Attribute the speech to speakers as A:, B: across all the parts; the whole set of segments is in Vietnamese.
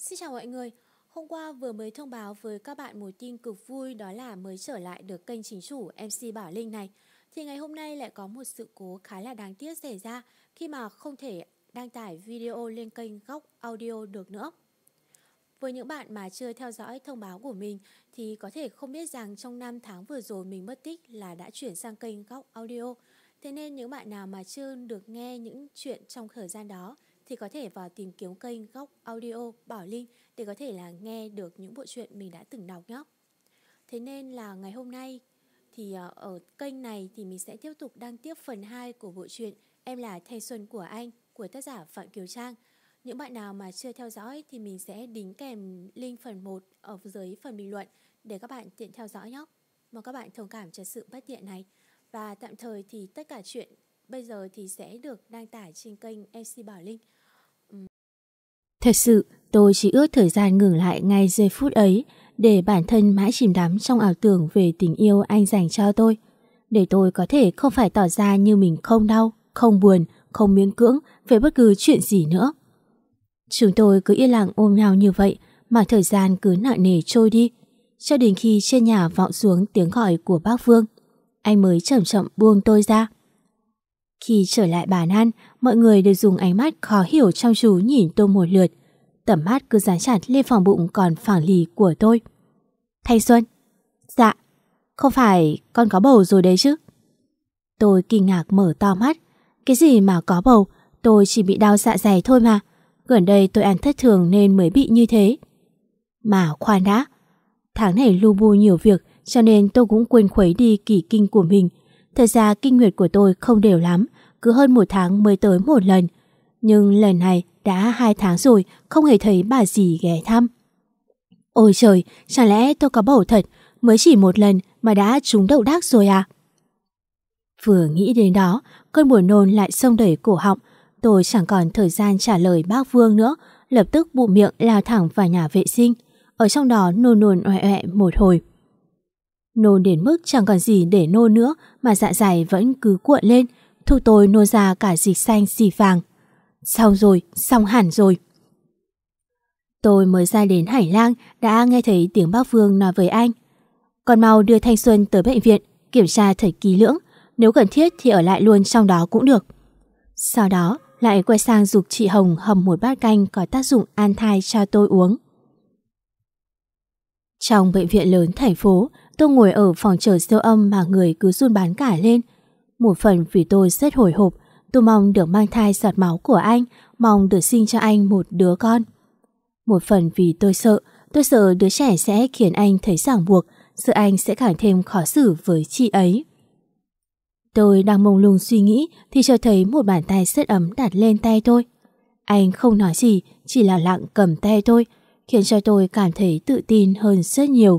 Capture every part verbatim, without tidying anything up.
A: Xin chào mọi người. Hôm qua vừa mới thông báo với các bạn một tin cực vui, đó là mới trở lại được kênh chính chủ em xê Bảo Linh này. Thì ngày hôm nay lại có một sự cố khá là đáng tiếc xảy ra khi mà không thể đăng tải video lên kênh Góc Audio được nữa. Với những bạn mà chưa theo dõi thông báo của mình thì có thể không biết rằng trong năm tháng vừa rồi mình mất tích là đã chuyển sang kênh Góc Audio. Thế nên những bạn nào mà chưa được nghe những chuyện trong thời gian đó thì có thể vào tìm kiếm kênh Góc Audio Bảo Linh để có thể là nghe được những bộ truyện mình đã từng đọc nhé. Thế nên là ngày hôm nay thì ở kênh này thì mình sẽ tiếp tục đăng tiếp phần hai của bộ truyện Em là Thanh Xuân của Anh của tác giả Phạm Kiều Trang. Những bạn nào mà chưa theo dõi thì mình sẽ đính kèm link phần một ở dưới phần bình luận để các bạn tiện theo dõi nhé. Mong các bạn thông cảm cho sự bất tiện này. Và tạm thời thì tất cả chuyện bây giờ thì sẽ được đăng tải trên kênh em xê Bảo Linh. Uhm.
B: Thật sự, tôi chỉ ước thời gian ngừng lại ngay giây phút ấy để bản thân mãi chìm đắm trong ảo tưởng về tình yêu anh dành cho tôi. Để tôi có thể không phải tỏ ra như mình không đau, không buồn, không miễn cưỡng về bất cứ chuyện gì nữa. Chúng tôi cứ yên lặng ôm nhau như vậy mà thời gian cứ nặng nề trôi đi, cho đến khi trên nhà vọng xuống tiếng gọi của bác Vương, anh mới chậm chậm buông tôi ra. Khi trở lại bàn ăn, mọi người đều dùng ánh mắt khó hiểu chăm chú nhìn tôi một lượt. Tầm mắt cứ dán chặt lên phòng bụng còn phẳng lì của tôi. Thanh Xuân. Dạ. Không phải con có bầu rồi đấy chứ? Tôi kinh ngạc mở to mắt. Cái gì mà có bầu? Tôi chỉ bị đau dạ dày thôi mà. Gần đây tôi ăn thất thường nên mới bị như thế. Mà khoan đã. Tháng này lu bu nhiều việc cho nên tôi cũng quên khuấy đi kỳ kinh của mình. Thật ra kinh nguyệt của tôi không đều lắm, cứ hơn một tháng mới tới một lần. Nhưng lần này đã hai tháng rồi không hề thấy bà dì ghé thăm. Ôi trời, chẳng lẽ tôi có bầu thật, mới chỉ một lần mà đã trúng đậu đác rồi à? Vừa nghĩ đến đó, cơn buồn nôn lại xông đẩy cổ họng. Tôi chẳng còn thời gian trả lời bác Vương nữa, lập tức bụng miệng lao thẳng vào nhà vệ sinh. Ở trong đó nôn nôn oẹ oẹ một hồi. Nôn đến mức chẳng còn gì để nôn nữa mà dạ dày vẫn cứ cuộn lên, thu tôi nôn ra cả dịch xanh xì vàng. Xong rồi, xong hẳn rồi. Tôi mới ra đến hành lang đã nghe thấy tiếng bác Vương nói với anh. Còn mau đưa Thanh Xuân tới bệnh viện, kiểm tra thật kỹ lưỡng, nếu cần thiết thì ở lại luôn trong đó cũng được. Sau đó lại quay sang giục chị Hồng hầm một bát canh có tác dụng an thai cho tôi uống. Trong bệnh viện lớn thành phố, tôi ngồi ở phòng chờ siêu âm mà người cứ run bắn cả lên. Một phần vì tôi rất hồi hộp, tôi mong được mang thai giọt máu của anh, mong được sinh cho anh một đứa con. Một phần vì tôi sợ, tôi sợ đứa trẻ sẽ khiến anh thấy ràng buộc, sợ anh sẽ càng thêm khó xử với chị ấy. Tôi đang mông lung suy nghĩ thì chợt thấy một bàn tay rất ấm đặt lên tay tôi. Anh không nói gì, chỉ lặng lặng cầm tay tôi, khiến cho tôi cảm thấy tự tin hơn rất nhiều.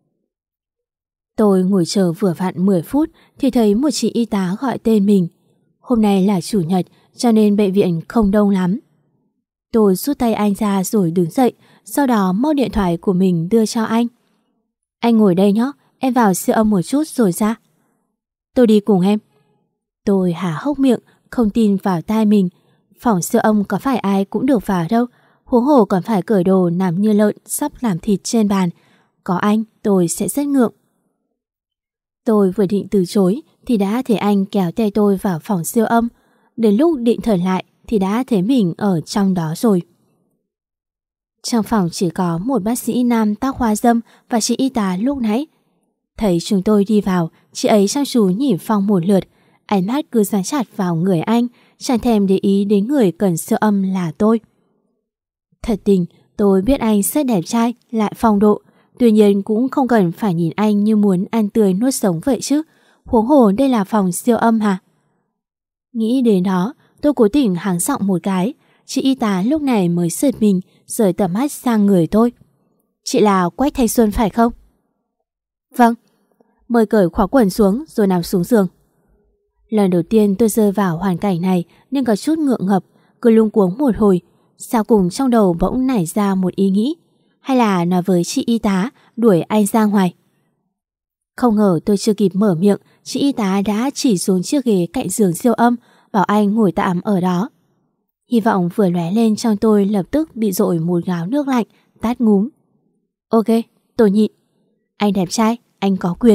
B: Tôi ngồi chờ vừa vặn mười phút thì thấy một chị y tá gọi tên mình. Hôm nay là chủ nhật cho nên bệnh viện không đông lắm. Tôi rút tay anh ra rồi đứng dậy, sau đó móc điện thoại của mình đưa cho anh. Anh ngồi đây nhé, em vào siêu âm một chút rồi ra. Tôi đi cùng em. Tôi há hốc miệng, không tin vào tai mình. Phòng siêu âm có phải ai cũng được vào đâu, huống hồ còn phải cởi đồ nằm như lợn sắp làm thịt trên bàn. Có anh, tôi sẽ rất ngượng. Tôi vừa định từ chối thì đã thấy anh kéo tay tôi vào phòng siêu âm. Đến lúc định thở lại thì đã thấy mình ở trong đó rồi. Trong phòng chỉ có một bác sĩ nam tóc hoa râm và chị y tá lúc nãy. Thấy chúng tôi đi vào, chị ấy chăm chú nhìn Phong một lượt, ánh mắt cứ dán chặt vào người anh, chẳng thèm để ý đến người cần siêu âm là tôi. Thật tình, tôi biết anh rất đẹp trai, lại phong độ, tuy nhiên cũng không cần phải nhìn anh như muốn ăn tươi nuốt sống vậy chứ, huống hồ đây là phòng siêu âm hả? Nghĩ đến đó, tôi cố tình hắng giọng một cái, chị y tá lúc này mới sượt mình, rời tầm mắt sang người tôi. Chị là Quách Thanh Xuân phải không? Vâng. Mời cởi khóa quần xuống rồi nằm xuống giường. Lần đầu tiên tôi rơi vào hoàn cảnh này nên có chút ngượng ngập, cứ luống cuống một hồi. Sau cùng trong đầu bỗng nảy ra một ý nghĩ, hay là nói với chị y tá đuổi anh ra ngoài. Không ngờ tôi chưa kịp mở miệng, chị y tá đã chỉ xuống chiếc ghế cạnh giường siêu âm, bảo anh ngồi tạm ở đó. Hy vọng vừa lóe lên trong tôi lập tức bị dội một gáo nước lạnh, tát ngúm. Ok, tôi nhịn. Anh đẹp trai, anh có quyền.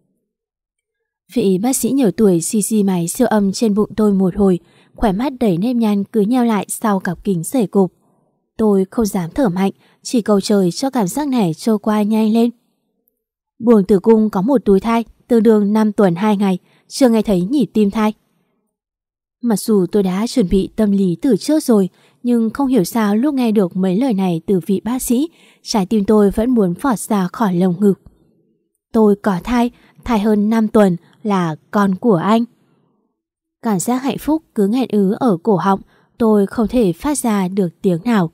B: Vị bác sĩ nhiều tuổi xì xì máy siêu âm trên bụng tôi một hồi, khỏe mắt đầy nếp nhăn cứ nheo lại sau cặp kính sể cụp. Tôi không dám thở mạnh, chỉ cầu trời cho cảm giác này trôi qua nhanh lên. Buồng tử cung có một túi thai, tương đương năm tuần hai ngày, chưa nghe thấy nhịp tim thai. Mặc dù tôi đã chuẩn bị tâm lý từ trước rồi, nhưng không hiểu sao lúc nghe được mấy lời này từ vị bác sĩ, trái tim tôi vẫn muốn phọt ra khỏi lồng ngực. Tôi có thai, thai hơn năm tuần, là con của anh. Cảm giác hạnh phúc cứ nghẹn ứ ở cổ họng, tôi không thể phát ra được tiếng nào.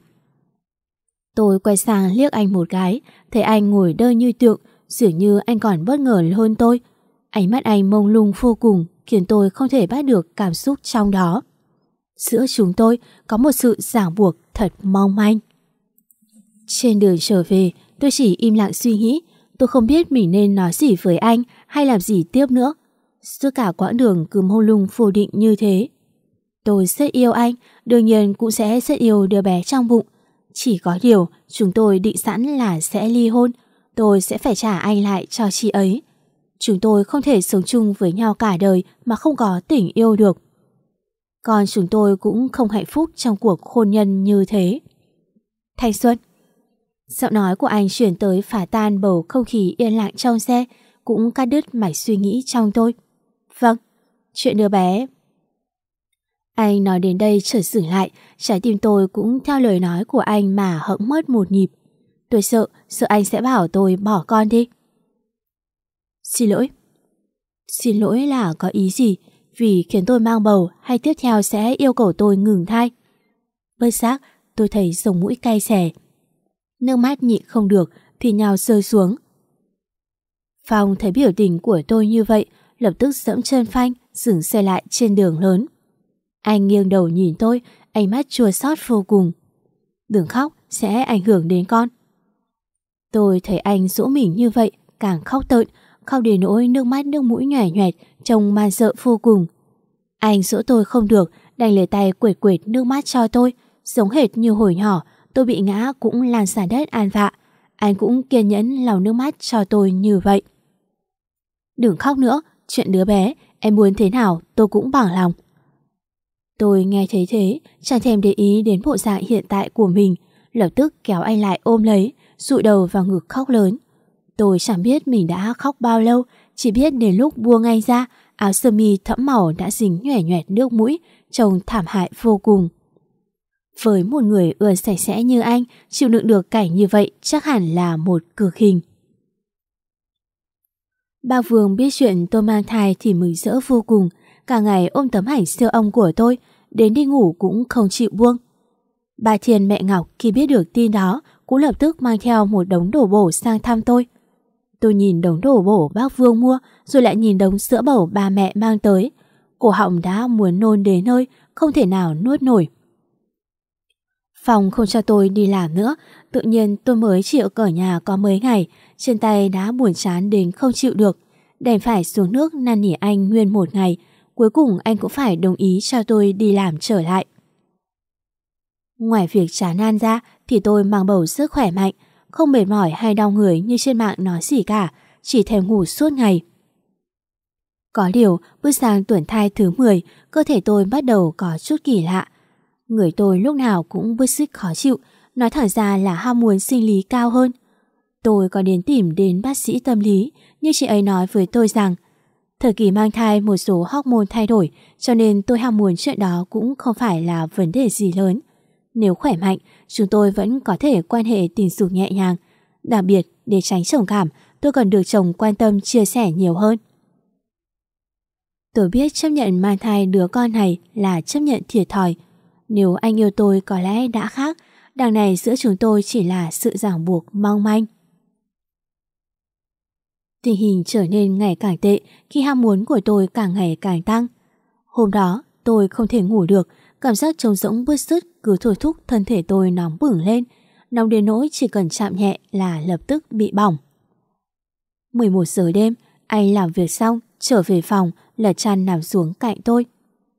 B: Tôi quay sang liếc anh một cái, thấy anh ngồi đơ như tượng, dường như anh còn bất ngờ hơn tôi. Ánh mắt anh mông lung vô cùng, khiến tôi không thể bắt được cảm xúc trong đó. Giữa chúng tôi có một sự ràng buộc thật mong manh. Trên đường trở về, tôi chỉ im lặng suy nghĩ. Tôi không biết mình nên nói gì với anh hay làm gì tiếp nữa. Suốt cả quãng đường cứ mông lung vô định như thế. Tôi rất yêu anh, đương nhiên cũng sẽ rất yêu đứa bé trong bụng. Chỉ có điều chúng tôi định sẵn là sẽ ly hôn. Tôi sẽ phải trả anh lại cho chị ấy. Chúng tôi không thể sống chung với nhau cả đời mà không có tình yêu được. Còn chúng tôi cũng không hạnh phúc trong cuộc hôn nhân như thế. Thanh xuân. Giọng nói của anh chuyển tới phá tan bầu không khí yên lặng trong xe, cũng cắt đứt mạch suy nghĩ trong tôi. Vâng, chuyện đứa bé. Anh nói đến đây chợt dừng lại, trái tim tôi cũng theo lời nói của anh mà hững mất một nhịp. Tôi sợ, sợ anh sẽ bảo tôi bỏ con đi. Xin lỗi. Xin lỗi là có ý gì? Vì khiến tôi mang bầu hay tiếp theo sẽ yêu cầu tôi ngừng thai? Bất giác, tôi thấy sống mũi cay xè. Nước mắt nhịn không được thì nhào rơi xuống. Phong thấy biểu tình của tôi như vậy, lập tức dẫm chân phanh, dừng xe lại trên đường lớn. Anh nghiêng đầu nhìn tôi, ánh mắt chua xót vô cùng. Đừng khóc, sẽ ảnh hưởng đến con. Tôi thấy anh dỗ mình như vậy, càng khóc tợn, khóc đến nỗi nước mắt nước mũi nhòe nhoẹt, trông man sợ vô cùng. Anh dỗ tôi không được, đành lấy tay quệt quệt nước mắt cho tôi, giống hệt như hồi nhỏ tôi bị ngã cũng lăn xả đất an vạ. Anh cũng kiên nhẫn lau nước mắt cho tôi như vậy. Đừng khóc nữa, chuyện đứa bé, em muốn thế nào tôi cũng bằng lòng. Tôi nghe thấy thế, chẳng thèm để ý đến bộ dạng hiện tại của mình, lập tức kéo anh lại ôm lấy, dụi đầu vào ngực khóc lớn. Tôi chẳng biết mình đã khóc bao lâu, chỉ biết đến lúc buông anh ra, áo sơ mi thẫm màu đã dính nhòe nhoẹt nước mũi, trông thảm hại vô cùng. Với một người ưa sạch sẽ như anh, chịu đựng được cảnh như vậy chắc hẳn là một cực hình. Ba Vương biết chuyện tôi mang thai thì mừng rỡ vô cùng, cả ngày ôm tấm ảnh siêu âm của tôi, đến đi ngủ cũng không chịu buông. Bà Thiền mẹ Ngọc khi biết được tin đó cũng lập tức mang theo một đống đồ bổ sang thăm tôi. Tôi nhìn đống đồ bổ bác Vương mua, rồi lại nhìn đống sữa bầu bà mẹ mang tới. Cổ họng đã muốn nôn đến nơi, không thể nào nuốt nổi. Phòng không cho tôi đi làm nữa, tự nhiên tôi mới chịu ở nhà có mấy ngày, trên tay đã buồn chán đến không chịu được, đành phải xuống nước năn nỉ anh nguyên một ngày. Cuối cùng anh cũng phải đồng ý cho tôi đi làm trở lại. Ngoài việc chán nản ra thì tôi mang bầu rất khỏe mạnh, không mệt mỏi hay đau người như trên mạng nói gì cả, chỉ thèm ngủ suốt ngày. Có điều, bước sang tuần thai thứ mười, cơ thể tôi bắt đầu có chút kỳ lạ. Người tôi lúc nào cũng bứt rứt khó chịu, nói thẳng ra là ham muốn sinh lý cao hơn. Tôi có đến tìm đến bác sĩ tâm lý, nhưng chị ấy nói với tôi rằng thời kỳ mang thai một số hormone thay đổi, cho nên tôi ham muốn chuyện đó cũng không phải là vấn đề gì lớn. Nếu khỏe mạnh, chúng tôi vẫn có thể quan hệ tình dục nhẹ nhàng. Đặc biệt, để tránh trầm cảm, tôi cần được chồng quan tâm chia sẻ nhiều hơn. Tôi biết chấp nhận mang thai đứa con này là chấp nhận thiệt thòi. Nếu anh yêu tôi có lẽ đã khác, đằng này giữa chúng tôi chỉ là sự ràng buộc mong manh. Tình hình trở nên ngày càng tệ khi ham muốn của tôi càng ngày càng tăng. Hôm đó, tôi không thể ngủ được, cảm giác trống rỗng bứt rứt cứ thôi thúc thân thể tôi nóng bừng lên, nóng đến nỗi chỉ cần chạm nhẹ là lập tức bị bỏng. mười một giờ đêm, anh làm việc xong, trở về phòng, lật chăn nằm xuống cạnh tôi.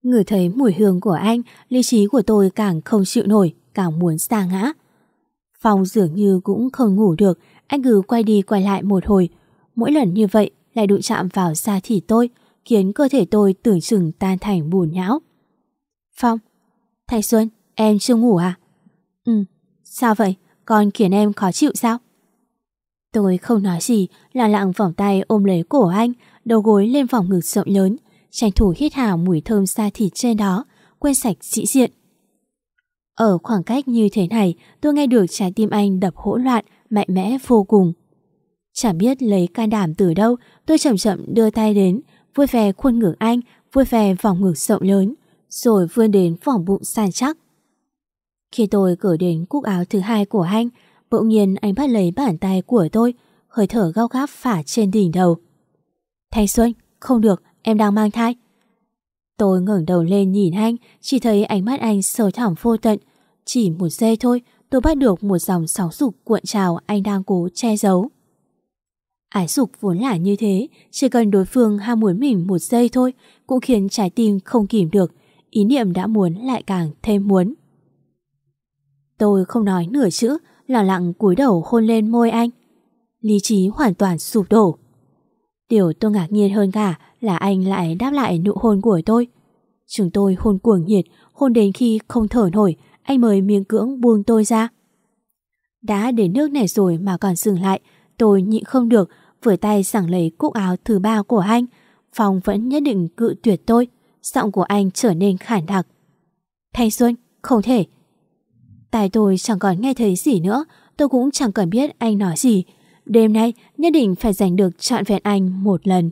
B: Ngửi thấy mùi hương của anh, lý trí của tôi càng không chịu nổi, càng muốn sa ngã. Phong dường như cũng không ngủ được, anh cứ quay đi quay lại một hồi. Mỗi lần như vậy lại đụng chạm vào da thịt tôi, khiến cơ thể tôi tưởng chừng tan thành bùn nhão. Phong, Thanh Xuân, em chưa ngủ à? Ừ, sao vậy? Con khiến em khó chịu sao? Tôi không nói gì, lặng lặng vòng tay ôm lấy cổ anh, đầu gối lên vòng ngực rộng lớn, tranh thủ hít hà mùi thơm da thịt trên đó, quên sạch sĩ diện. Ở khoảng cách như thế này, tôi nghe được trái tim anh đập hỗn loạn, mạnh mẽ vô cùng. Chẳng biết lấy can đảm từ đâu, tôi chậm chậm đưa tay đến, vuốt ve khuôn ngực anh, vuốt ve vòng ngực rộng lớn, rồi vươn đến vòng bụng săn chắc. Khi tôi cởi đến cúc áo thứ hai của anh, bỗng nhiên anh bắt lấy bàn tay của tôi, hơi thở gao gáp phả trên đỉnh đầu. Thanh Xuân, không được, em đang mang thai. Tôi ngẩng đầu lên nhìn anh, chỉ thấy ánh mắt anh sâu thẳm vô tận. Chỉ một giây thôi, tôi bắt được một dòng sóng dục cuộn trào anh đang cố che giấu. Ái dục vốn là như thế, chỉ cần đối phương ham muốn mình một giây thôi, cũng khiến trái tim không kìm được, ý niệm đã muốn lại càng thêm muốn. Tôi không nói nửa chữ, lặng lặng cúi đầu hôn lên môi anh. Lý trí hoàn toàn sụp đổ. Điều tôi ngạc nhiên hơn cả là anh lại đáp lại nụ hôn của tôi. Chúng tôi hôn cuồng nhiệt, hôn đến khi không thở nổi, anh mới miễn cưỡng buông tôi ra. Đã đến nước này rồi mà còn dừng lại, tôi nhịn không được, vừa tay giằng lấy cúc áo thứ ba của anh. Phong vẫn nhất định cự tuyệt tôi, giọng của anh trở nên khản đặc. Thanh Xuân, không thể. Tai tôi chẳng còn nghe thấy gì nữa, tôi cũng chẳng cần biết anh nói gì. Đêm nay nhất định phải giành được trọn vẹn anh một lần.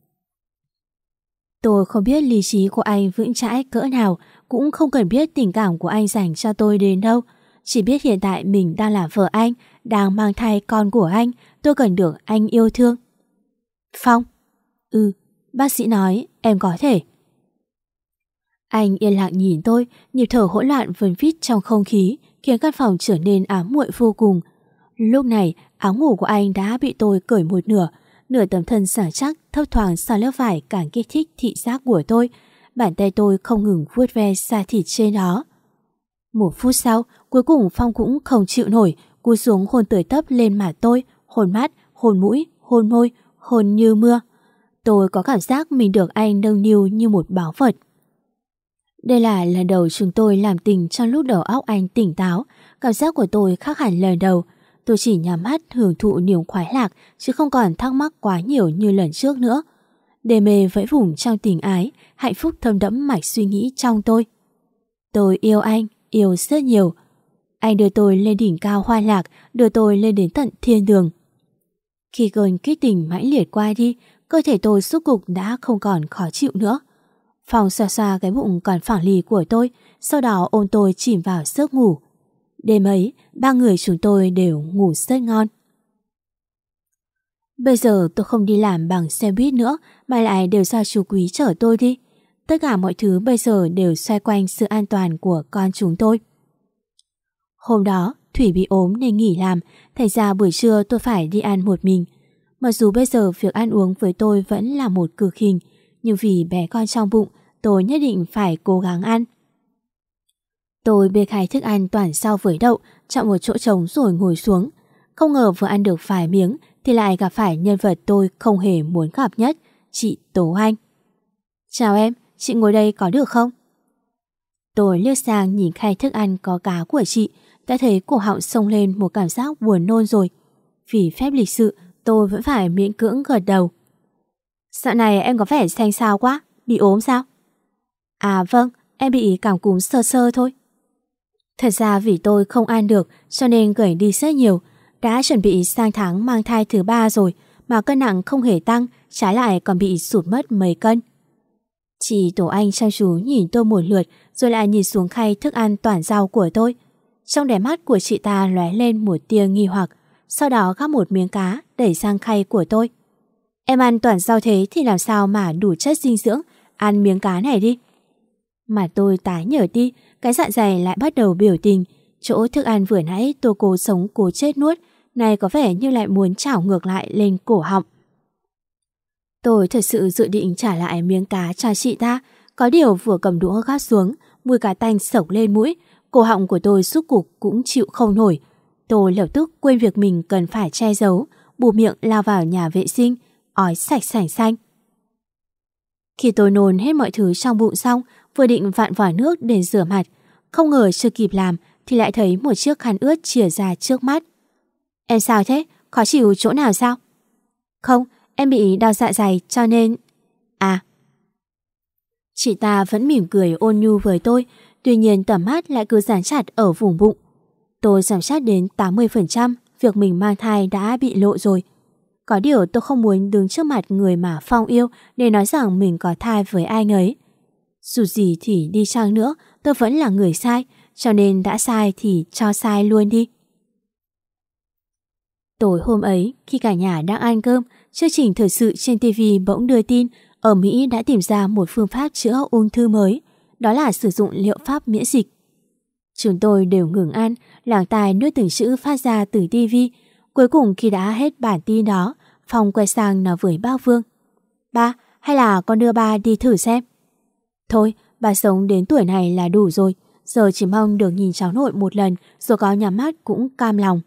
B: Tôi không biết lý trí của anh vững chãi cỡ nào, cũng không cần biết tình cảm của anh dành cho tôi đến đâu. Chỉ biết hiện tại mình đang là vợ anh, đang mang thai con của anh, tôi cần được anh yêu thương. Phong. Ừ, bác sĩ nói em có thể. Anh yên lặng nhìn tôi, nhịp thở hỗn loạn vần vít trong không khí, khiến căn phòng trở nên ám muội vô cùng. Lúc này, áo ngủ của anh đã bị tôi cởi một nửa, nửa tấm thân sảng chắc thấp thoáng sau lớp vải càng kích thích thị giác của tôi. Bàn tay tôi không ngừng vuốt ve da thịt trên đó. Một phút sau, cuối cùng Phong cũng không chịu nổi, cúi xuống hôn tới tấp lên mặt tôi, hôn mắt, hôn mũi, hôn môi, hôn như mưa. Tôi có cảm giác mình được anh nâng niu như một báu vật. Đây là lần đầu chúng tôi làm tình trong lúc đầu óc anh tỉnh táo, cảm giác của tôi khác hẳn lần đầu. Tôi chỉ nhắm mắt hưởng thụ niềm khoái lạc, chứ không còn thắc mắc quá nhiều như lần trước nữa. Đê mê vẫy vùng trong tình ái, hạnh phúc thấm đẫm mạch suy nghĩ trong tôi. Tôi yêu anh, yêu rất nhiều. Anh đưa tôi lên đỉnh cao hoa lạc, đưa tôi lên đến tận thiên đường. Khi cơn kích tình mãnh liệt qua đi, cơ thể tôi rốt cục đã không còn khó chịu nữa. Phong xoa xoa cái bụng còn phẳng lì của tôi, sau đó ôm tôi chìm vào giấc ngủ. Đêm ấy, ba người chúng tôi đều ngủ rất ngon. Bây giờ tôi không đi làm bằng xe buýt nữa, mà lại đều do chú Quý chở tôi đi. Tất cả mọi thứ bây giờ đều xoay quanh sự an toàn của con chúng tôi. Hôm đó, Thủy bị ốm nên nghỉ làm, thành ra buổi trưa tôi phải đi ăn một mình. Mặc dù bây giờ việc ăn uống với tôi vẫn là một cực hình, nhưng vì bé con trong bụng, tôi nhất định phải cố gắng ăn. Tôi bê khai thức ăn toàn rau với đậu, chọn một chỗ trống rồi ngồi xuống. Không ngờ vừa ăn được vài miếng thì lại gặp phải nhân vật tôi không hề muốn gặp nhất, chị Tố Anh. Chào em, chị ngồi đây có được không? Tôi liếc sang nhìn khay thức ăn có cá của chị, đã thấy cổ họng xông lên một cảm giác buồn nôn rồi. Vì phép lịch sự, tôi vẫn phải miễn cưỡng gật đầu. Dạo này em có vẻ xanh xao quá, bị ốm sao? À vâng, em bị cảm cúm sơ sơ thôi. Thật ra vì tôi không ăn được cho nên gầy đi rất nhiều. Đã chuẩn bị sang tháng mang thai thứ ba rồi mà cân nặng không hề tăng, trái lại còn bị sụt mất mấy cân. Chị Tổ Anh chăm chú nhìn tôi một lượt rồi lại nhìn xuống khay thức ăn toàn rau của tôi. Trong đáy mắt của chị ta lóe lên một tia nghi hoặc, sau đó gắp một miếng cá đẩy sang khay của tôi. Em ăn toàn rau thế thì làm sao mà đủ chất dinh dưỡng, ăn miếng cá này đi. Mà tôi tái nhợt đi, cái dạ dày lại bắt đầu biểu tình. Chỗ thức ăn vừa nãy tôi cố sống cố chết nuốt, này có vẻ như lại muốn trảo ngược lại lên cổ họng. Tôi thật sự dự định trả lại miếng cá cho chị ta, Có điều vừa cầm đũa gắp xuống, mùi cá tanh sộc lên mũi, cổ họng của tôi rút cục cũng chịu không nổi. Tôi lập tức quên việc mình cần phải che giấu, bù miệng lao vào nhà vệ sinh, ói sạch sành xanh. Khi tôi nôn hết mọi thứ trong bụng xong, vừa định vặn vòi nước để rửa mặt, không ngờ chưa kịp làm thì lại thấy một chiếc khăn ướt chìa ra trước mắt. Em sao thế? Khó chịu chỗ nào sao? Không, em bị đau dạ dày cho nên... À. Chị ta vẫn mỉm cười ôn nhu với tôi, tuy nhiên tầm mắt lại cứ dán chặt ở vùng bụng. Tôi giảm sát đến tám mươi phần trăm việc mình mang thai đã bị lộ rồi. Có điều tôi không muốn đứng trước mặt người mà Phong yêu để nói rằng mình có thai với anh ấy. Dù gì thì đi chăng nữa, tôi vẫn là người sai, cho nên đã sai thì cho sai luôn đi. Tối hôm ấy, khi cả nhà đang ăn cơm, chương trình thời sự trên ti vi bỗng đưa tin ở Mỹ đã tìm ra một phương pháp chữa ung thư mới, đó là sử dụng liệu pháp miễn dịch. Chúng tôi đều ngừng ăn, lắng tai nuốt từng chữ phát ra từ ti vi. Cuối cùng khi đã hết bản tin đó, Phong quay sang nói với bác Vương: Ba, hay là con đưa ba đi thử xem? Thôi, bà sống đến tuổi này là đủ rồi, giờ chỉ mong được nhìn cháu nội một lần rồi có nhắm mắt cũng cam lòng.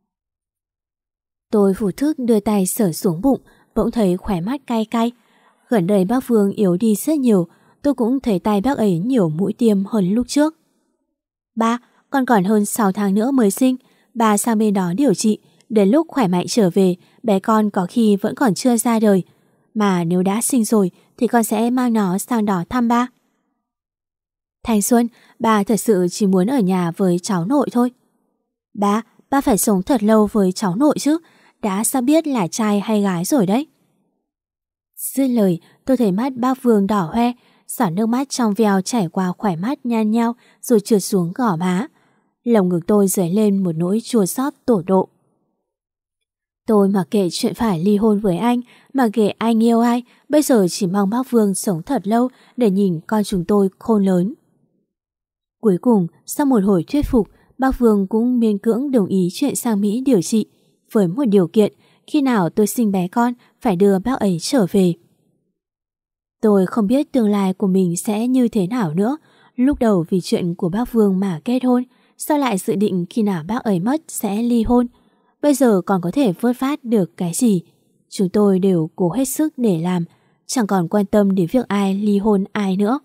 B: Tôi vô thức đưa tay sờ xuống bụng, bỗng thấy khóe mắt cay cay. Gần đây bác Vương yếu đi rất nhiều, tôi cũng thấy tay bác ấy nhiều mũi tiêm hơn lúc trước. Ba, con còn hơn sáu tháng nữa mới sinh, ba sang bên đó điều trị, đến lúc khỏe mạnh trở về, bé con có khi vẫn còn chưa ra đời. Mà nếu đã sinh rồi thì con sẽ mang nó sang đó thăm ba. Thanh Xuân, ba thật sự chỉ muốn ở nhà với cháu nội thôi. Ba, ba phải sống thật lâu với cháu nội chứ, đã sao biết là trai hay gái rồi đấy. Dứt lời, tôi thấy mắt bác Vương đỏ hoe, giọt nước mắt trong veo chảy qua khóe mắt nhăn nhao rồi trượt xuống gò má. Lồng ngực tôi dấy lên một nỗi chua xót tột độ. Tôi mặc kệ chuyện phải ly hôn với anh, mặc kệ anh yêu ai, bây giờ chỉ mong bác Vương sống thật lâu để nhìn con chúng tôi khôn lớn. Cuối cùng, sau một hồi thuyết phục, bác Vương cũng miễn cưỡng đồng ý chuyện sang Mỹ điều trị, với một điều kiện, khi nào tôi sinh bé con phải đưa bác ấy trở về. Tôi không biết tương lai của mình sẽ như thế nào nữa, lúc đầu vì chuyện của bác Vương mà kết hôn, sau lại dự định khi nào bác ấy mất sẽ ly hôn. Bây giờ còn có thể vớt vát được cái gì? Chúng tôi đều cố hết sức để làm, chẳng còn quan tâm đến việc ai ly hôn ai nữa.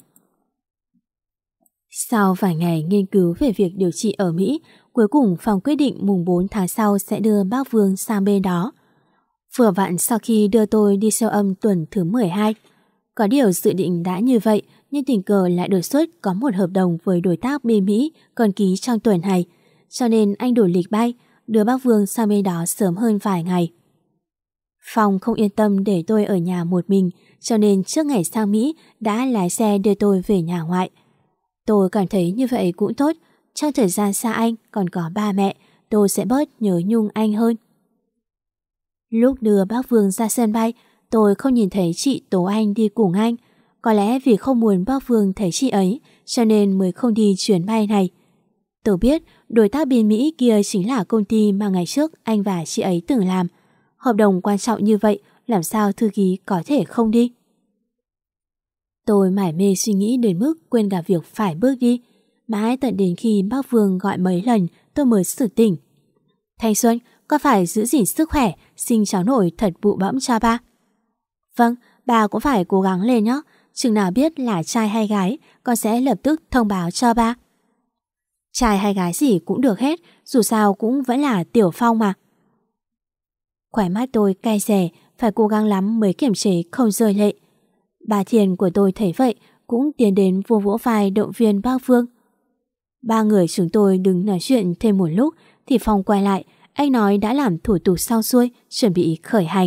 B: Sau vài ngày nghiên cứu về việc điều trị ở Mỹ, cuối cùng Phong quyết định mùng bốn tháng sau sẽ đưa bác Vương sang bên đó. Vừa vặn sau khi đưa tôi đi siêu âm tuần thứ mười hai. Có điều dự định đã như vậy, nhưng tình cờ lại đột xuất có một hợp đồng với đối tác bên Mỹ còn ký trong tuần này, cho nên anh đổi lịch bay, đưa bác Vương sang bên đó sớm hơn vài ngày. Phong không yên tâm để tôi ở nhà một mình, cho nên trước ngày sang Mỹ đã lái xe đưa tôi về nhà ngoại. Tôi cảm thấy như vậy cũng tốt, trong thời gian xa anh còn có ba mẹ, tôi sẽ bớt nhớ nhung anh hơn. Lúc đưa bác Vương ra sân bay, tôi không nhìn thấy chị Tố Anh đi cùng anh. Có lẽ vì không muốn bác Vương thấy chị ấy, cho nên mới không đi chuyến bay này. Tôi biết đối tác bên Mỹ kia chính là công ty mà ngày trước anh và chị ấy từng làm. Hợp đồng quan trọng như vậy, làm sao thư ký có thể không đi? Tôi mải mê suy nghĩ đến mức quên cả việc phải bước đi. Mãi tận đến khi bác Vương gọi mấy lần tôi mới sực tỉnh. Thanh Xuân, con phải giữ gìn sức khỏe, sinh cháu nội thật bụ bẫm cho ba. Vâng, bà cũng phải cố gắng lên nhé. Chừng nào biết là trai hay gái, con sẽ lập tức thông báo cho ba. Trai hay gái gì cũng được hết, dù sao cũng vẫn là Tiểu Phong mà. Khóe mắt tôi cay xè, phải cố gắng lắm mới kiềm chế không rơi lệ. Bà Thiền của tôi thấy vậy, cũng tiến đến vô vỗ vai động viên bác Vương. Ba người chúng tôi đứng nói chuyện thêm một lúc, thì Phong quay lại, anh nói đã làm thủ tục xong xuôi, chuẩn bị khởi hành.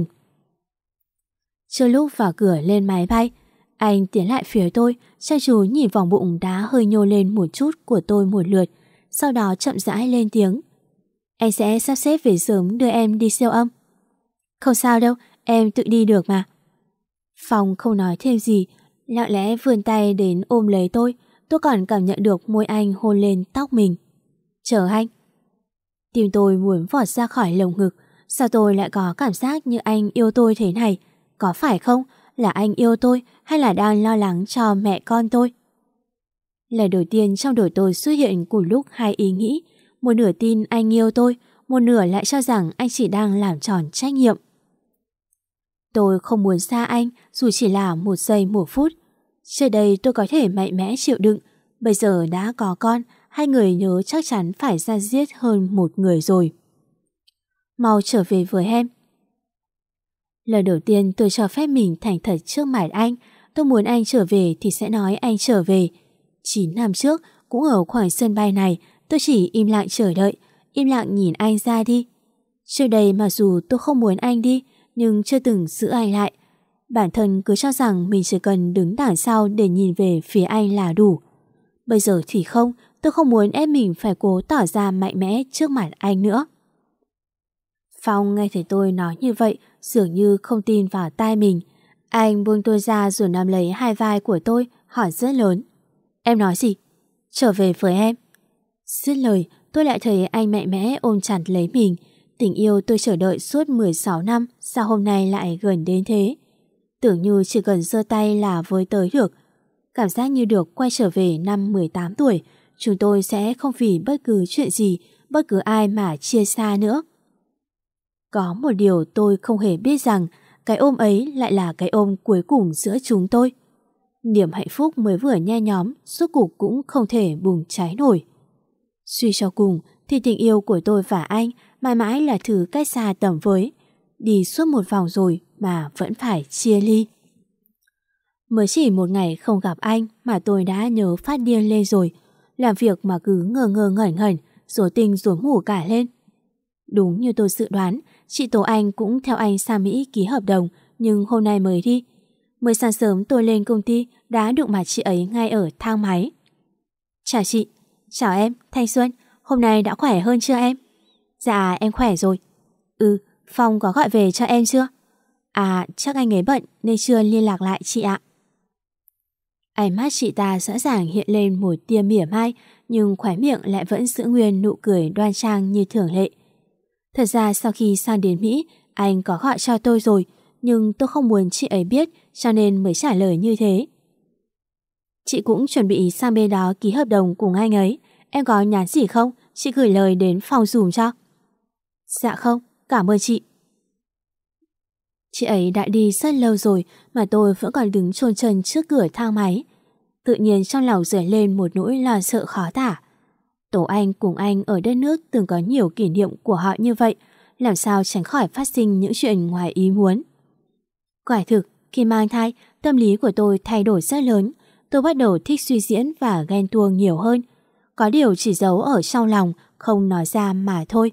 B: Chưa lúc vào cửa lên máy bay, anh tiến lại phía tôi, chăm chú nhìn vòng bụng đá hơi nhô lên một chút của tôi một lượt, sau đó chậm rãi lên tiếng. Anh sẽ sắp xếp về sớm đưa em đi siêu âm. Không sao đâu, em tự đi được mà. Phong không nói thêm gì, lặng lẽ vươn tay đến ôm lấy tôi, tôi còn cảm nhận được môi anh hôn lên tóc mình. Chờ anh. Tim tôi muốn vọt ra khỏi lồng ngực, sao tôi lại có cảm giác như anh yêu tôi thế này? Có phải không? là anh yêu tôi hay là đang lo lắng cho mẹ con tôi? Lần đầu tiên trong đầu tôi xuất hiện cùng lúc hai ý nghĩ, một nửa tin anh yêu tôi, một nửa lại cho rằng anh chỉ đang làm tròn trách nhiệm. Tôi không muốn xa anh dù chỉ là một giây một phút. Trước đây tôi có thể mạnh mẽ chịu đựng, bây giờ đã có con, hai người nhớ chắc chắn phải ra giết hơn một người rồi. Mau trở về với em. Lần đầu tiên tôi cho phép mình thành thật trước mặt anh. Tôi muốn anh trở về thì sẽ nói anh trở về. Chín năm trước, cũng ở khoảng sân bay này, tôi chỉ im lặng chờ đợi, im lặng nhìn anh ra đi. Trước đây mặc dù tôi không muốn anh đi, nhưng chưa từng giữ anh lại. Bản thân cứ cho rằng mình chỉ cần đứng đằng sau để nhìn về phía anh là đủ. Bây giờ thì không, tôi không muốn ép mình phải cố tỏ ra mạnh mẽ trước mặt anh nữa. Phong nghe thấy tôi nói như vậy, dường như không tin vào tai mình. Anh buông tôi ra rồi nắm lấy hai vai của tôi, hỏi rất lớn. Em nói gì? Trở về với em. Dứt lời, tôi lại thấy anh mạnh mẽ ôm chặt lấy mình. Tình yêu tôi chờ đợi suốt mười sáu năm, sao hôm nay lại gần đến thế? Tưởng như chỉ cần giơ tay là với tới được. Cảm giác như được quay trở về năm mười tám tuổi. Chúng tôi sẽ không vì bất cứ chuyện gì, bất cứ ai mà chia xa nữa. Có một điều tôi không hề biết rằng, cái ôm ấy lại là cái ôm cuối cùng giữa chúng tôi. Niềm hạnh phúc mới vừa nhe nhóm, suốt cuộc cũng không thể bùng cháy nổi. Suy cho cùng thì tình yêu của tôi và anh mãi mãi là thứ cách xa tầm với. Đi suốt một vòng rồi mà vẫn phải chia ly. Mới chỉ một ngày không gặp anh mà tôi đã nhớ phát điên lên rồi. Làm việc mà cứ ngơ ngơ ngẩn ngẩn, rối tinh rối mù cả lên. Đúng như tôi dự đoán, chị Tố Anh cũng theo anh sang Mỹ ký hợp đồng, nhưng hôm nay mới đi. Mới sáng sớm tôi lên công ty đã đụng mặt chị ấy ngay ở thang máy. Chào chị. Chào em, Thanh Xuân. Hôm nay đã khỏe hơn chưa em? Dạ em khỏe rồi. Ừ, Phong có gọi về cho em chưa? À, chắc anh ấy bận nên chưa liên lạc lại chị ạ. Ánh mắt chị ta rõ ràng hiện lên một tia mỉa mai, nhưng khóe miệng lại vẫn giữ nguyên nụ cười đoan trang như thường lệ. Thật ra sau khi sang đến Mỹ, anh có gọi cho tôi rồi, nhưng tôi không muốn chị ấy biết cho nên mới trả lời như thế. Chị cũng chuẩn bị sang bên đó ký hợp đồng cùng anh ấy. Em có nhắn gì không? Chị gửi lời đến phòng dùm cho. Dạ không, cảm ơn chị. Chị ấy đã đi rất lâu rồi mà tôi vẫn còn đứng chôn chân trước cửa thang máy. Tự nhiên trong lòng dấy lên một nỗi lo sợ khó tả. Tố Anh cùng anh ở đất nước từng có nhiều kỷ niệm của họ như vậy, làm sao tránh khỏi phát sinh những chuyện ngoài ý muốn. Quả thực, khi mang thai, tâm lý của tôi thay đổi rất lớn. Tôi bắt đầu thích suy diễn và ghen tuông nhiều hơn. Có điều chỉ giấu ở trong lòng, không nói ra mà thôi.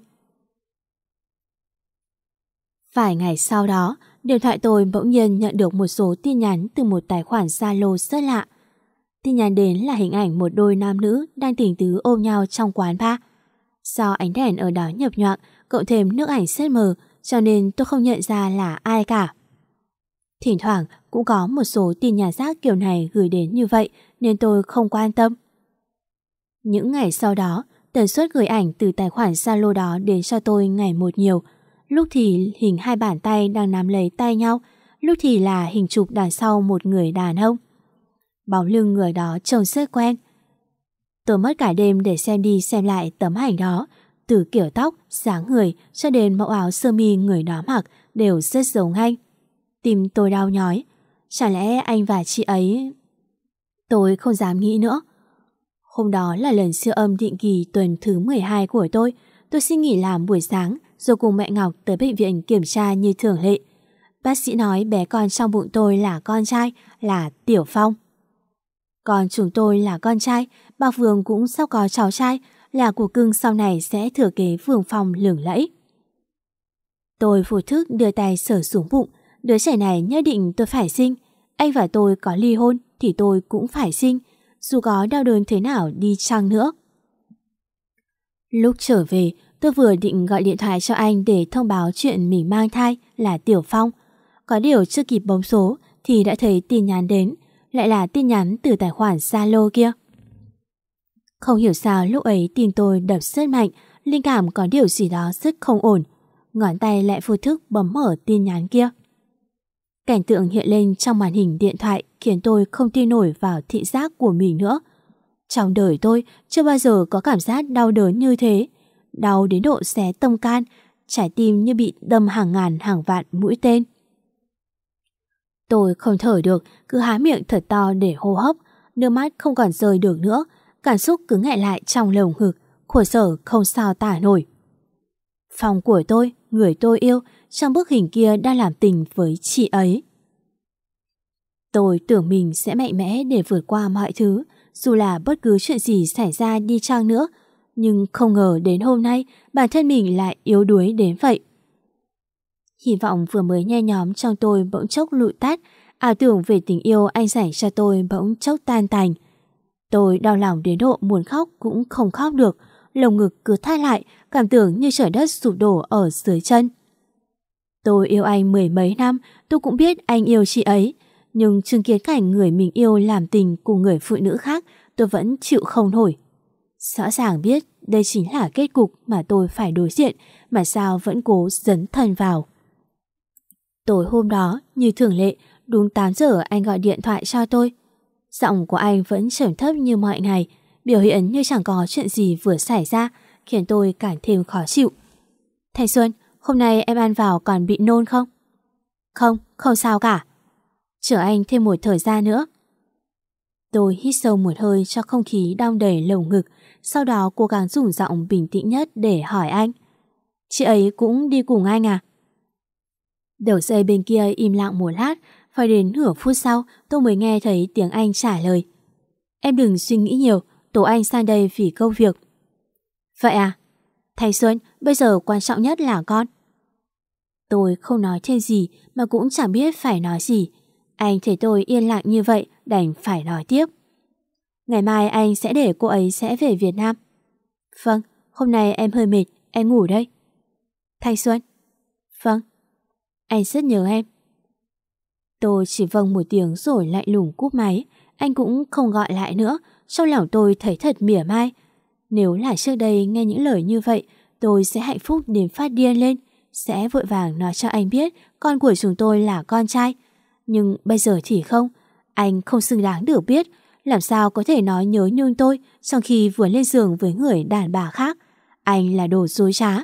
B: Vài ngày sau đó, điện thoại tôi bỗng nhiên nhận được một số tin nhắn từ một tài khoản Zalo rất lạ. Tin nhắn đến là hình ảnh một đôi nam nữ đang tình tứ ôm nhau trong quán bar. Do ánh đèn ở đó nhập nhoạng, cộng thêm nước ảnh rất mờ, cho nên tôi không nhận ra là ai cả. Thỉnh thoảng cũng có một số tin nhắn rác kiểu này gửi đến như vậy nên tôi không quan tâm. Những ngày sau đó, tần suất gửi ảnh từ tài khoản Zalo đó đến cho tôi ngày một nhiều. Lúc thì hình hai bàn tay đang nắm lấy tay nhau, lúc thì là hình chụp đằng sau một người đàn ông. Bóng lưng người đó trông rất quen. Tôi mất cả đêm để xem đi xem lại tấm ảnh đó. Từ kiểu tóc, dáng người cho đến mẫu áo sơ mi người đó mặc đều rất giống anh. Tim tôi đau nhói. Chả lẽ anh và chị ấy... Tôi không dám nghĩ nữa. Hôm đó là lần siêu âm định kỳ tuần thứ mười hai của tôi. Tôi xin nghỉ làm buổi sáng rồi cùng mẹ Ngọc tới bệnh viện kiểm tra như thường lệ. Bác sĩ nói bé con trong bụng tôi là con trai, là Tiểu Phong. Còn chúng tôi là con trai, bà Vương cũng sắp có cháu trai, là của cưng sau này sẽ thừa kế Vương Phong lừng lẫy. Tôi vô thức đưa tay sờ xuống bụng, đứa trẻ này nhất định tôi phải sinh. Anh và tôi có ly hôn thì tôi cũng phải sinh, dù có đau đớn thế nào đi chăng nữa. Lúc trở về, tôi vừa định gọi điện thoại cho anh để thông báo chuyện mình mang thai là Tiểu Phong. Có điều chưa kịp bấm số thì đã thấy tin nhắn đến, lại là tin nhắn từ tài khoản Zalo kia. Không hiểu sao lúc ấy tim tôi đập rất mạnh, linh cảm có điều gì đó rất không ổn. Ngón tay lại vô thức bấm mở tin nhắn kia. Cảnh tượng hiện lên trong màn hình điện thoại khiến tôi không tin nổi vào thị giác của mình nữa. Trong đời tôi chưa bao giờ có cảm giác đau đớn như thế. Đau đến độ xé tâm can, trái tim như bị đâm hàng ngàn hàng vạn mũi tên. Tôi không thở được, cứ há miệng thật to để hô hấp, nước mắt không còn rơi được nữa, cảm xúc cứ nghẹn lại trong lồng ngực, khổ sở không sao tả nổi. Phòng của tôi, người tôi yêu, trong bức hình kia đang làm tình với chị ấy. Tôi tưởng mình sẽ mạnh mẽ để vượt qua mọi thứ, dù là bất cứ chuyện gì xảy ra đi chăng nữa, nhưng không ngờ đến hôm nay bản thân mình lại yếu đuối đến vậy. Hy vọng vừa mới nhe nhóm trong tôi bỗng chốc lụi tắt, ảo tưởng về tình yêu anh dành cho tôi bỗng chốc tan tành. Tôi đau lòng đến độ muốn khóc cũng không khóc được, lồng ngực cứ thắt lại, cảm tưởng như trời đất sụp đổ ở dưới chân. Tôi yêu anh mười mấy năm, tôi cũng biết anh yêu chị ấy, nhưng chứng kiến cảnh người mình yêu làm tình cùng người phụ nữ khác, tôi vẫn chịu không nổi. Rõ ràng biết đây chính là kết cục mà tôi phải đối diện, mà sao vẫn cố dấn thân vào. Tối hôm đó, như thường lệ, đúng tám giờ anh gọi điện thoại cho tôi. Giọng của anh vẫn trầm thấp như mọi ngày, biểu hiện như chẳng có chuyện gì vừa xảy ra, khiến tôi càng thêm khó chịu. Thanh Xuân, hôm nay em ăn vào còn bị nôn không? Không, không sao cả. Chờ anh thêm một thời gian nữa. Tôi hít sâu một hơi cho không khí đong đầy lồng ngực, sau đó cố gắng dùng giọng bình tĩnh nhất để hỏi anh. Chị ấy cũng đi cùng anh à? Đầu dây bên kia im lặng một lát, phải đến nửa phút sau tôi mới nghe thấy tiếng anh trả lời. Em đừng suy nghĩ nhiều, Tố Anh sang đây vì công việc. Vậy à? Thanh Xuân, bây giờ quan trọng nhất là con. Tôi không nói thêm gì mà cũng chẳng biết phải nói gì. Anh thấy tôi yên lặng như vậy đành phải nói tiếp. Ngày mai anh sẽ để cô ấy sẽ về Việt Nam. Vâng, hôm nay em hơi mệt, em ngủ đây. Thanh Xuân. Vâng. Anh rất nhớ em. Tôi chỉ vâng một tiếng rồi lại lùng cúp máy. Anh cũng không gọi lại nữa. Trong lòng tôi thấy thật mỉa mai. Nếu là trước đây nghe những lời như vậy, tôi sẽ hạnh phúc đến phát điên lên, sẽ vội vàng nói cho anh biết con của chúng tôi là con trai. Nhưng bây giờ thì không. Anh không xứng đáng được biết. Làm sao có thể nói nhớ nhung tôi trong khi vừa lên giường với người đàn bà khác. Anh là đồ dối trá.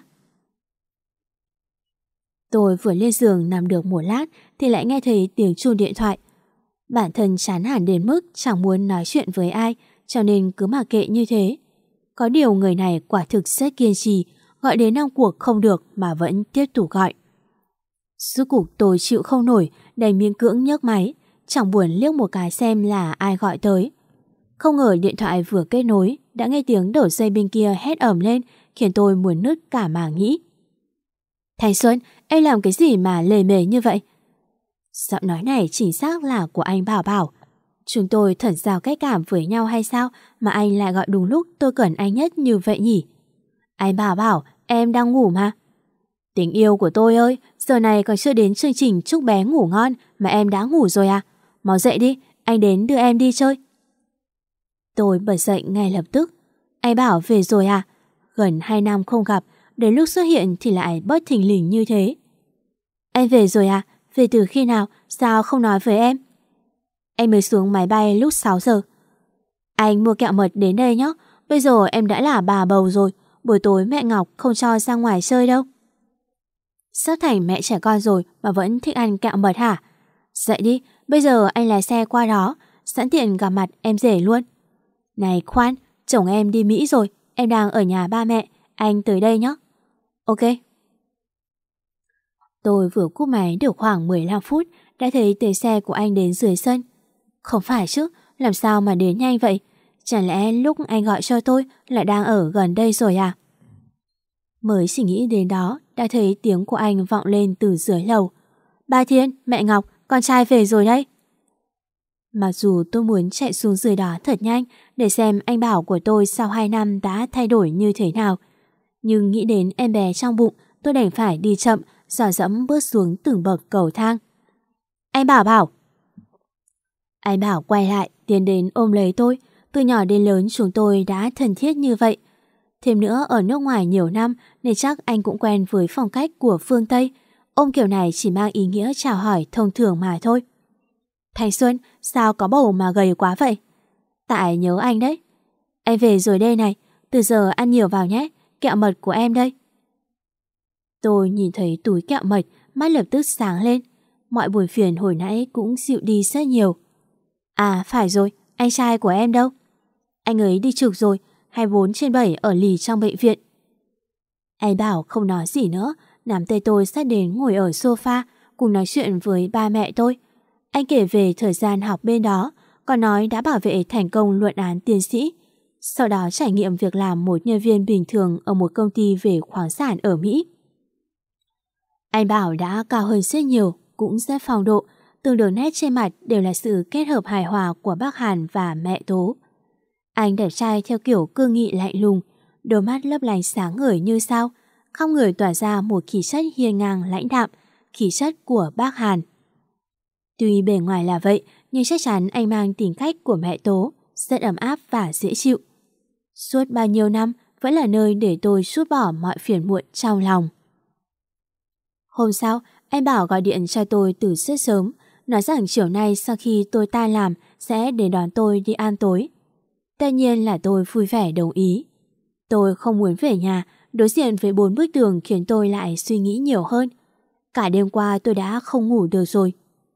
B: Tôi vừa lên giường nằm được một lát thì lại nghe thấy tiếng chuông điện thoại. Bản thân chán hẳn đến mức chẳng muốn nói chuyện với ai, cho nên cứ mặc kệ như thế. Có điều người này quả thực rất kiên trì, gọi đến năm cuộc không được mà vẫn tiếp tục gọi. Rốt cuộc tôi chịu không nổi, đành miễn cưỡng nhấc máy, chẳng buồn liếc một cái xem là ai gọi tới. Không ngờ điện thoại vừa kết nối đã nghe tiếng đầu dây bên kia hét ầm lên, khiến tôi muốn nứt cả màng nhĩ. Thanh Xuân, em làm cái gì mà lề mề như vậy? Giọng nói này chính xác là của anh Bảo Bảo. Chúng tôi thật giao cách cảm với nhau hay sao mà anh lại gọi đúng lúc tôi cần anh nhất như vậy nhỉ? Anh Bảo Bảo, em đang ngủ mà. Tình yêu của tôi ơi, giờ này còn chưa đến chương trình chúc bé ngủ ngon mà em đã ngủ rồi à? Mau dậy đi, anh đến đưa em đi chơi. Tôi bật dậy ngay lập tức. Anh Bảo về rồi à? Gần hai năm không gặp, đến lúc xuất hiện thì lại bất thình lình như thế. Anh về rồi à? Về từ khi nào? Sao không nói với em? Em mới xuống máy bay lúc sáu giờ. Anh mua kẹo mật đến đây nhé. Bây giờ em đã là bà bầu rồi. Buổi tối mẹ Ngọc không cho ra ngoài chơi đâu. Sắp thành mẹ trẻ con rồi mà vẫn thích ăn kẹo mật hả? Dậy đi, bây giờ anh lái xe qua đó, sẵn tiện gặp mặt em rể luôn. Này khoan, chồng em đi Mỹ rồi, em đang ở nhà ba mẹ, anh tới đây nhé. Ok. Tôi vừa cúp máy được khoảng mười lăm phút đã thấy tiếng xe của anh đến dưới sân. Không phải chứ, làm sao mà đến nhanh vậy? Chẳng lẽ lúc anh gọi cho tôi lại đang ở gần đây rồi à? Mới chỉ nghĩ đến đó đã thấy tiếng của anh vọng lên từ dưới lầu. Ba Thiên, mẹ Ngọc, con trai về rồi đấy. Mặc dù tôi muốn chạy xuống dưới đó thật nhanh để xem anh Bảo của tôi sau hai năm đã thay đổi như thế nào, nhưng nghĩ đến em bé trong bụng, tôi đành phải đi chậm, dò dẫm bước xuống từng bậc cầu thang. Anh Bảo Bảo. Anh Bảo quay lại, tiến đến ôm lấy tôi. Từ nhỏ đến lớn chúng tôi đã thân thiết như vậy. Thêm nữa ở nước ngoài nhiều năm nên chắc anh cũng quen với phong cách của phương Tây. Ôm kiểu này chỉ mang ý nghĩa chào hỏi thông thường mà thôi. Thanh Xuân, sao có bầu mà gầy quá vậy? Tại nhớ anh đấy. Em về rồi đây này, từ giờ ăn nhiều vào nhé, kẹo mật của em đây. Tôi nhìn thấy túi kẹo mật, mắt lập tức sáng lên. Mọi buồn phiền hồi nãy cũng dịu đi rất nhiều. À phải rồi, anh trai của em đâu? Anh ấy đi trực rồi, hai mươi bốn trên bảy ở lì trong bệnh viện. Anh bảo không nói gì nữa, nắm tay tôi sát đến ngồi ở sofa, cùng nói chuyện với ba mẹ tôi. Anh kể về thời gian học bên đó, còn nói đã bảo vệ thành công luận án tiến sĩ. Sau đó trải nghiệm việc làm một nhân viên bình thường ở một công ty về khoáng sản ở Mỹ. Anh bảo đã cao hơn rất nhiều, cũng rất phong độ, từng đường nét trên mặt đều là sự kết hợp hài hòa của bác Hàn và mẹ Tố. Anh đẹp trai theo kiểu cương nghị lạnh lùng, đôi mắt lấp lánh sáng ngời như sao, khắp người tỏa ra một khí chất hiên ngang lãnh đạm, khí chất của bác Hàn. Tuy bề ngoài là vậy, nhưng chắc chắn anh mang tính cách của mẹ Tố, rất ấm áp và dễ chịu. Suốt bao nhiêu năm vẫn là nơi để tôi trút bỏ mọi phiền muộn trong lòng. Hôm sau, anh Bảo gọi điện cho tôi từ rất sớm, nói rằng chiều nay sau khi tôi tan làm sẽ đến đón tôi đi ăn tối. Tất nhiên là tôi vui vẻ đồng ý. Tôi không muốn về nhà, đối diện với bốn bức tường khiến tôi lại suy nghĩ nhiều hơn. Cả đêm qua tôi đã không ngủ được rồi.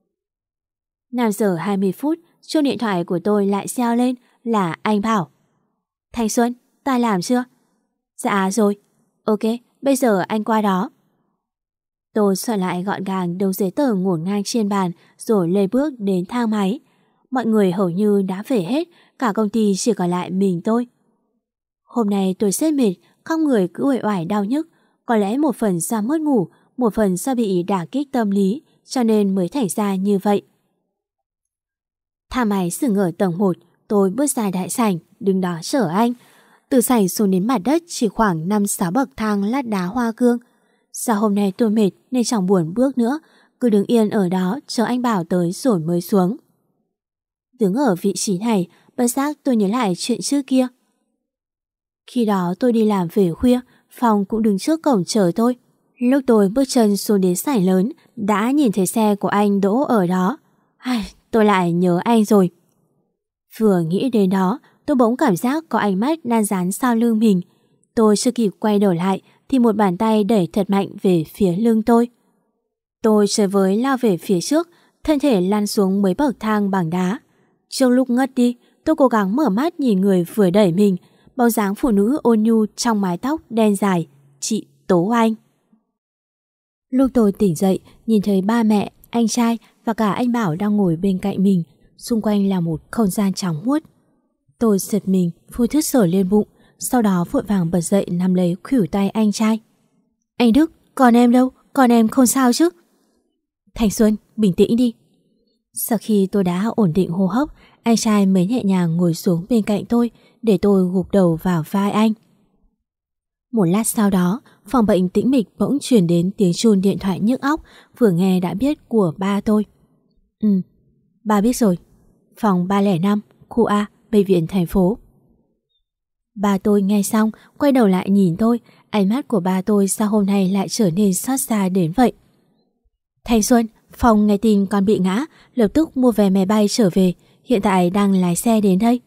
B: năm giờ hai mươi phút, chuông điện thoại của tôi lại reo lên là anh Bảo. Thanh Xuân, ta làm chưa? Dạ rồi. Ok, bây giờ anh qua đó. Tôi soạn lại gọn gàng đống giấy tờ ngổn ngang trên bàn rồi lê bước đến thang máy. Mọi người hầu như đã về hết, cả công ty chỉ còn lại mình tôi. Hôm nay tôi rất mệt, khắp người cứ uể oải đau nhức. Có lẽ một phần do mất ngủ, một phần do bị đả kích tâm lý, cho nên mới thành ra như vậy. Thang máy dừng ở tầng một, tôi bước ra đại sảnh, đứng đó chờ anh. Từ sảnh xuống đến mặt đất chỉ khoảng năm sáu bậc thang lát đá hoa cương. Sao hôm nay tôi mệt nên chẳng buồn bước nữa, cứ đứng yên ở đó chờ anh Bảo tới rồi mới xuống. Đứng ở vị trí này, bất giác tôi nhớ lại chuyện trước kia. Khi đó tôi đi làm về khuya, Phong cũng đứng trước cổng chờ tôi. Lúc tôi bước chân xuống đến sảnh lớn, đã nhìn thấy xe của anh đỗ ở đó. Ai, tôi lại nhớ anh rồi. Vừa nghĩ đến đó, tôi bỗng cảm giác có ánh mắt đang dán sau lưng mình. Tôi chưa kịp quay đầu lại thì một bàn tay đẩy thật mạnh về phía lưng tôi. Tôi chơi với lao về phía trước, thân thể lăn xuống mấy bậc thang bằng đá. Trước lúc ngất đi, tôi cố gắng mở mắt nhìn người vừa đẩy mình, bóng dáng phụ nữ ôn nhu trong mái tóc đen dài, chị Tố Anh. Lúc tôi tỉnh dậy, nhìn thấy ba mẹ, anh trai và cả anh Bảo đang ngồi bên cạnh mình, xung quanh là một không gian trắng muốt. Tôi giật mình, vô thức sờ lên bụng, sau đó vội vàng bật dậy nắm lấy khuỷu tay anh trai. Anh Đức, còn em đâu? Còn em không sao chứ? Thanh Xuân, bình tĩnh đi. Sau khi tôi đã ổn định hô hấp, anh trai mới nhẹ nhàng ngồi xuống bên cạnh tôi để tôi gục đầu vào vai anh. Một lát sau đó, phòng bệnh tĩnh mịch bỗng truyền đến tiếng chuông điện thoại nhức óc vừa nghe đã biết của ba tôi. Ừ, ba biết rồi. Phòng ba không năm, khu A, bệnh viện thành phố. Ba tôi nghe xong, quay đầu lại nhìn tôi, ánh mắt của ba tôi sao hôm nay lại trở nên xót xa đến vậy. Thanh Xuân, Phong nghe tin con bị ngã, lập tức mua vé máy bay trở về, hiện tại đang lái xe đến đây.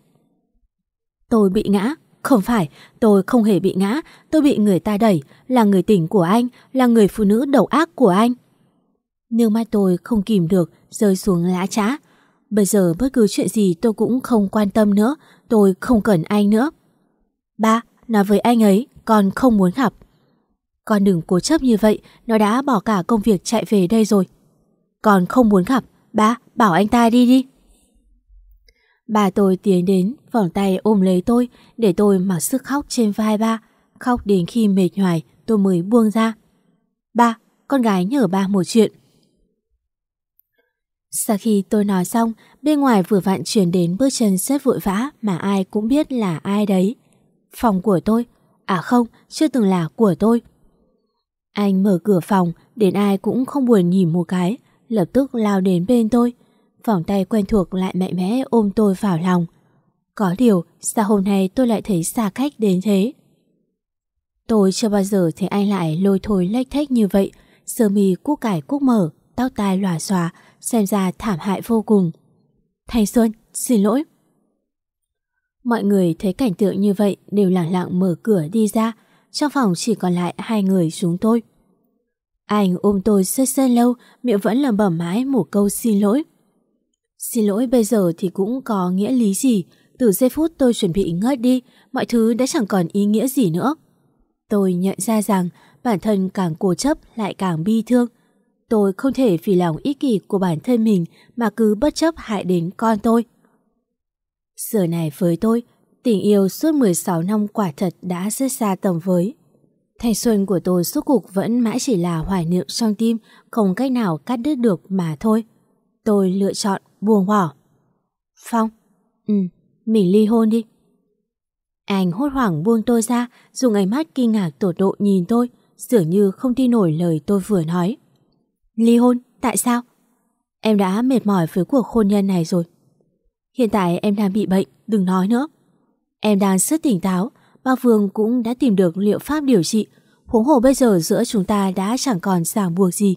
B: Tôi bị ngã? Không phải, tôi không hề bị ngã, tôi bị người ta đẩy, là người tình của anh, là người phụ nữ độc ác của anh. Nước mắt tôi không kìm được, rơi xuống lã chã. Bây giờ bất cứ chuyện gì tôi cũng không quan tâm nữa, tôi không cần anh nữa. Ba, nói với anh ấy, con không muốn gặp. Con đừng cố chấp như vậy, nó đã bỏ cả công việc chạy về đây rồi. Con không muốn gặp, ba, bảo anh ta đi đi. Bà tôi tiến đến, vòng tay ôm lấy tôi, để tôi mặc sức khóc trên vai ba. Khóc đến khi mệt nhoài, tôi mới buông ra. Ba, con gái nhờ ba một chuyện. Sau khi tôi nói xong, bên ngoài vừa vặn truyền đến bước chân rất vội vã mà ai cũng biết là ai đấy. Phòng của tôi. À không, chưa từng là của tôi. Anh mở cửa phòng, đến ai cũng không buồn nhìn một cái, lập tức lao đến bên tôi. Vòng tay quen thuộc lại mạnh mẽ ôm tôi vào lòng. Có điều, sao hôm nay tôi lại thấy xa cách đến thế? Tôi chưa bao giờ thấy anh lại lôi thôi lếch thếch như vậy, sơ mi cúc cải cúc mở, tóc tai lòa xòa, xem ra thảm hại vô cùng. Thanh Xuân, xin lỗi. Mọi người thấy cảnh tượng như vậy đều lặng lặng mở cửa đi ra. Trong phòng chỉ còn lại hai người chúng tôi. Anh ôm tôi rất rất lâu, miệng vẫn lẩm bẩm mãi một câu xin lỗi. Xin lỗi bây giờ thì cũng có nghĩa lý gì. Từ giây phút tôi chuẩn bị ngất đi, mọi thứ đã chẳng còn ý nghĩa gì nữa. Tôi nhận ra rằng bản thân càng cố chấp lại càng bi thương. Tôi không thể vì lòng ích kỷ của bản thân mình mà cứ bất chấp hại đến con tôi. Giờ này với tôi, tình yêu suốt mười sáu năm quả thật đã rất xa tầm với. Thanh xuân của tôi suốt cuộc vẫn mãi chỉ là hoài niệm trong tim, không cách nào cắt đứt được mà thôi. Tôi lựa chọn buông bỏ. Phong, ừ, mình ly hôn đi. Anh hốt hoảng buông tôi ra, dùng ánh mắt kinh ngạc tột độ nhìn tôi, dường như không tin nổi lời tôi vừa nói. Ly hôn? Tại sao? Em đã mệt mỏi với cuộc hôn nhân này rồi. Hiện tại em đang bị bệnh, đừng nói nữa. Em đang rất tỉnh táo, bác Vương cũng đã tìm được liệu pháp điều trị, huống hồ bây giờ giữa chúng ta đã chẳng còn ràng buộc gì.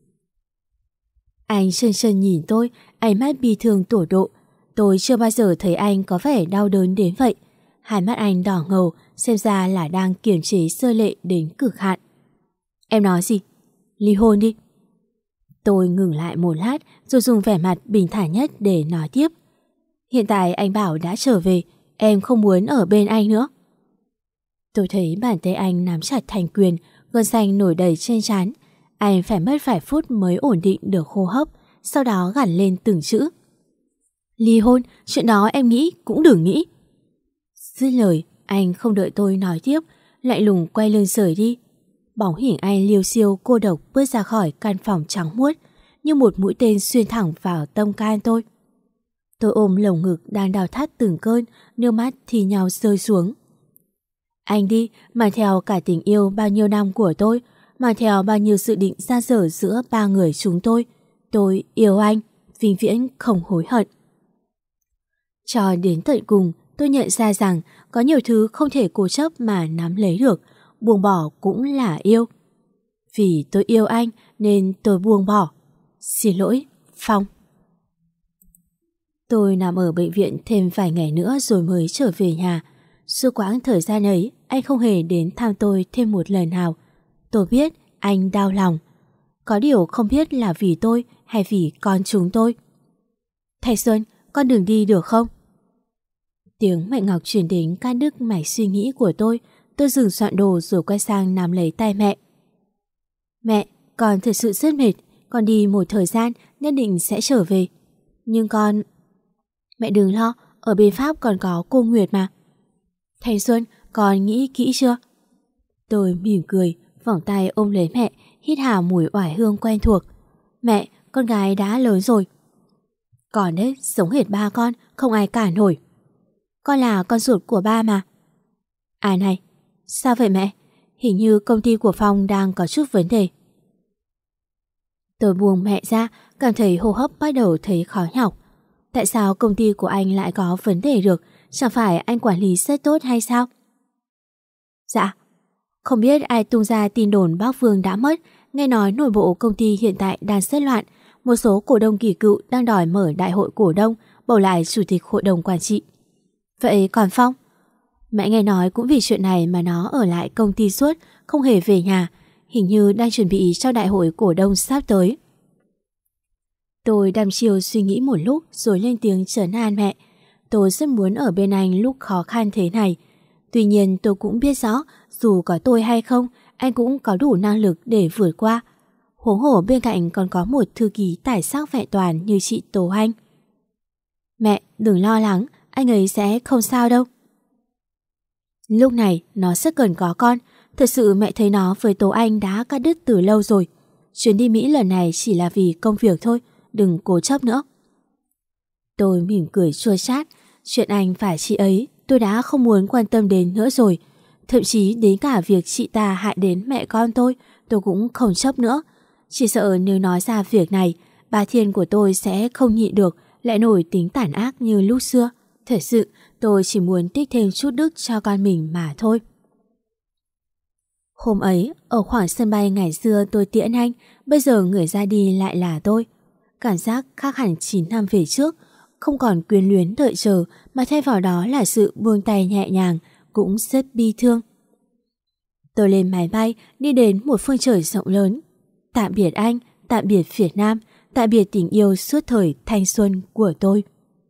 B: Anh chần chần nhìn tôi, ánh mắt bi thương tột độ. Tôi chưa bao giờ thấy anh có vẻ đau đớn đến vậy. Hai mắt anh đỏ ngầu, xem ra là đang kiềm chế rơi lệ đến cực hạn. Em nói gì? Ly hôn đi. Tôi ngừng lại một lát rồi dùng vẻ mặt bình thản nhất để nói tiếp. Hiện tại anh bảo đã trở về, em không muốn ở bên anh nữa. Tôi thấy bàn tay anh nắm chặt thành quyền, gân xanh nổi đầy trên trán. Anh phải mất vài phút mới ổn định được hô hấp, sau đó gằn lên từng chữ. Ly hôn, chuyện đó em nghĩ cũng đừng nghĩ. Dứt lời, anh không đợi tôi nói tiếp, lại lùng quay lưng rời đi. Bóng hình anh liêu xiêu cô độc bước ra khỏi căn phòng trắng muốt, như một mũi tên xuyên thẳng vào tâm can tôi. Tôi ôm lồng ngực đang đau thắt từng cơn, nước mắt thì nhau rơi xuống. Anh đi, mang theo cả tình yêu bao nhiêu năm của tôi, mang theo bao nhiêu sự định ra dở giữa ba người chúng tôi. Tôi yêu anh, vĩnh viễn không hối hận. Cho đến tận cùng, tôi nhận ra rằng có nhiều thứ không thể cố chấp mà nắm lấy được, buông bỏ cũng là yêu. Vì tôi yêu anh nên tôi buông bỏ. Xin lỗi, Phong. Tôi nằm ở bệnh viện thêm vài ngày nữa rồi mới trở về nhà. Suốt quãng thời gian ấy, anh không hề đến thăm tôi thêm một lần nào. Tôi biết anh đau lòng. Có điều không biết là vì tôi hay vì con chúng tôi. Thầy Xuân, con đừng đi được không? Tiếng mẹ Ngọc truyền đến cắt đứt mạch suy nghĩ của tôi. Tôi dừng soạn đồ rồi quay sang nắm lấy tay mẹ. Mẹ, con thật sự rất mệt. Con đi một thời gian nhất định sẽ trở về. Nhưng con... Mẹ đừng lo, ở bên Pháp còn có cô Nguyệt mà. Thanh Xuân, con nghĩ kỹ chưa? Tôi mỉm cười, vòng tay ôm lấy mẹ, hít hà mùi oải hương quen thuộc. Mẹ, con gái đã lớn rồi. Còn đấy, giống hệt ba con, không ai cản nổi. Con là con ruột của ba mà. À này, sao vậy mẹ? Hình như công ty của Phong đang có chút vấn đề. Tôi buông mẹ ra, cảm thấy hô hấp bắt đầu thấy khó nhọc. Tại sao công ty của anh lại có vấn đề được? Chẳng phải anh quản lý rất tốt hay sao? Dạ, không biết ai tung ra tin đồn bác Vương đã mất. Nghe nói nội bộ công ty hiện tại đang rất loạn. Một số cổ đông kỳ cựu đang đòi mở đại hội cổ đông, bầu lại chủ tịch hội đồng quản trị. Vậy còn Phong? Mẹ nghe nói cũng vì chuyện này mà nó ở lại công ty suốt, không hề về nhà. Hình như đang chuẩn bị cho đại hội cổ đông sắp tới. Tôi đăm chiêu suy nghĩ một lúc rồi lên tiếng trấn an mẹ. Tôi rất muốn ở bên anh lúc khó khăn thế này. Tuy nhiên tôi cũng biết rõ, dù có tôi hay không, anh cũng có đủ năng lực để vượt qua. Huống hồ bên cạnh còn có một thư ký tài sắc vẹn toàn như chị Tố Anh. Mẹ, đừng lo lắng, anh ấy sẽ không sao đâu. Lúc này nó rất cần có con. Thật sự mẹ thấy nó với Tố Anh đã cắt đứt từ lâu rồi. Chuyến đi Mỹ lần này chỉ là vì công việc thôi, đừng cố chấp nữa. Tôi mỉm cười chua chát. Chuyện anh và chị ấy tôi đã không muốn quan tâm đến nữa rồi. Thậm chí đến cả việc chị ta hại đến mẹ con tôi, tôi cũng không chấp nữa. Chỉ sợ nếu nói ra việc này, bà Thiên của tôi sẽ không nhịn được, lại nổi tính tàn ác như lúc xưa. Thật sự tôi chỉ muốn tích thêm chút đức cho con mình mà thôi. Hôm ấy, ở khoảng sân bay ngày xưa tôi tiễn anh, bây giờ người ra đi lại là tôi. Cảm giác khác hẳn chín năm về trước, không còn quyến luyến đợi chờ mà thay vào đó là sự buông tay nhẹ nhàng, cũng rất bi thương. Tôi lên máy bay, đi đến một phương trời rộng lớn. Tạm biệt anh, tạm biệt Việt Nam, tạm biệt tình yêu suốt thời thanh xuân của tôi.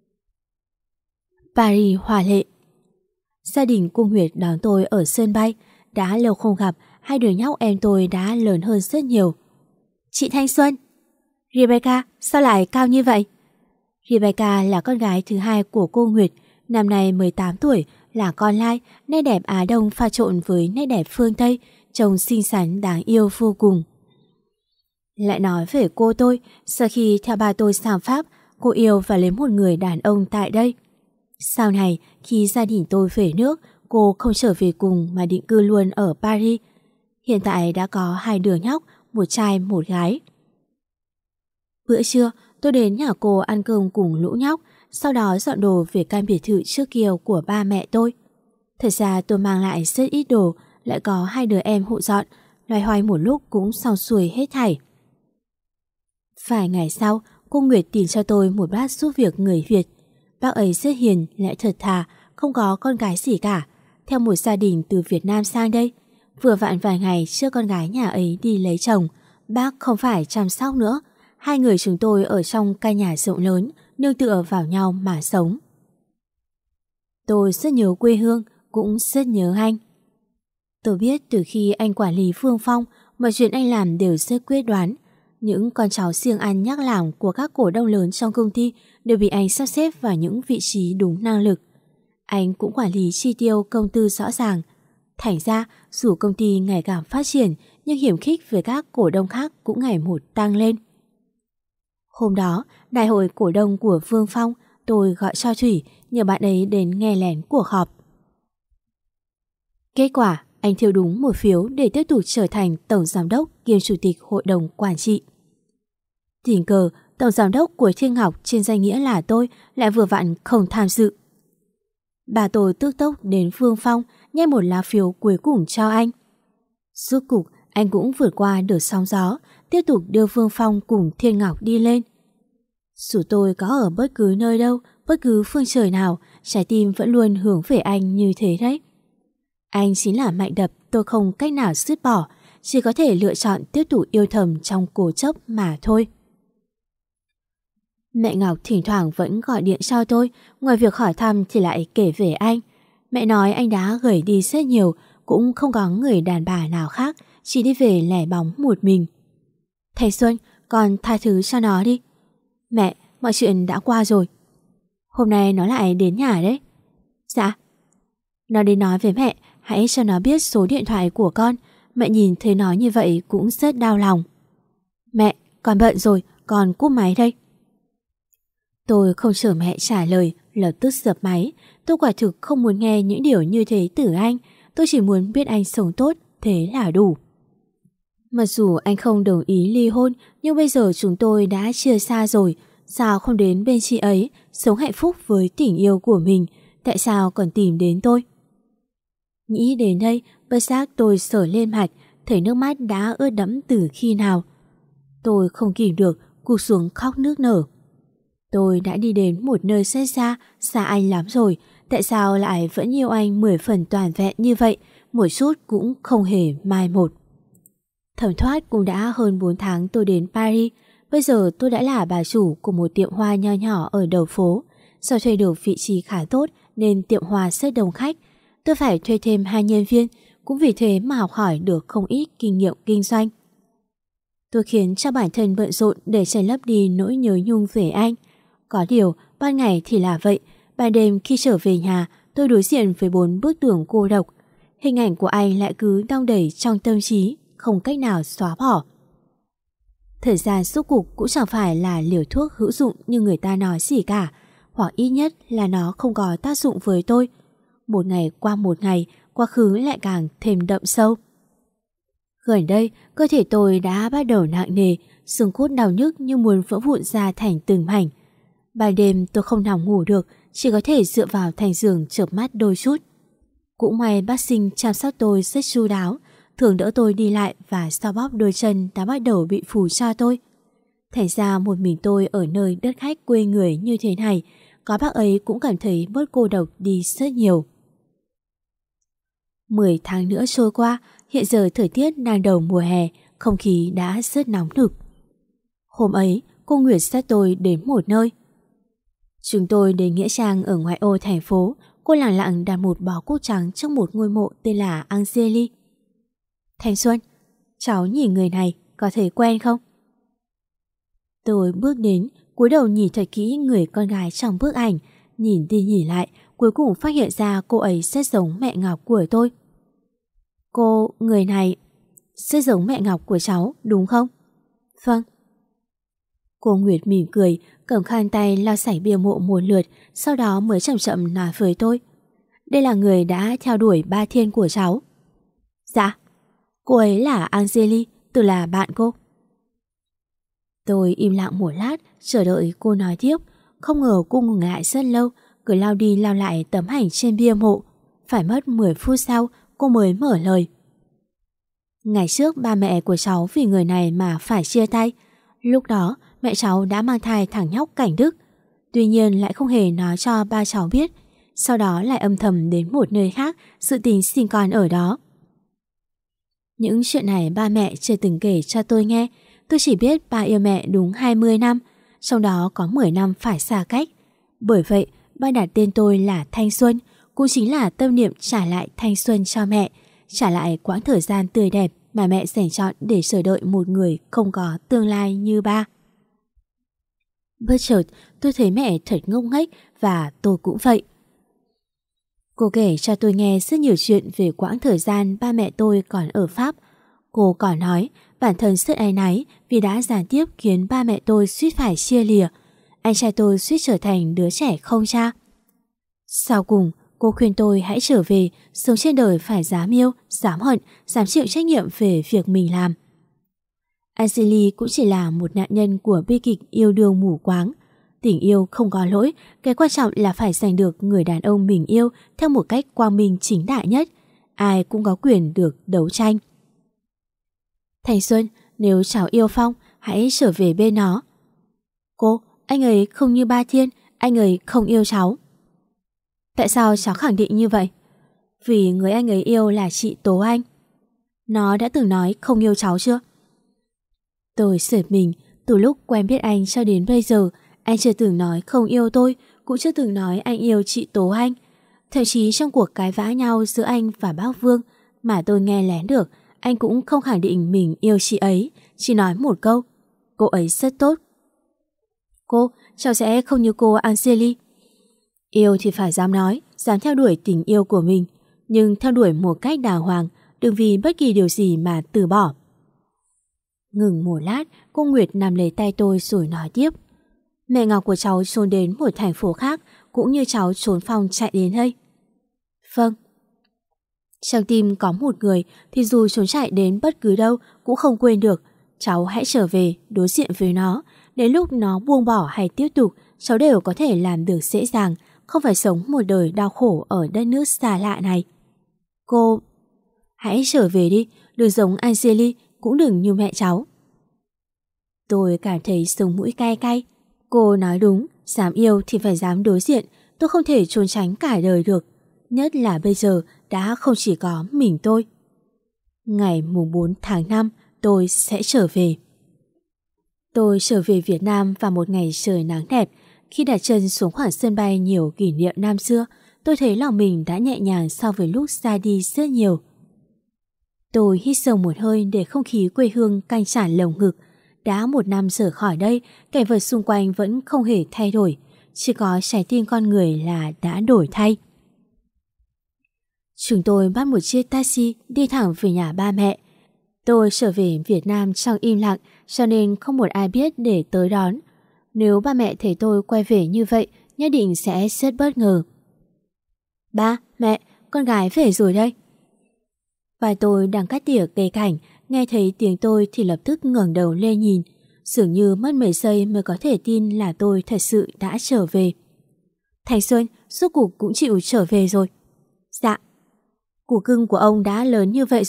B: Paris Hoa Lệ. Gia đình Cung Nguyệt đón tôi ở sân bay. Đã lâu không gặp, hai đứa nhóc em tôi đã lớn hơn rất nhiều. Chị Thanh Xuân. Rebecca, sao lại cao như vậy? Rebecca là con gái thứ hai của cô Nguyệt, năm nay mười tám tuổi, là con lai, nét đẹp Á Đông pha trộn với nét đẹp phương Tây, trông xinh xắn đáng yêu vô cùng. Lại nói về cô tôi, sau khi theo ba tôi sang Pháp, cô yêu và lấy một người đàn ông tại đây. Sau này, khi gia đình tôi về nước, cô không trở về cùng mà định cư luôn ở Paris. Hiện tại đã có hai đứa nhóc, một trai một gái. Bữa trưa, tôi đến nhà cô ăn cơm cùng lũ nhóc, sau đó dọn đồ về căn biệt thự trước kia của ba mẹ tôi. Thật ra tôi mang lại rất ít đồ, lại có hai đứa em hộ dọn, loay hoay một lúc cũng xong xuôi hết thảy. Vài ngày sau, cô Nguyệt tìm cho tôi một bác giúp việc người Việt. Bác ấy rất hiền, lại thật thà, không có con gái gì cả. Theo một gia đình từ Việt Nam sang đây, vừa vặn vài ngày trước con gái nhà ấy đi lấy chồng, bác không phải chăm sóc nữa. Hai người chúng tôi ở trong căn nhà rộng lớn, nương tựa vào nhau mà sống. Tôi rất nhớ quê hương, cũng rất nhớ anh. Tôi biết từ khi anh quản lý Phương Phong, mọi chuyện anh làm đều rất quyết đoán. Những con cháu siêng ăn nhắc làm của các cổ đông lớn trong công ty đều bị anh sắp xếp vào những vị trí đúng năng lực. Anh cũng quản lý chi tiêu công tư rõ ràng. Thành ra, dù công ty ngày càng phát triển, nhưng hiểm khích với các cổ đông khác cũng ngày một tăng lên. Hôm đó, đại hội cổ đông của Phương Phong, tôi gọi cho Thủy, nhờ bạn ấy đến nghe lén cuộc họp. Kết quả, anh thiếu đúng một phiếu để tiếp tục trở thành tổng giám đốc kiêm chủ tịch hội đồng quản trị. Tình cờ, tổng giám đốc của Thiên Ngọc trên danh nghĩa là tôi lại vừa vặn không tham dự. Bà tôi tức tốc đến Phương Phong nhét một lá phiếu cuối cùng cho anh. Rốt cục, anh cũng vượt qua được sóng gió, tiếp tục đưa Phương Phong cùng Thiên Ngọc đi lên. Dù tôi có ở bất cứ nơi đâu, bất cứ phương trời nào, trái tim vẫn luôn hướng về anh như thế đấy. Anh chính là mạch đập tôi không cách nào dứt bỏ, chỉ có thể lựa chọn tiếp tục yêu thầm trong cố chấp mà thôi. Mẹ Ngọc thỉnh thoảng vẫn gọi điện cho tôi, ngoài việc hỏi thăm thì lại kể về anh. Mẹ nói anh đã gầy đi rất nhiều, cũng không có người đàn bà nào khác, chỉ đi về lẻ bóng một mình. Thầy Xuân, con tha thứ cho nó đi. Mẹ, mọi chuyện đã qua rồi. Hôm nay nó lại đến nhà đấy. Dạ. Nó đến nói với mẹ, hãy cho nó biết số điện thoại của con. Mẹ nhìn thấy nó như vậy cũng rất đau lòng. Mẹ, con bận rồi, con cúp máy đây. Tôi không chờ mẹ trả lời, lập tức dập máy. Tôi quả thực không muốn nghe những điều như thế từ anh. Tôi chỉ muốn biết anh sống tốt, thế là đủ. Mặc dù anh không đồng ý ly hôn, nhưng bây giờ chúng tôi đã chia xa rồi. Sao không đến bên chị ấy, sống hạnh phúc với tình yêu của mình? Tại sao còn tìm đến tôi? Nghĩ đến đây, bất giác tôi sờ lên mặt, thấy nước mắt đã ướt đẫm từ khi nào. Tôi không kìm được, cụp xuống khóc nức nở. Tôi đã đi đến một nơi rất xa, xa anh lắm rồi. Tại sao lại vẫn yêu anh mười phần toàn vẹn như vậy, một chút cũng không hề mai một. Thẩm thoát cũng đã hơn bốn tháng tôi đến Paris. Bây giờ tôi đã là bà chủ của một tiệm hoa nho nhỏ ở đầu phố. Do thuê được vị trí khá tốt nên tiệm hoa rất đông khách. Tôi phải thuê thêm hai nhân viên, cũng vì thế mà học hỏi được không ít kinh nghiệm kinh doanh. Tôi khiến cho bản thân bận rộn để che lấp đi nỗi nhớ nhung về anh. Có điều, ban ngày thì là vậy, ban đêm khi trở về nhà, tôi đối diện với bốn bức tường cô độc. Hình ảnh của anh lại cứ đong đầy trong tâm trí, không cách nào xóa bỏ. Thời gian rốt cục cũng chẳng phải là liều thuốc hữu dụng như người ta nói gì cả, hoặc ít nhất là nó không có tác dụng với tôi. Một ngày qua một ngày, quá khứ lại càng thêm đậm sâu. Gần đây, cơ thể tôi đã bắt đầu nặng nề, xương cốt đau nhức như muốn vỡ vụn ra thành từng mảnh. Ban đêm tôi không nằm ngủ được, chỉ có thể dựa vào thành giường chợp mắt đôi chút. Cũng may bác sinh chăm sóc tôi rất chu đáo, thường đỡ tôi đi lại và xoa bóp đôi chân đã bắt đầu bị phù cho tôi. Thành ra một mình tôi ở nơi đất khách quê người như thế này, có bác ấy cũng cảm thấy bớt cô độc đi rất nhiều. Mười tháng nữa trôi qua, hiện giờ thời tiết đang đầu mùa hè, không khí đã rất nóng nực. Hôm ấy, cô Nguyệt dắt tôi đến một nơi. Chúng tôi đến nghĩa trang ở ngoại ô thành phố. Cô lặng lặng đặt một bó cúc trắng trước một ngôi mộ tên là Angeli. Thanh Xuân, cháu nhìn người này có thấy quen không? Tôi bước đến, cúi đầu nhìn thật kỹ người con gái trong bức ảnh, nhìn đi nhìn lại, cuối cùng phát hiện ra cô ấy rất giống mẹ Ngọc của tôi. Cô, người này, rất giống mẹ Ngọc của cháu, đúng không? Vâng. Cô Nguyệt mỉm cười, cầm khăn tay lau sạch bia mộ một lượt, sau đó mới chậm chậm nói với tôi. Đây là người đã theo đuổi ba thiên của cháu. Dạ, cô ấy là Angeli, tức là bạn cô. Tôi im lặng một lát, chờ đợi cô nói tiếp. Không ngờ cô ngừng lại rất lâu, cứ lao đi lao lại tấm ảnh trên bia mộ. Phải mất mười phút sau, cô mới mở lời. Ngày trước ba mẹ của cháu vì người này mà phải chia tay. Lúc đó mẹ cháu đã mang thai thằng nhóc Cảnh Đức. Tuy nhiên lại không hề nói cho ba cháu biết. Sau đó lại âm thầm đến một nơi khác dự tính sinh con ở đó. Những chuyện này ba mẹ chưa từng kể cho tôi nghe. Tôi chỉ biết ba yêu mẹ đúng hai mươi năm, trong đó có mười năm phải xa cách. Bởi vậy ba đặt tên tôi là Thanh Xuân, cũng chính là tâm niệm trả lại thanh xuân cho mẹ, trả lại quãng thời gian tươi đẹp mà mẹ dành chọn để chờ đợi một người không có tương lai như ba. Bất chợt tôi thấy mẹ thật ngốc nghếch và tôi cũng vậy. Cô kể cho tôi nghe rất nhiều chuyện về quãng thời gian ba mẹ tôi còn ở Pháp. Cô còn nói bản thân rất áy náy vì đã gián tiếp khiến ba mẹ tôi suýt phải chia lìa. Anh trai tôi suýt trở thành đứa trẻ không cha. Sau cùng, cô khuyên tôi hãy trở về, sống trên đời phải dám yêu, dám hận, dám chịu trách nhiệm về việc mình làm. Angeli cũng chỉ là một nạn nhân của bi kịch yêu đương mù quáng. Tình yêu không có lỗi, cái quan trọng là phải giành được người đàn ông mình yêu theo một cách quang minh chính đại nhất. Ai cũng có quyền được đấu tranh. Thanh Xuân, nếu cháu yêu Phong, hãy trở về bên nó. Cô, anh ấy không như ba Thiên, anh ấy không yêu cháu. Tại sao cháu khẳng định như vậy? Vì người anh ấy yêu là chị Tố Anh. Nó đã từng nói không yêu cháu chưa? Tôi sửi mình, từ lúc quen biết anh cho đến bây giờ, anh chưa từng nói không yêu tôi, cũng chưa từng nói anh yêu chị Tố Anh. Thậm chí trong cuộc cãi vã nhau giữa anh và bác Vương mà tôi nghe lén được, anh cũng không khẳng định mình yêu chị ấy, chỉ nói một câu, cô ấy rất tốt. Cô, cháu sẽ không như cô Angeli. Yêu thì phải dám nói, dám theo đuổi tình yêu của mình, nhưng theo đuổi một cách đàng hoàng, đừng vì bất kỳ điều gì mà từ bỏ. Ngừng một lát, cô Nguyệt nắm lấy tay tôi rồi nói tiếp. Mẹ Ngọc của cháu trốn đến một thành phố khác, cũng như cháu trốn Phong chạy đến đây. Vâng. Trong tim có một người thì dù trốn chạy đến bất cứ đâu cũng không quên được. Cháu hãy trở về, đối diện với nó. Đến lúc nó buông bỏ hay tiếp tục, cháu đều có thể làm được dễ dàng, không phải sống một đời đau khổ ở đất nước xa lạ này. Cô... Hãy trở về đi, đừng giống Angeli, cũng đừng như mẹ cháu. Tôi cảm thấy sống mũi cay cay. Cô nói đúng, dám yêu thì phải dám đối diện, tôi không thể trốn tránh cả đời được. Nhất là bây giờ đã không chỉ có mình tôi. Ngày mùng bốn tháng năm tôi sẽ trở về. Tôi trở về Việt Nam vào một ngày trời nắng đẹp. Khi đặt chân xuống khoảng sân bay nhiều kỷ niệm năm xưa, tôi thấy lòng mình đã nhẹ nhàng so với lúc ra đi rất nhiều. Tôi hít sâu một hơi để không khí quê hương canh tràn lồng ngực. Đã một năm rời khỏi đây, cảnh vật xung quanh vẫn không hề thay đổi, chỉ có trái tim con người là đã đổi thay. Chúng tôi bắt một chiếc taxi đi thẳng về nhà ba mẹ. Tôi trở về Việt Nam trong im lặng, cho nên không một ai biết để tới đón. Nếu ba mẹ thấy tôi quay về như vậy, nhất định sẽ rất bất ngờ. Ba, mẹ, con gái về rồi đây. Và tôi đang cắt tỉa cây cảnh, nghe thấy tiếng tôi thì lập tức ngẩng đầu lên nhìn. Dường như mất mấy giây mới có thể tin là tôi thật sự đã trở về. Thành Xuân, rốt cuộc cũng chịu trở về rồi. Dạ. Củ cưng của ông đã lớn như vậy rồi,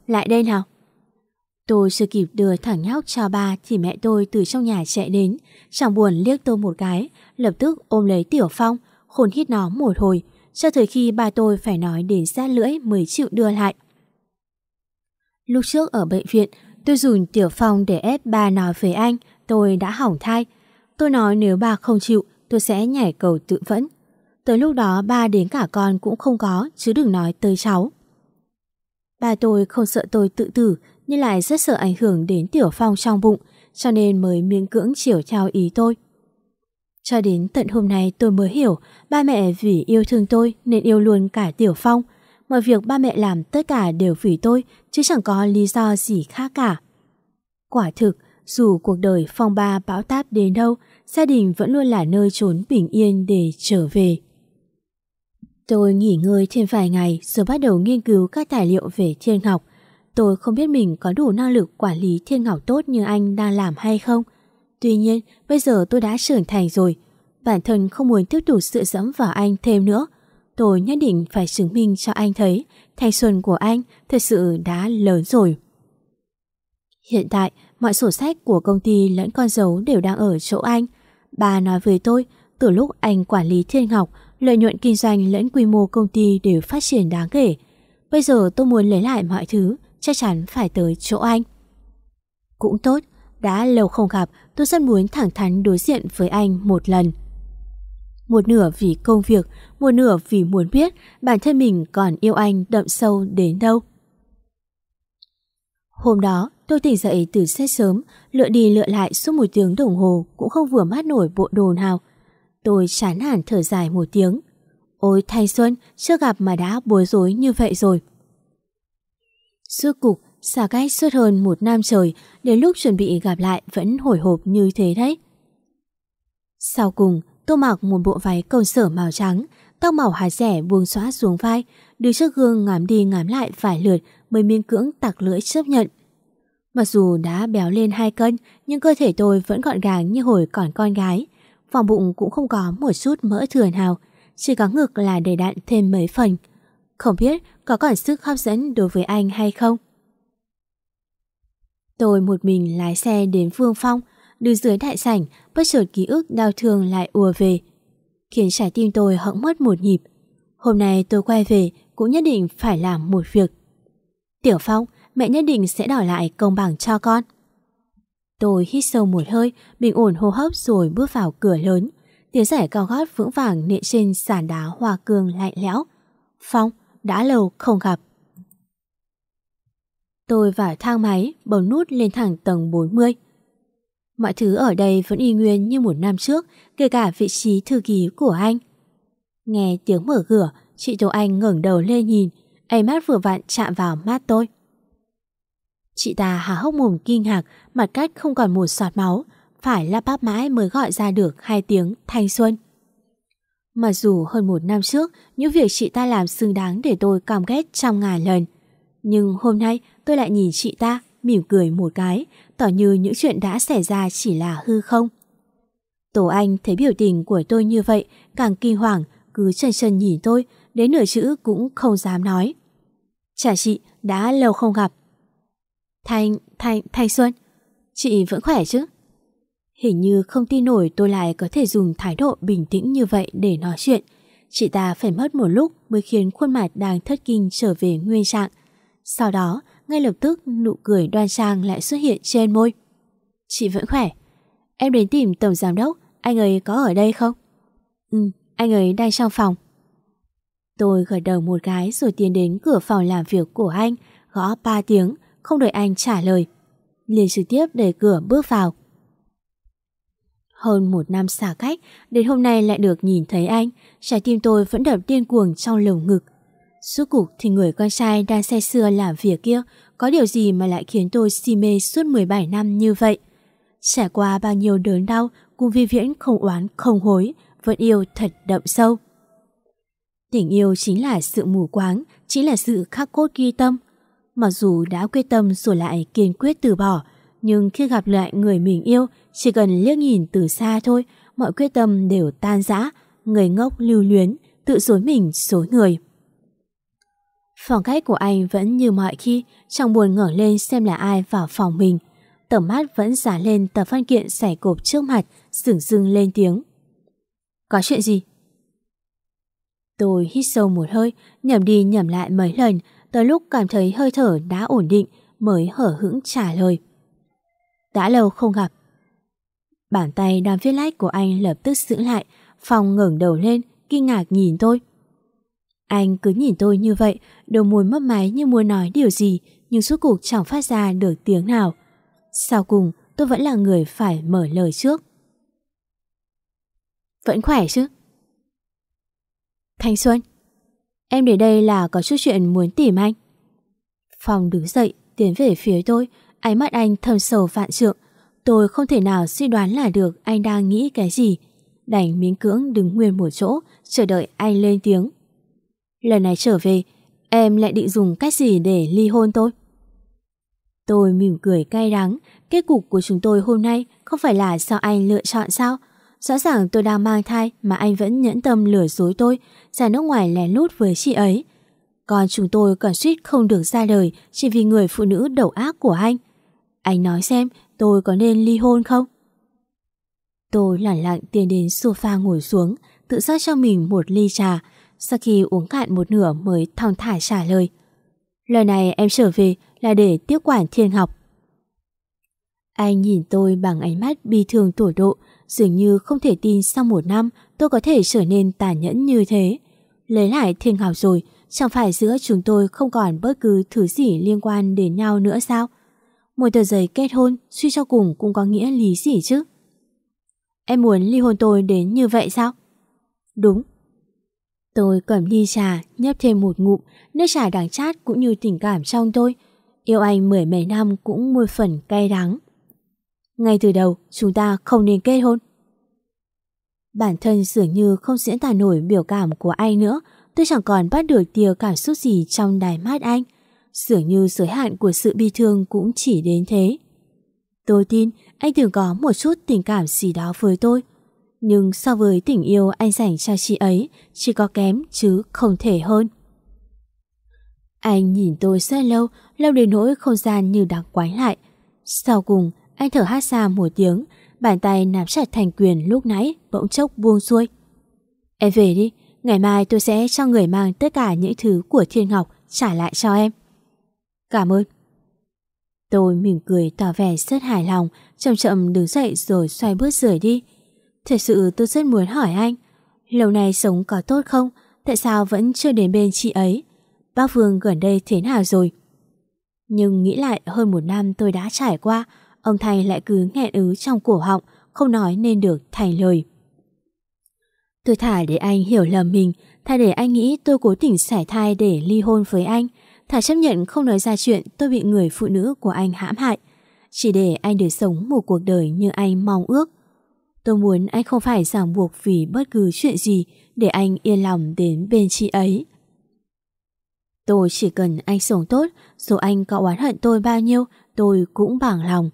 B: lại đây nào. Tôi chưa kịp đưa thằng nhóc cho ba thì mẹ tôi từ trong nhà chạy đến, chẳng buồn liếc tôi một cái, lập tức ôm lấy Tiểu Phong, khôn hít nó một hồi, cho tới khi ba tôi phải nói đến rát lưỡi mới chịu đưa lại. Lúc trước ở bệnh viện, tôi dùng Tiểu Phong để ép ba nói với anh tôi đã hỏng thai. Tôi nói nếu ba không chịu, tôi sẽ nhảy cầu tự vẫn. Tới lúc đó ba đến cả con cũng không có, chứ đừng nói tới cháu. Ba tôi không sợ tôi tự tử, nhưng lại rất sợ ảnh hưởng đến Tiểu Phong trong bụng, cho nên mới miễn cưỡng chiều theo ý tôi. Cho đến tận hôm nay tôi mới hiểu, ba mẹ vì yêu thương tôi nên yêu luôn cả Tiểu Phong. Mọi việc ba mẹ làm tất cả đều vì tôi, chứ chẳng có lý do gì khác cả. Quả thực, dù cuộc đời phong ba bão táp đến đâu, gia đình vẫn luôn là nơi trốn bình yên để trở về. Tôi nghỉ ngơi thêm vài ngày rồi bắt đầu nghiên cứu các tài liệu về thiên ngọc. Tôi không biết mình có đủ năng lực quản lý thiên ngọc tốt như anh đang làm hay không. Tuy nhiên, bây giờ tôi đã trưởng thành rồi. Bản thân không muốn tiếp tục dựa dẫm vào anh thêm nữa. Tôi nhất định phải chứng minh cho anh thấy thanh xuân của anh thật sự đã lớn rồi. Hiện tại, mọi sổ sách của công ty lẫn con dấu đều đang ở chỗ anh. Bà nói với tôi, từ lúc anh quản lý thiên ngọc, lợi nhuận kinh doanh lẫn quy mô công ty đều phát triển đáng kể. Bây giờ tôi muốn lấy lại mọi thứ, chắc chắn phải tới chỗ anh. Cũng tốt, đã lâu không gặp, tôi rất muốn thẳng thắn đối diện với anh một lần. Một nửa vì công việc, một nửa vì muốn biết bản thân mình còn yêu anh đậm sâu đến đâu. Hôm đó, tôi tỉnh dậy từ rất sớm, lựa đi lựa lại suốt một tiếng đồng hồ cũng không vừa mắt nổi bộ đồ nào. Tôi chán nản thở dài một tiếng. Ôi thanh xuân, chưa gặp mà đã bối rối như vậy rồi. Suốt cục, xa cách suốt hơn một năm trời, đến lúc chuẩn bị gặp lại vẫn hồi hộp như thế đấy. Sau cùng, tôi mặc một bộ váy công sở màu trắng, tóc màu hạt rẻ buông xõa xuống vai, đứng trước gương ngắm đi ngắm lại vài lượt mới miễn cưỡng tặc lưỡi chấp nhận. Mặc dù đã béo lên hai cân, nhưng cơ thể tôi vẫn gọn gàng như hồi còn con gái. Vòng bụng cũng không có một chút mỡ thừa nào, chỉ có ngực là đầy đặn thêm mấy phần. Không biết có còn sức hấp dẫn đối với anh hay không. Tôi một mình lái xe đến Vương Phong, đứng dưới đại sảnh, bất chợt ký ức đau thương lại ùa về, khiến trái tim tôi hững mất một nhịp. Hôm nay tôi quay về cũng nhất định phải làm một việc. Tiểu Phong, mẹ nhất định sẽ đòi lại công bằng cho con. Tôi hít sâu một hơi, bình ổn hô hấp rồi bước vào cửa lớn. Tiếng giày cao gót vững vàng nện trên sàn đá hoa cương lạnh lẽo. Phong, đã lâu không gặp. Tôi vào thang máy, bấm nút lên thẳng tầng bốn mươi. Mọi thứ ở đây vẫn y nguyên như một năm trước, kể cả vị trí thư ký của anh. Nghe tiếng mở cửa, chị Tố Anh ngẩng đầu lên nhìn, ánh mắt vừa vặn chạm vào mắt tôi. Chị ta há hốc mồm kinh ngạc, mặt cắt không còn một giọt máu, phải lắp bắp mãi mới gọi ra được hai tiếng thanh xuân. Mặc dù hơn một năm trước, những việc chị ta làm xứng đáng để tôi căm ghét trăm ngàn lần, nhưng hôm nay tôi lại nhìn chị ta, mỉm cười một cái, tỏ như những chuyện đã xảy ra chỉ là hư không. Tố Anh thấy biểu tình của tôi như vậy, càng kinh hoàng, cứ chần chần nhìn tôi, đến nửa chữ cũng không dám nói. Chả chị, đã lâu không gặp. Thanh, Thanh, Thanh Xuân, chị vẫn khỏe chứ? Hình như không tin nổi tôi lại có thể dùng thái độ bình tĩnh như vậy để nói chuyện. Chị ta phải mất một lúc mới khiến khuôn mặt đang thất kinh trở về nguyên trạng. Sau đó, ngay lập tức nụ cười đoan trang lại xuất hiện trên môi. Chị vẫn khỏe. Em đến tìm tổng giám đốc, anh ấy có ở đây không? Ừ, anh ấy đang trong phòng. Tôi gật đầu một cái rồi tiến đến cửa phòng làm việc của anh, gõ ba tiếng, không đợi anh trả lời. Liền trực tiếp đẩy cửa bước vào. Hơn một năm xa cách, đến hôm nay lại được nhìn thấy anh, trái tim tôi vẫn đập điên cuồng trong lồng ngực. Suốt cục thì người con trai đang say sưa làm việc kia có điều gì mà lại khiến tôi si mê suốt mười bảy năm như vậy. Trải qua bao nhiêu đớn đau, cùng vi viễn không oán không hối, vẫn yêu thật đậm sâu. Tình yêu chính là sự mù quáng, chính là sự khắc cốt ghi tâm. Mặc dù đã quyết tâm rồi lại kiên quyết từ bỏ, nhưng khi gặp lại người mình yêu, chỉ cần liếc nhìn từ xa thôi, mọi quyết tâm đều tan rã, người ngốc lưu luyến, tự dối mình dối người. Phong cách của anh vẫn như mọi khi, chẳng buồn ngẩng lên xem là ai vào phòng mình. Tầm mắt vẫn dán lên tờ văn kiện xẻ cộp trước mặt, sửng sưng lên tiếng. Có chuyện gì? Tôi hít sâu một hơi, nhẩm đi nhẩm lại mấy lần, tới lúc cảm thấy hơi thở đã ổn định mới hở hững trả lời. Đã lâu không gặp. Bàn tay đang viết lách của anh lập tức sững lại. Phong ngẩng đầu lên, kinh ngạc nhìn tôi. Anh cứ nhìn tôi như vậy, đôi môi mấp máy như muốn nói điều gì, nhưng suốt cuộc chẳng phát ra được tiếng nào. Sau cùng, tôi vẫn là người phải mở lời trước. Vẫn khỏe chứ? Thanh Xuân, em đến đây là có chút chuyện muốn tìm anh. Phong đứng dậy, tiến về phía tôi, ánh mắt anh thâm sâu vạn trượng. Tôi không thể nào suy đoán là được anh đang nghĩ cái gì. Đành miễn cưỡng đứng nguyên một chỗ, chờ đợi anh lên tiếng. Lần này trở về, em lại định dùng cách gì để ly hôn tôi? Tôi mỉm cười cay đắng. Kết cục của chúng tôi hôm nay không phải là do anh lựa chọn sao? Rõ ràng tôi đang mang thai mà anh vẫn nhẫn tâm lừa dối tôi, ra nước ngoài lén lút với chị ấy. Còn chúng tôi còn suýt không được ra đời chỉ vì người phụ nữ độc ác của anh. Anh nói xem tôi có nên ly hôn không? Tôi lẳng lặng tiến đến sofa ngồi xuống, tự rót cho mình một ly trà. Sau khi uống cạn một nửa mới thong thả trả lời. Lần này em trở về là để tiếp quản Thiên Ngọc. Anh nhìn tôi bằng ánh mắt bi thương tột độ, dường như không thể tin sau một năm tôi có thể trở nên tàn nhẫn như thế. Lấy lại Thiên Ngọc rồi, chẳng phải giữa chúng tôi không còn bất cứ thứ gì liên quan đến nhau nữa sao? Một tờ giấy kết hôn suy cho cùng cũng có nghĩa lý gì chứ? Em muốn ly hôn tôi đến như vậy sao? Đúng. Tôi cầm ly trà, nhấp thêm một ngụm, nước trà đắng chát cũng như tình cảm trong tôi. Yêu anh mười mấy năm cũng một phần cay đắng. Ngay từ đầu, chúng ta không nên kết hôn. Bản thân dường như không diễn tả nổi biểu cảm của anh nữa. Tôi chẳng còn bắt được tia cảm xúc gì trong đáy mắt anh. Dường như giới hạn của sự bi thương cũng chỉ đến thế. Tôi tin anh từng có một chút tình cảm gì đó với tôi. Nhưng so với tình yêu anh dành cho chị ấy, chỉ có kém chứ không thể hơn. Anh nhìn tôi rất lâu, lâu đến nỗi không gian như đang quánh lại. Sau cùng, anh thở hắt ra một tiếng, bàn tay nắm chặt thành quyền lúc nãy bỗng chốc buông xuôi. Em về đi, ngày mai tôi sẽ cho người mang tất cả những thứ của Thiên Ngọc trả lại cho em. Cảm ơn. Tôi mỉm cười tỏ vẻ rất hài lòng, chậm chậm đứng dậy rồi xoay bước rời đi. Thật sự tôi rất muốn hỏi anh, lâu nay sống có tốt không? Tại sao vẫn chưa đến bên chị ấy? Bác Vương gần đây thế nào rồi? Nhưng nghĩ lại hơn một năm tôi đã trải qua, ông Thành lại cứ nghẹn ứ trong cổ họng, không nói nên được thành lời. Tôi thả để anh hiểu lầm mình, thà để anh nghĩ tôi cố tình sảy thai để ly hôn với anh, thà chấp nhận không nói ra chuyện tôi bị người phụ nữ của anh hãm hại, chỉ để anh được sống một cuộc đời như anh mong ước. Tôi muốn anh không phải ràng buộc vì bất cứ chuyện gì để anh yên lòng đến bên chị ấy. Tôi chỉ cần anh sống tốt, dù anh có oán hận tôi bao nhiêu, tôi cũng bằng lòng.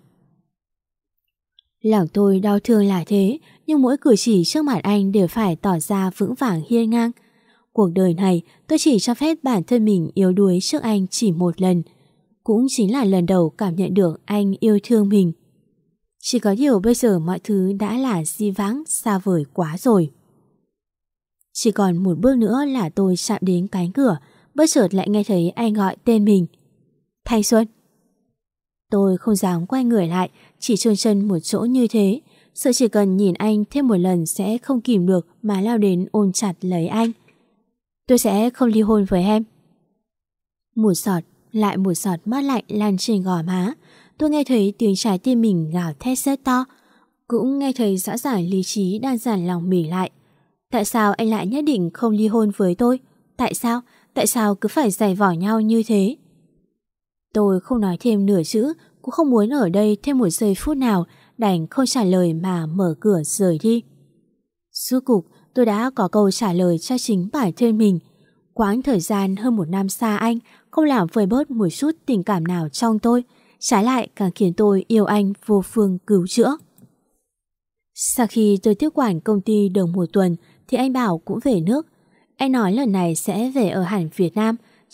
B: Lòng tôi đau thương là thế, nhưng mỗi cử chỉ trước mặt anh đều phải tỏ ra vững vàng hiên ngang. Cuộc đời này tôi chỉ cho phép bản thân mình yếu đuối trước anh chỉ một lần. Cũng chính là lần đầu cảm nhận được anh yêu thương mình. Chỉ có điều bây giờ mọi thứ đã là di vãng xa vời quá rồi. Chỉ còn một bước nữa là tôi chạm đến cánh cửa, bất chợt lại nghe thấy anh gọi tên mình. Thanh Xuân. Tôi không dám quay người lại, chỉ chôn chân một chỗ như thế, sợ chỉ cần nhìn anh thêm một lần sẽ không kìm được mà lao đến ôm chặt lấy anh. Tôi sẽ không ly hôn với em. Một giọt, lại một giọt mát lạnh lan trên gò má. Tôi nghe thấy tiếng trái tim mình gào thét rất to, cũng nghe thấy rõ ràng lý trí đang dàn lòng mỉ lại. Tại sao anh lại nhất định không ly hôn với tôi? Tại sao? Tại sao cứ phải giày vò nhau như thế? Tôi không nói thêm nửa chữ, cũng không muốn ở đây thêm một giây phút nào, đành không trả lời mà mở cửa rời đi. Suốt cục, tôi đã có câu trả lời cho chính bản thân mình. Quãng thời gian hơn một năm xa anh không làm vơi bớt một chút tình cảm nào trong tôi, trái lại càng khiến tôi yêu anh vô phương cứu chữa. Sau khi tôi tiếp quản công ty được một tuần thì anh Bảo cũng về nước. Anh nói lần này sẽ về ở hẳn Việt Nam,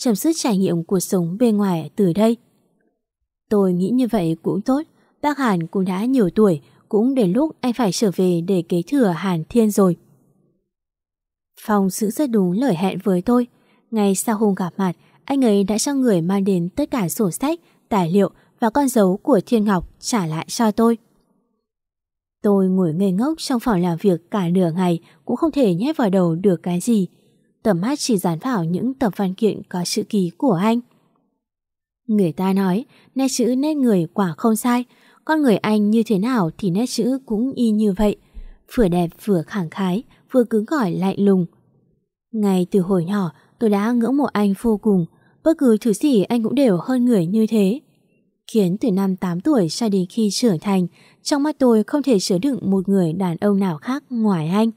B: chấm dứt trải nghiệm cuộc sống bên ngoài từ đây. Tôi nghĩ như vậy cũng tốt, bác Hàn cũng đã nhiều tuổi, cũng đến lúc anh phải trở về để kế thừa Hàn Thiên rồi. Phong giữ rất đúng lời hẹn với tôi. Ngay sau hôm gặp mặt, anh ấy đã cho người mang đến tất cả sổ sách, tài liệu và con dấu của Thiên Ngọc trả lại cho tôi. Tôi ngồi ngây ngốc trong phòng làm việc cả nửa ngày cũng không thể nhét vào đầu được cái gì. Tầm mắt chỉ dán vào những tập văn kiện có chữ ký của anh. Người ta nói, nét chữ nét người quả không sai. Con người anh như thế nào thì nét chữ cũng y như vậy. Vừa đẹp vừa khẳng khái, vừa cứng cỏi lạnh lùng. Ngay từ hồi nhỏ, tôi đã ngưỡng mộ anh vô cùng. Bất cứ thứ gì anh cũng đều hơn người như thế. Khiến từ năm tám tuổi cho đến khi trưởng thành, trong mắt tôi không thể chứa đựng một người đàn ông nào khác ngoài anh.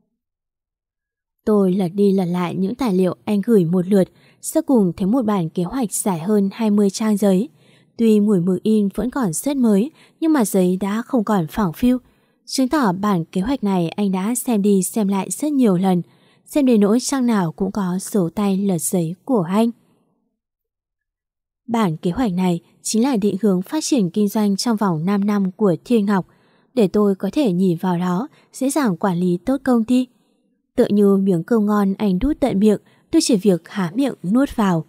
B: Tôi lật đi lật lại những tài liệu anh gửi một lượt, sau cùng thấy một bản kế hoạch dài hơn hai mươi trang giấy. Tuy mùi mực in vẫn còn rất mới, nhưng mà giấy đã không còn phẳng phiu, chứng tỏ bản kế hoạch này anh đã xem đi xem lại rất nhiều lần, xem đến nỗi trang nào cũng có dấu tay lật giấy của anh. Bản kế hoạch này chính là định hướng phát triển kinh doanh trong vòng năm năm của Thiên Ngọc, để tôi có thể nhìn vào đó, dễ dàng quản lý tốt công ty. Tựa như miếng cơm ngon anh đút tận miệng, tôi chỉ việc há miệng nuốt vào.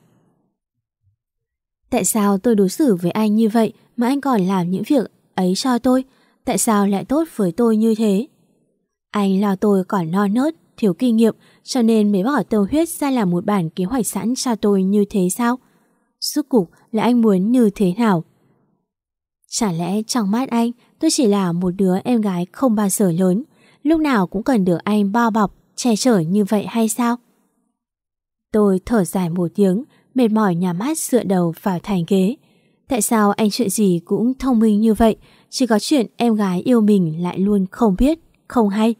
B: Tại sao tôi đối xử với anh như vậy mà anh còn làm những việc ấy cho tôi? Tại sao lại tốt với tôi như thế? Anh lo tôi còn non nớt, thiếu kinh nghiệm, cho nên mới bỏ tâm huyết ra làm một bản kế hoạch sẵn cho tôi như thế sao? Rốt cục là anh muốn như thế nào? Chẳng lẽ trong mắt anh tôi chỉ là một đứa em gái không bao giờ lớn, lúc nào cũng cần được anh bao bọc, che chở như vậy hay sao? Tôi thở dài một tiếng, mệt mỏi nhắm mắt dựa đầu vào thành ghế. Tại sao anh chuyện gì cũng thông minh như vậy, chỉ có chuyện em gái yêu mình lại luôn không biết, không hay?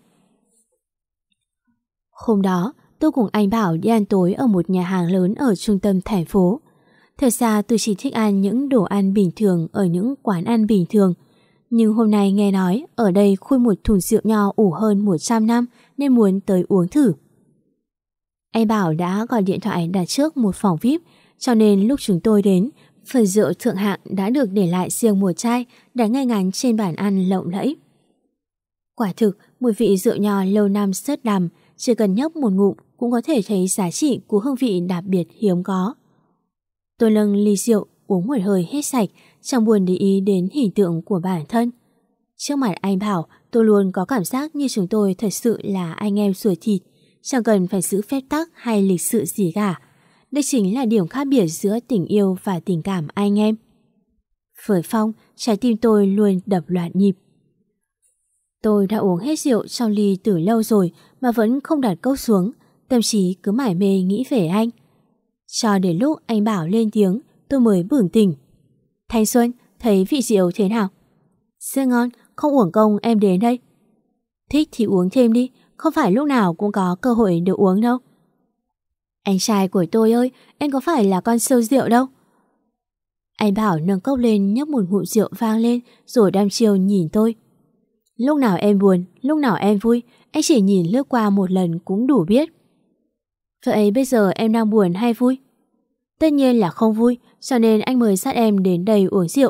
B: Hôm đó, tôi cùng anh Bảo đi ăn tối ở một nhà hàng lớn ở trung tâm thành phố. Thật ra tôi chỉ thích ăn những đồ ăn bình thường ở những quán ăn bình thường. Nhưng hôm nay nghe nói ở đây khui một thùng rượu nho ủ hơn một trăm năm nên muốn tới uống thử. Anh Bảo đã gọi điện thoại đặt trước một phòng vi ai pi, cho nên lúc chúng tôi đến, phần rượu thượng hạng đã được để lại riêng một chai đặt ngay ngắn trên bàn ăn lộng lẫy. Quả thực, mùi vị rượu nho lâu năm rất đậm, chỉ cần nhấp một ngụm cũng có thể thấy giá trị của hương vị đặc biệt hiếm có. Tôi nâng ly rượu uống một hơi hết sạch, chẳng buồn để ý đến hình tượng của bản thân. Trước mặt anh Bảo, tôi luôn có cảm giác như chúng tôi thật sự là anh em ruột thịt, chẳng cần phải giữ phép tắc hay lịch sự gì cả. Đây chính là điểm khác biệt giữa tình yêu và tình cảm anh em. Với Phong, trái tim tôi luôn đập loạn nhịp. Tôi đã uống hết rượu trong ly từ lâu rồi mà vẫn không đặt cốc xuống, tâm trí cứ mải mê nghĩ về anh. Cho đến lúc anh Bảo lên tiếng, tôi mới bừng tỉnh. Thanh Xuân, thấy vị rượu thế nào? Rất ngon, không uổng công em đến đây. Thích thì uống thêm đi, không phải lúc nào cũng có cơ hội được uống đâu. Anh trai của tôi ơi, em có phải là con sâu rượu đâu. Anh Bảo nâng cốc lên nhấp một ngụm rượu vang lên rồi đăm chiêu nhìn tôi. Lúc nào em buồn, lúc nào em vui, anh chỉ nhìn lướt qua một lần cũng đủ biết. Vậy bây giờ em đang buồn hay vui? Tất nhiên là không vui, cho nên anh mới dắt em đến đây uống rượu.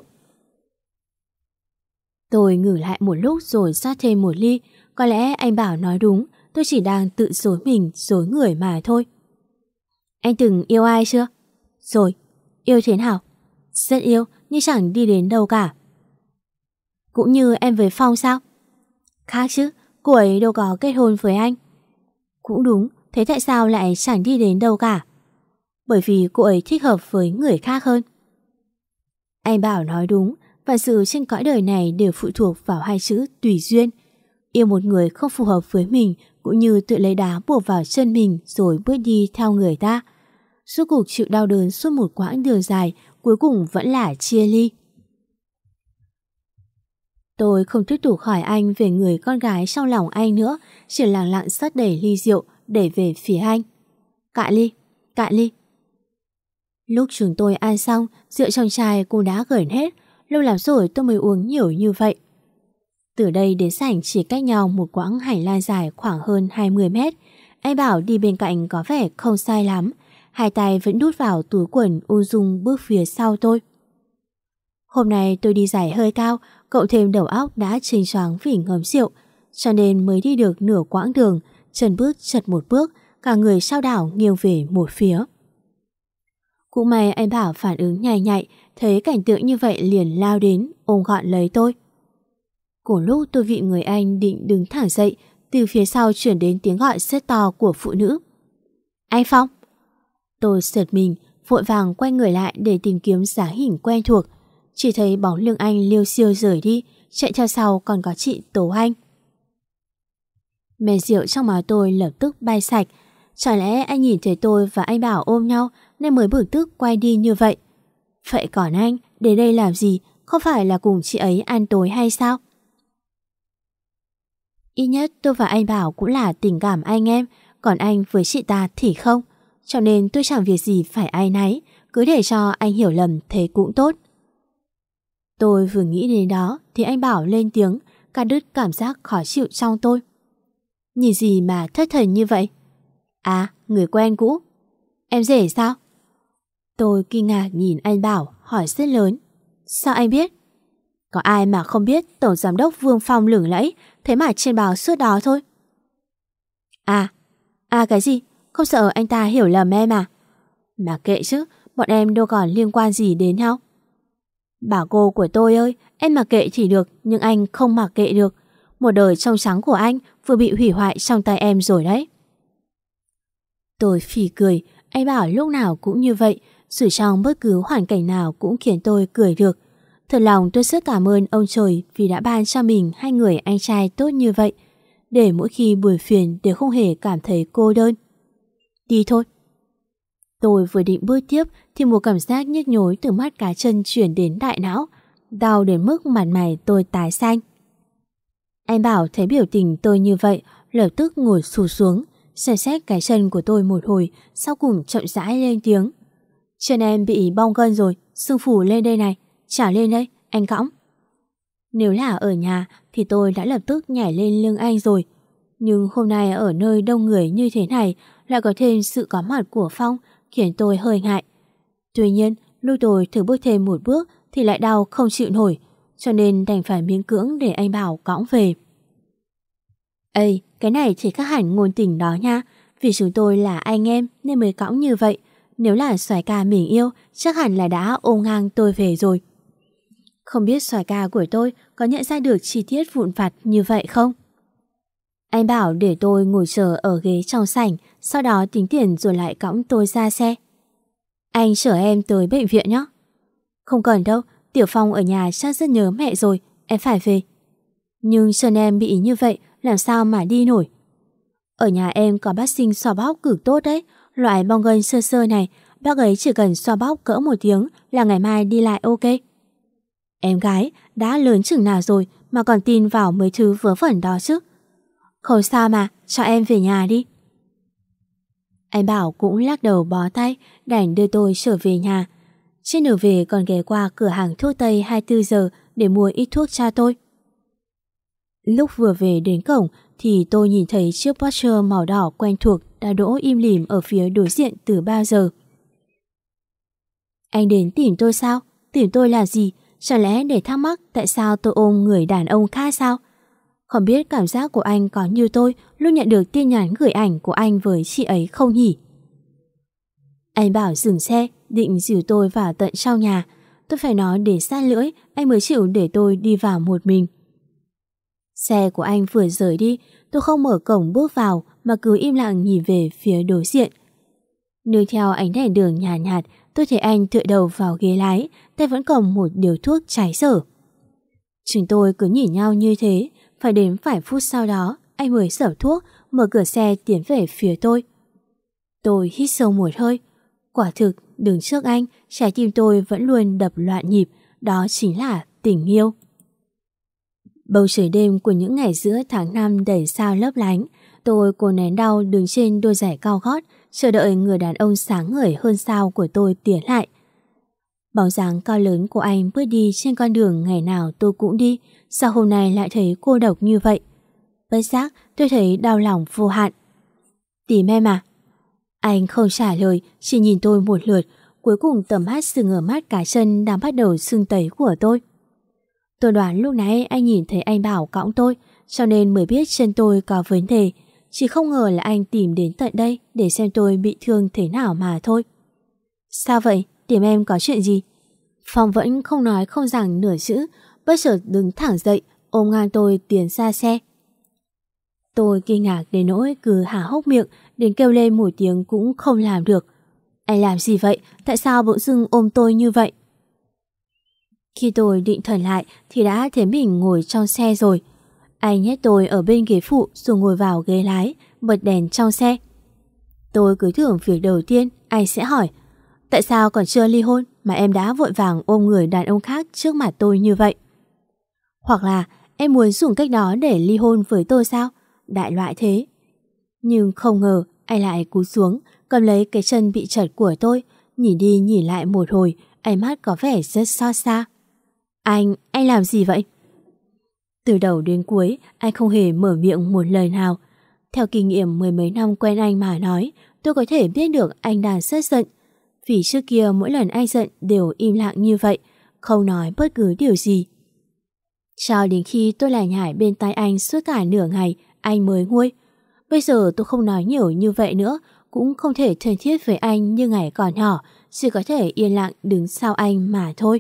B: Tôi ngừng lại một lúc rồi rót thêm một ly. Có lẽ anh Bảo nói đúng, tôi chỉ đang tự dối mình, dối người mà thôi. Anh từng yêu ai chưa? Rồi, yêu thế nào? Rất yêu, nhưng chẳng đi đến đâu cả. Cũng như em với Phong sao? Khác chứ, cô ấy đâu có kết hôn với anh. Cũng đúng, thế tại sao lại chẳng đi đến đâu cả? Bởi vì cô ấy thích hợp với người khác hơn. Anh Bảo nói đúng, và sự trên cõi đời này đều phụ thuộc vào hai chữ tùy duyên. Yêu một người không phù hợp với mình cũng như tự lấy đá buộc vào chân mình rồi bước đi theo người ta. Suốt cuộc chịu đau đớn suốt một quãng đường dài, cuối cùng vẫn là chia ly. Tôi không tiếp tục hỏi anh về người con gái trong lòng anh nữa, chỉ lặng lặng xách đầy ly rượu để về phía anh. Cạn ly, cạn ly. Lúc chúng tôi ăn xong, rượu trong chai cũng đã gần hết, lâu lắm rồi tôi mới uống nhiều như vậy. Từ đây đến sảnh chỉ cách nhau một quãng hành lang dài khoảng hơn hai mươi mét. Anh Bảo đi bên cạnh có vẻ không sai lắm. hai tay vẫn đút vào túi quần ung dung bước phía sau tôi. Hôm nay tôi đi giày hơi cao, cộng thêm đầu óc đã chênh choáng vì ngấm rượu, cho nên mới đi được nửa quãng đường, chân bước chật một bước, cả người sao đảo nghiêng về một phía. Cũng may anh Bảo phản ứng nhạy nhạy, thấy cảnh tượng như vậy liền lao đến, ôm gọn lấy tôi. Cùng lúc tôi vịn người anh định đứng thẳng dậy, từ phía sau chuyển đến tiếng gọi rất to của phụ nữ. Anh Phong! Tôi sợt mình, vội vàng quay người lại để tìm kiếm dáng hình quen thuộc. Chỉ thấy bóng lưng anh liêu xiêu rời đi, chạy theo sau còn có chị Tố Anh. Men rượu trong máu tôi lập tức bay sạch. Chẳng lẽ anh nhìn thấy tôi và anh Bảo ôm nhau nên mới bực tức quay đi như vậy? Vậy còn anh, đến đây làm gì? Không phải là cùng chị ấy ăn tối hay sao? Ít nhất tôi và anh Bảo cũng là tình cảm anh em, còn anh với chị ta thì không. Cho nên tôi chẳng việc gì phải áy náy, cứ để cho anh hiểu lầm thế cũng tốt. Tôi vừa nghĩ đến đó thì anh Bảo lên tiếng, cắt đứt cảm giác khó chịu trong tôi. Nhìn gì mà thất thần như vậy? À, người quen cũ. Em rể sao? Tôi kinh ngạc nhìn anh Bảo, hỏi rất lớn. Sao anh biết? Có ai mà không biết Tổng Giám đốc Vương Phong lừng lẫy, thế mà trên báo suốt đó thôi. À, à cái gì? Không sợ anh ta hiểu lầm em à? Mà kệ chứ, bọn em đâu còn liên quan gì đến nhau. Bà cô của tôi ơi, em mặc kệ thì được, nhưng anh không mặc kệ được. Một đời trong trắng của anh vừa bị hủy hoại trong tay em rồi đấy. Tôi phì cười, anh Bảo lúc nào cũng như vậy, dù trong bất cứ hoàn cảnh nào cũng khiến tôi cười được. Thật lòng tôi rất cảm ơn ông trời vì đã ban cho mình hai người anh trai tốt như vậy, để mỗi khi buồn phiền đều không hề cảm thấy cô đơn. Đi thôi. Tôi vừa định bước tiếp thì một cảm giác nhức nhối từ mắt cá chân chuyển đến đại não, đau đến mức mặt mày tôi tái xanh. Anh Bảo thấy biểu tình tôi như vậy, lập tức ngồi xù xuống, xem xét cái chân của tôi một hồi, sau cùng chậm rãi lên tiếng. Chân em bị bong gân rồi, xương phủ lên đây này, trả lên đây, anh cõng. Nếu là ở nhà thì tôi đã lập tức nhảy lên lưng anh rồi, nhưng hôm nay ở nơi đông người như thế này lại có thêm sự có mặt của Phong khiến tôi hơi ngại. Tuy nhiên, lúc tôi thử bước thêm một bước thì lại đau không chịu nổi, cho nên đành phải miễn cưỡng để anh Bảo cõng về. Ê, cái này thì khác hẳn ngôn tình đó nha, vì chúng tôi là anh em nên mới cõng như vậy. Nếu là soái ca mình yêu, chắc hẳn là đã ôm ngang tôi về rồi. Không biết soái ca của tôi có nhận ra được chi tiết vụn vặt như vậy không? Anh Bảo để tôi ngồi chờ ở ghế trong sảnh, sau đó tính tiền rồi lại cõng tôi ra xe. Anh chở em tới bệnh viện nhé. Không cần đâu, Tiểu Phong ở nhà chắc rất nhớ mẹ rồi, em phải về. Nhưng chân em bị như vậy, làm sao mà đi nổi? Ở nhà em có bác sinh xoa bóp cực tốt đấy, loại bong gân sơ sơ này, bác ấy chỉ cần xoa bóp cỡ một tiếng là ngày mai đi lại ok. Em gái đã lớn chừng nào rồi mà còn tin vào mấy thứ vớ vẩn đó chứ? Không sao mà, cho em về nhà đi. Anh Bảo cũng lắc đầu bó tay, đành đưa tôi trở về nhà. Trên đường về còn ghé qua cửa hàng thuốc tây hai mươi bốn giờ để mua ít thuốc cho tôi. Lúc vừa về đến cổng thì tôi nhìn thấy chiếc Porsche màu đỏ quen thuộc đã đỗ im lìm ở phía đối diện từ bao giờ. Anh đến tìm tôi sao? Tìm tôi là gì? Chẳng lẽ để thắc mắc tại sao tôi ôm người đàn ông khác sao? Không biết cảm giác của anh có như tôi lúc nhận được tin nhắn gửi ảnh của anh với chị ấy không nhỉ? Anh Bảo dừng xe, định dìu tôi vào tận trong nhà. Tôi phải nói để sát lưỡi, anh mới chịu để tôi đi vào một mình. Xe của anh vừa rời đi, tôi không mở cổng bước vào mà cứ im lặng nhìn về phía đối diện. Nương theo ánh đèn đường nhàn nhạt, nhạt, tôi thấy anh tựa đầu vào ghế lái, tay vẫn cầm một điếu thuốc cháy dở. Chúng tôi cứ nhìn nhau như thế, phải đến vài phút sau đó, anh mới xở thuốc, mở cửa xe tiến về phía tôi. Tôi hít sâu một hơi. Quả thực, đứng trước anh, trái tim tôi vẫn luôn đập loạn nhịp, đó chính là tình yêu. Bầu trời đêm của những ngày giữa tháng năm đầy sao lấp lánh, tôi cố nén đau đứng trên đôi giày cao gót, chờ đợi người đàn ông sáng ngời hơn sao của tôi tiến lại. Bóng dáng cao lớn của anh bước đi trên con đường ngày nào tôi cũng đi, sao hôm nay lại thấy cô độc như vậy? Bất giác tôi thấy đau lòng vô hạn. Tìm em à? Anh không trả lời, chỉ nhìn tôi một lượt, cuối cùng tầm mắt dừng ở mắt cá chân đang bắt đầu sưng tấy của tôi. Tôi đoán lúc nãy anh nhìn thấy anh bảo cõng tôi, cho nên mới biết chân tôi có vấn đề. Chỉ không ngờ là anh tìm đến tận đây để xem tôi bị thương thế nào mà thôi. Sao vậy? Tìm em có chuyện gì? Phong vẫn không nói không rằng nửa chữ, bất chợt đứng thẳng dậy, ôm ngang tôi tiến ra xe. Tôi kinh ngạc đến nỗi cứ há hốc miệng, đến kêu lên một tiếng cũng không làm được. Anh làm gì vậy? Tại sao bỗng dưng ôm tôi như vậy? Khi tôi định thần lại thì đã thấy mình ngồi trong xe rồi. Anh nhét tôi ở bên ghế phụ rồi ngồi vào ghế lái, bật đèn trong xe. Tôi cứ tưởng việc đầu tiên anh sẽ hỏi: tại sao còn chưa ly hôn mà em đã vội vàng ôm người đàn ông khác trước mặt tôi như vậy? Hoặc là em muốn dùng cách đó để ly hôn với tôi sao? Đại loại thế. Nhưng không ngờ anh lại cúi xuống, cầm lấy cái chân bị trật của tôi, nhìn đi nhìn lại một hồi, ánh mắt có vẻ rất xót xa. Anh, anh làm gì vậy? Từ đầu đến cuối, anh không hề mở miệng một lời nào. Theo kinh nghiệm mười mấy năm quen anh mà nói, tôi có thể biết được anh đang rất giận. Vì trước kia mỗi lần anh giận đều im lặng như vậy, không nói bất cứ điều gì. Cho đến khi tôi lải nhải bên tai anh suốt cả nửa ngày, anh mới nguôi. Bây giờ tôi không nói nhiều như vậy nữa, cũng không thể thân thiết với anh như ngày còn nhỏ, chỉ có thể yên lặng đứng sau anh mà thôi.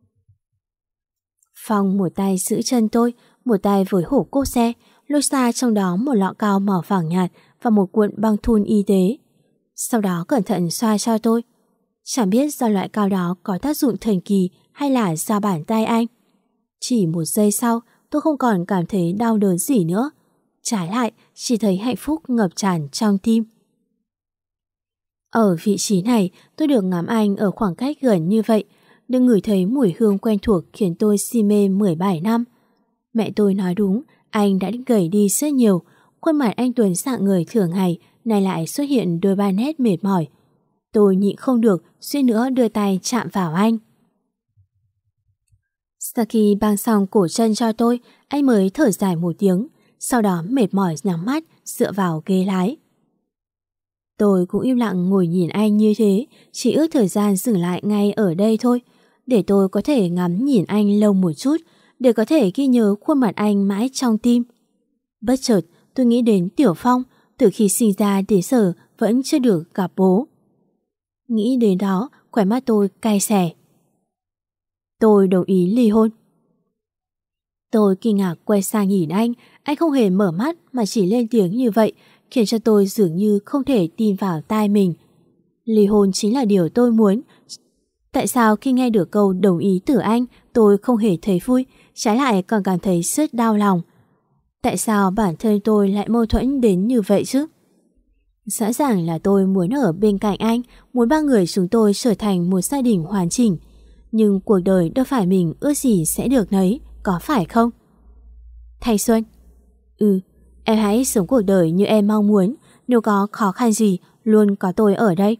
B: Phong một tay giữ chân tôi, một tay với hổ cốp xe, lôi ra trong đó một lọ cao màu vàng nhạt và một cuộn băng thun y tế. Sau đó cẩn thận xoa cho tôi. Chẳng biết do loại cao đó có tác dụng thần kỳ hay là do bàn tay anh. Chỉ một giây sau, tôi không còn cảm thấy đau đớn gì nữa. Trái lại, chỉ thấy hạnh phúc ngập tràn trong tim. Ở vị trí này, tôi được ngắm anh ở khoảng cách gần như vậy, được ngửi thấy mùi hương quen thuộc khiến tôi si mê mười bảy năm. Mẹ tôi nói đúng, anh đã gầy đi rất nhiều. Khuôn mặt anh tuấn dạng người thường ngày nay lại xuất hiện đôi ba nét mệt mỏi. Tôi nhịn không được, suýt nữa đưa tay chạm vào anh. Sau khi băng xong cổ chân cho tôi, anh mới thở dài một tiếng, sau đó mệt mỏi nhắm mắt, dựa vào ghế lái. Tôi cũng im lặng ngồi nhìn anh như thế, chỉ ước thời gian dừng lại ngay ở đây thôi, để tôi có thể ngắm nhìn anh lâu một chút, để có thể ghi nhớ khuôn mặt anh mãi trong tim. Bất chợt, tôi nghĩ đến Tiểu Phong, từ khi sinh ra đến giờ vẫn chưa được gặp bố. Nghĩ đến đó, khóe mắt tôi cay xè. Tôi đồng ý ly hôn. Tôi kinh ngạc quay sang nhìn anh, anh không hề mở mắt mà chỉ lên tiếng như vậy, khiến cho tôi dường như không thể tin vào tai mình. Ly hôn chính là điều tôi muốn. Tại sao khi nghe được câu đồng ý từ anh, tôi không hề thấy vui, trái lại còn cảm thấy rất đau lòng. Tại sao bản thân tôi lại mâu thuẫn đến như vậy chứ? Rõ ràng là tôi muốn ở bên cạnh anh, muốn ba người chúng tôi trở thành một gia đình hoàn chỉnh. Nhưng cuộc đời đâu phải mình ước gì sẽ được nấy, có phải không? Thanh Xuân. Ừ, em hãy sống cuộc đời như em mong muốn, nếu có khó khăn gì, luôn có tôi ở đây.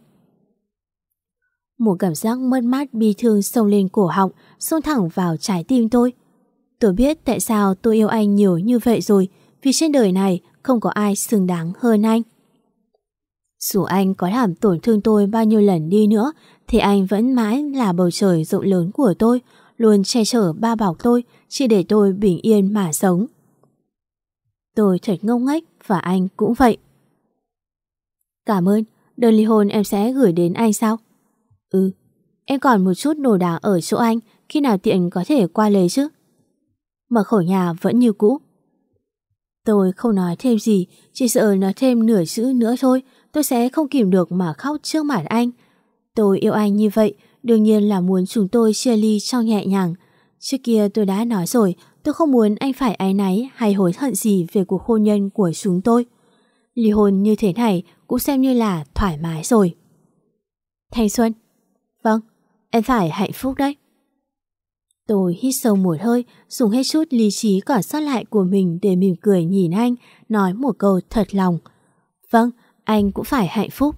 B: Một cảm giác mất mát bi thương xông lên cổ họng, xông thẳng vào trái tim tôi. Tôi biết tại sao tôi yêu anh nhiều như vậy rồi, vì trên đời này không có ai xứng đáng hơn anh. Dù anh có làm tổn thương tôi bao nhiêu lần đi nữa, thì anh vẫn mãi là bầu trời rộng lớn của tôi, luôn che chở ba bọc tôi, chỉ để tôi bình yên mà sống. Tôi thật ngốc nghếch và anh cũng vậy. Cảm ơn, đơn ly hôn em sẽ gửi đến anh sao? Ừ, em còn một chút đồ đạc ở chỗ anh, khi nào tiện có thể qua lấy chứ? Mật khẩu nhà vẫn như cũ. Tôi không nói thêm gì, chỉ sợ nói thêm nửa chữ nữa thôi, tôi sẽ không kìm được mà khóc trước mặt anh. Tôi yêu anh như vậy, đương nhiên là muốn chúng tôi chia ly trong nhẹ nhàng. Trước kia tôi đã nói rồi, tôi không muốn anh phải áy náy hay hối hận gì về cuộc hôn nhân của chúng tôi. Ly hôn như thế này cũng xem như là thoải mái rồi. Thanh Xuân. Vâng, em phải hạnh phúc đấy. Tôi hít sâu một hơi, dùng hết chút lý trí còn sót lại của mình để mỉm cười nhìn anh, nói một câu thật lòng. Vâng, anh cũng phải hạnh phúc.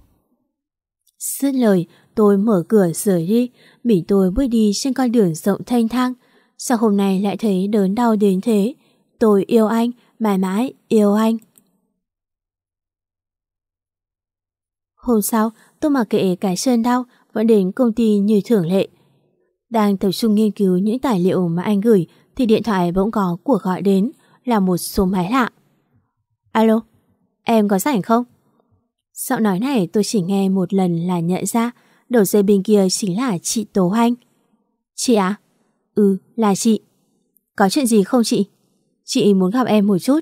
B: Dứt lời, tôi mở cửa rời đi, mình tôi bước đi trên con đường rộng thênh thang. Sao hôm nay lại thấy đớn đau đến thế? Tôi yêu anh, mãi mãi yêu anh. Hôm sau, tôi mặc kệ cái chân đau, vẫn đến công ty như thường lệ. Đang tập trung nghiên cứu những tài liệu mà anh gửi thì điện thoại bỗng có cuộc gọi đến, là một số máy lạ. Alo, em có rảnh không? Giọng nói này tôi chỉ nghe một lần là nhận ra đầu dây bên kia chính là chị Tố Anh. Chị à? Ừ, là chị. Có chuyện gì không chị? Chị muốn gặp em một chút.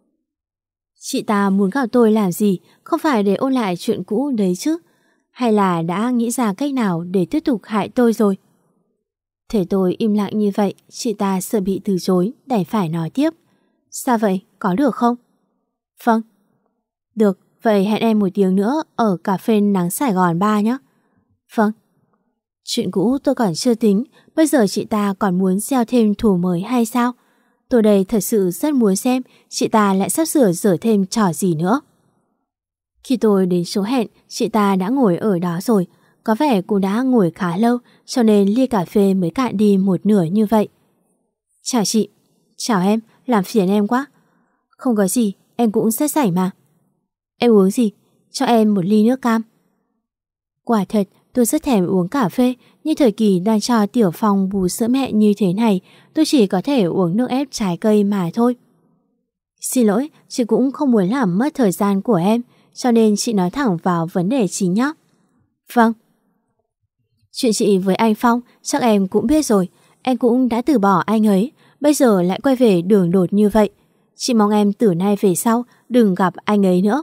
B: Chị ta muốn gặp tôi làm gì? Không phải để ôn lại chuyện cũ đấy chứ? Hay là đã nghĩ ra cách nào để tiếp tục hại tôi rồi? Thế tôi im lặng như vậy, chị ta sợ bị từ chối, đành phải nói tiếp. Sao vậy? Có được không? Vâng. Được, vậy hẹn em một tiếng nữa ở cà phê Nắng Sài Gòn ba nhé. Vâng. Chuyện cũ tôi còn chưa tính, bây giờ chị ta còn muốn gieo thêm thù mới hay sao? Tôi đây thật sự rất muốn xem chị ta lại sắp sửa dở thêm trò gì nữa. Khi tôi đến số hẹn, chị ta đã ngồi ở đó rồi. Có vẻ cũng đã ngồi khá lâu, cho nên ly cà phê mới cạn đi một nửa như vậy. Chào chị. Chào em, làm phiền em quá. Không có gì, em cũng rất rảnh mà. Em uống gì? Cho em một ly nước cam. Quả thật, tôi rất thèm uống cà phê, nhưng thời kỳ đang cho Tiểu Phong bú sữa mẹ như thế này, tôi chỉ có thể uống nước ép trái cây mà thôi. Xin lỗi, chị cũng không muốn làm mất thời gian của em, cho nên chị nói thẳng vào vấn đề chính nhé. Vâng. Chuyện chị với anh Phong chắc em cũng biết rồi, em cũng đã từ bỏ anh ấy, bây giờ lại quay về đường đột như vậy. Chị mong em từ nay về sau đừng gặp anh ấy nữa.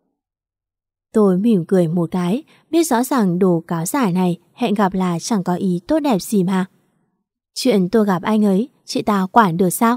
B: Tôi mỉm cười một cái, biết rõ ràng đồ cáo giả này hẹn gặp là chẳng có ý tốt đẹp gì mà. Chuyện tôi gặp anh ấy, chị ta quản được sao?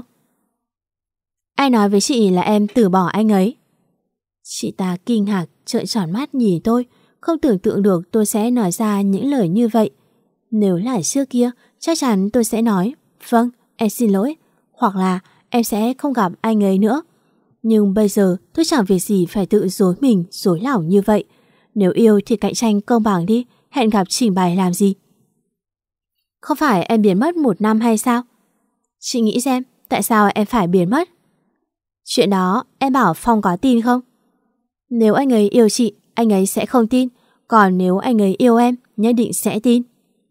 B: Ai nói với chị là em từ bỏ anh ấy? Chị ta kinh ngạc, trợn tròn mắt nhìn tôi, không tưởng tượng được tôi sẽ nói ra những lời như vậy. Nếu là trước kia, chắc chắn tôi sẽ nói, vâng, em xin lỗi, hoặc là em sẽ không gặp anh ấy nữa. Nhưng bây giờ tôi chẳng việc gì phải tự dối mình, dối lòng như vậy. Nếu yêu thì cạnh tranh công bằng đi, hẹn gặp trình bày làm gì? Không phải em biến mất một năm hay sao? Chị nghĩ xem, tại sao em phải biến mất? Chuyện đó em bảo Phong có tin không? Nếu anh ấy yêu chị, anh ấy sẽ không tin. Còn nếu anh ấy yêu em, nhất định sẽ tin.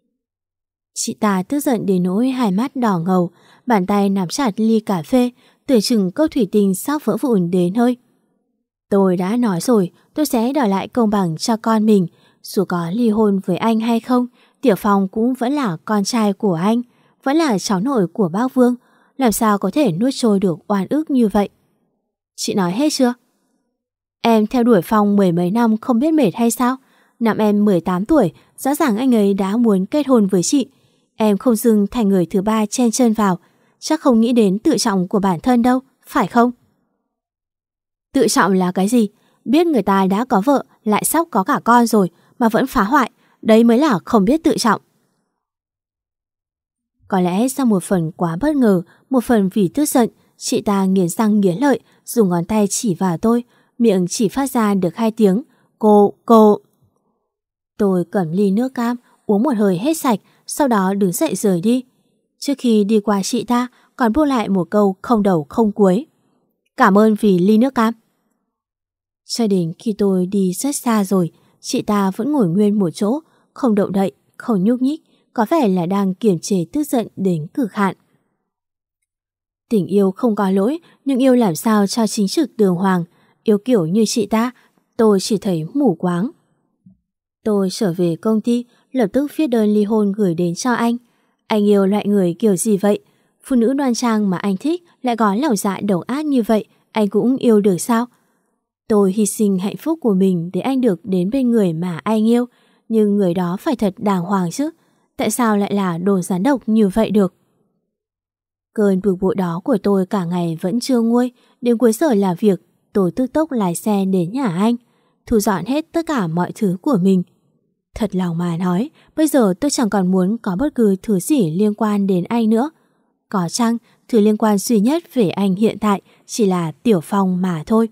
B: Chị ta tức giận đến nỗi hai mắt đỏ ngầu, bàn tay nắm chặt ly cà phê, tưởng chừng cốc thủy tinh sắp vỡ vụn đến hơi. Tôi đã nói rồi, tôi sẽ đòi lại công bằng cho con mình. Dù có ly hôn với anh hay không, Tiểu Phong cũng vẫn là con trai của anh, vẫn là cháu nội của bác Vương. Làm sao có thể nuốt trôi được oan ức như vậy? Chị nói hết chưa? Em theo đuổi Phong mười mấy năm không biết mệt hay sao? Năm em mười tám tuổi, rõ ràng anh ấy đã muốn kết hôn với chị. Em không dưng thành người thứ ba chen chân vào, chắc không nghĩ đến tự trọng của bản thân đâu, phải không? Tự trọng là cái gì? Biết người ta đã có vợ, lại sắp có cả con rồi mà vẫn phá hoại, đấy mới là không biết tự trọng. Có lẽ do một phần quá bất ngờ, một phần vì tức giận, chị ta nghiến răng nghiến lợi, dùng ngón tay chỉ vào tôi, miệng chỉ phát ra được hai tiếng, cô, cô. Tôi cầm ly nước cam, uống một hơi hết sạch, sau đó đứng dậy rời đi. Trước khi đi qua chị ta, còn buông lại một câu không đầu không cuối. Cảm ơn vì ly nước cam. Cho đến khi tôi đi rất xa rồi, chị ta vẫn ngồi nguyên một chỗ, không động đậy, không nhúc nhích, có vẻ là đang kiềm chế tức giận đến cực hạn. Tình yêu không có lỗi, nhưng yêu làm sao cho chính trực đường hoàng. Yêu kiểu như chị ta, tôi chỉ thấy mù quáng. Tôi trở về công ty, lập tức viết đơn ly hôn gửi đến cho anh. Anh yêu loại người kiểu gì vậy? Phụ nữ đoan trang mà anh thích lại có lòng dạ độc ác như vậy, anh cũng yêu được sao? Tôi hy sinh hạnh phúc của mình để anh được đến bên người mà anh yêu, nhưng người đó phải thật đàng hoàng chứ. Tại sao lại là đồ gián độc như vậy được? Cơn bực bội đó của tôi cả ngày vẫn chưa nguôi. Đến cuối giờ làm việc, tôi tức tốc lái xe đến nhà anh, thu dọn hết tất cả mọi thứ của mình. Thật lòng mà nói, bây giờ tôi chẳng còn muốn có bất cứ thứ gì liên quan đến anh nữa. Có chăng, thứ liên quan duy nhất về anh hiện tại chỉ là Tiểu Phong mà thôi.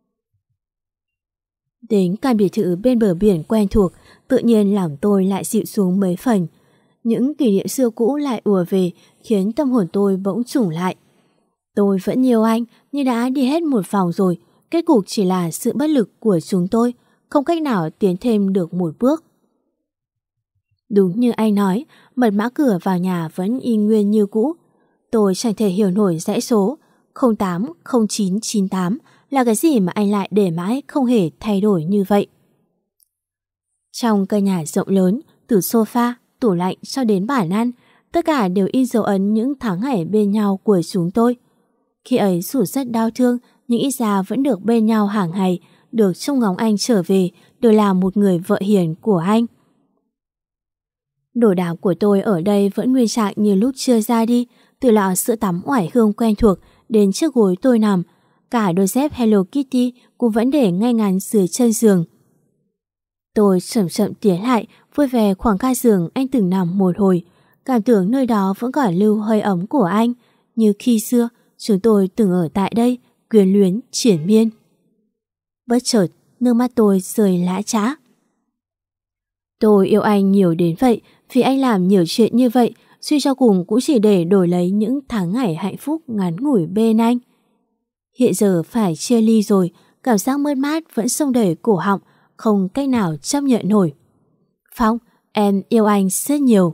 B: Đến căn biệt thự bên bờ biển quen thuộc, tự nhiên lòng tôi lại dịu xuống mấy phần. Những kỷ niệm xưa cũ lại ùa về, khiến tâm hồn tôi bỗng trùng lại. Tôi vẫn yêu anh, nhưng đã đi hết một vòng rồi, kết cục chỉ là sự bất lực của chúng tôi. không cách nào tiến thêm được một bước. Đúng như anh nói, mật mã cửa vào nhà vẫn y nguyên như cũ. Tôi chẳng thể hiểu nổi dãy số không tám không chín chín tám là cái gì mà anh lại để mãi không hề thay đổi như vậy. Trong căn nhà rộng lớn, từ sofa, tủ lạnh cho đến bàn ăn, tất cả đều in dấu ấn những tháng ngày bên nhau của chúng tôi. Khi ấy dù rất đau thương, nhưng ít ra vẫn được bên nhau hàng ngày, được trông ngóng anh trở về, được làm một người vợ hiền của anh. Đồ đạc của tôi ở đây vẫn nguyên trạng như lúc chưa ra đi, từ lọ sữa tắm oải hương quen thuộc đến chiếc gối tôi nằm. Cả đôi dép Hello Kitty cũng vẫn để ngay ngắn dưới chân giường. Tôi chậm chậm tiến lại, vui vẻ khoảng ca giường anh từng nằm một hồi, cảm tưởng nơi đó vẫn còn lưu hơi ấm của anh, như khi xưa chúng tôi từng ở tại đây, quyến luyến, triển miên. Bất chợt, nước mắt tôi rơi lã chã. Tôi yêu anh nhiều đến vậy, vì anh làm nhiều chuyện như vậy, suy cho cùng cũng chỉ để đổi lấy những tháng ngày hạnh phúc ngắn ngủi bên anh. Hiện giờ phải chia ly rồi, cảm giác mất mát vẫn xông đầy cổ họng, không cách nào chấp nhận nổi. Phong, em yêu anh rất nhiều.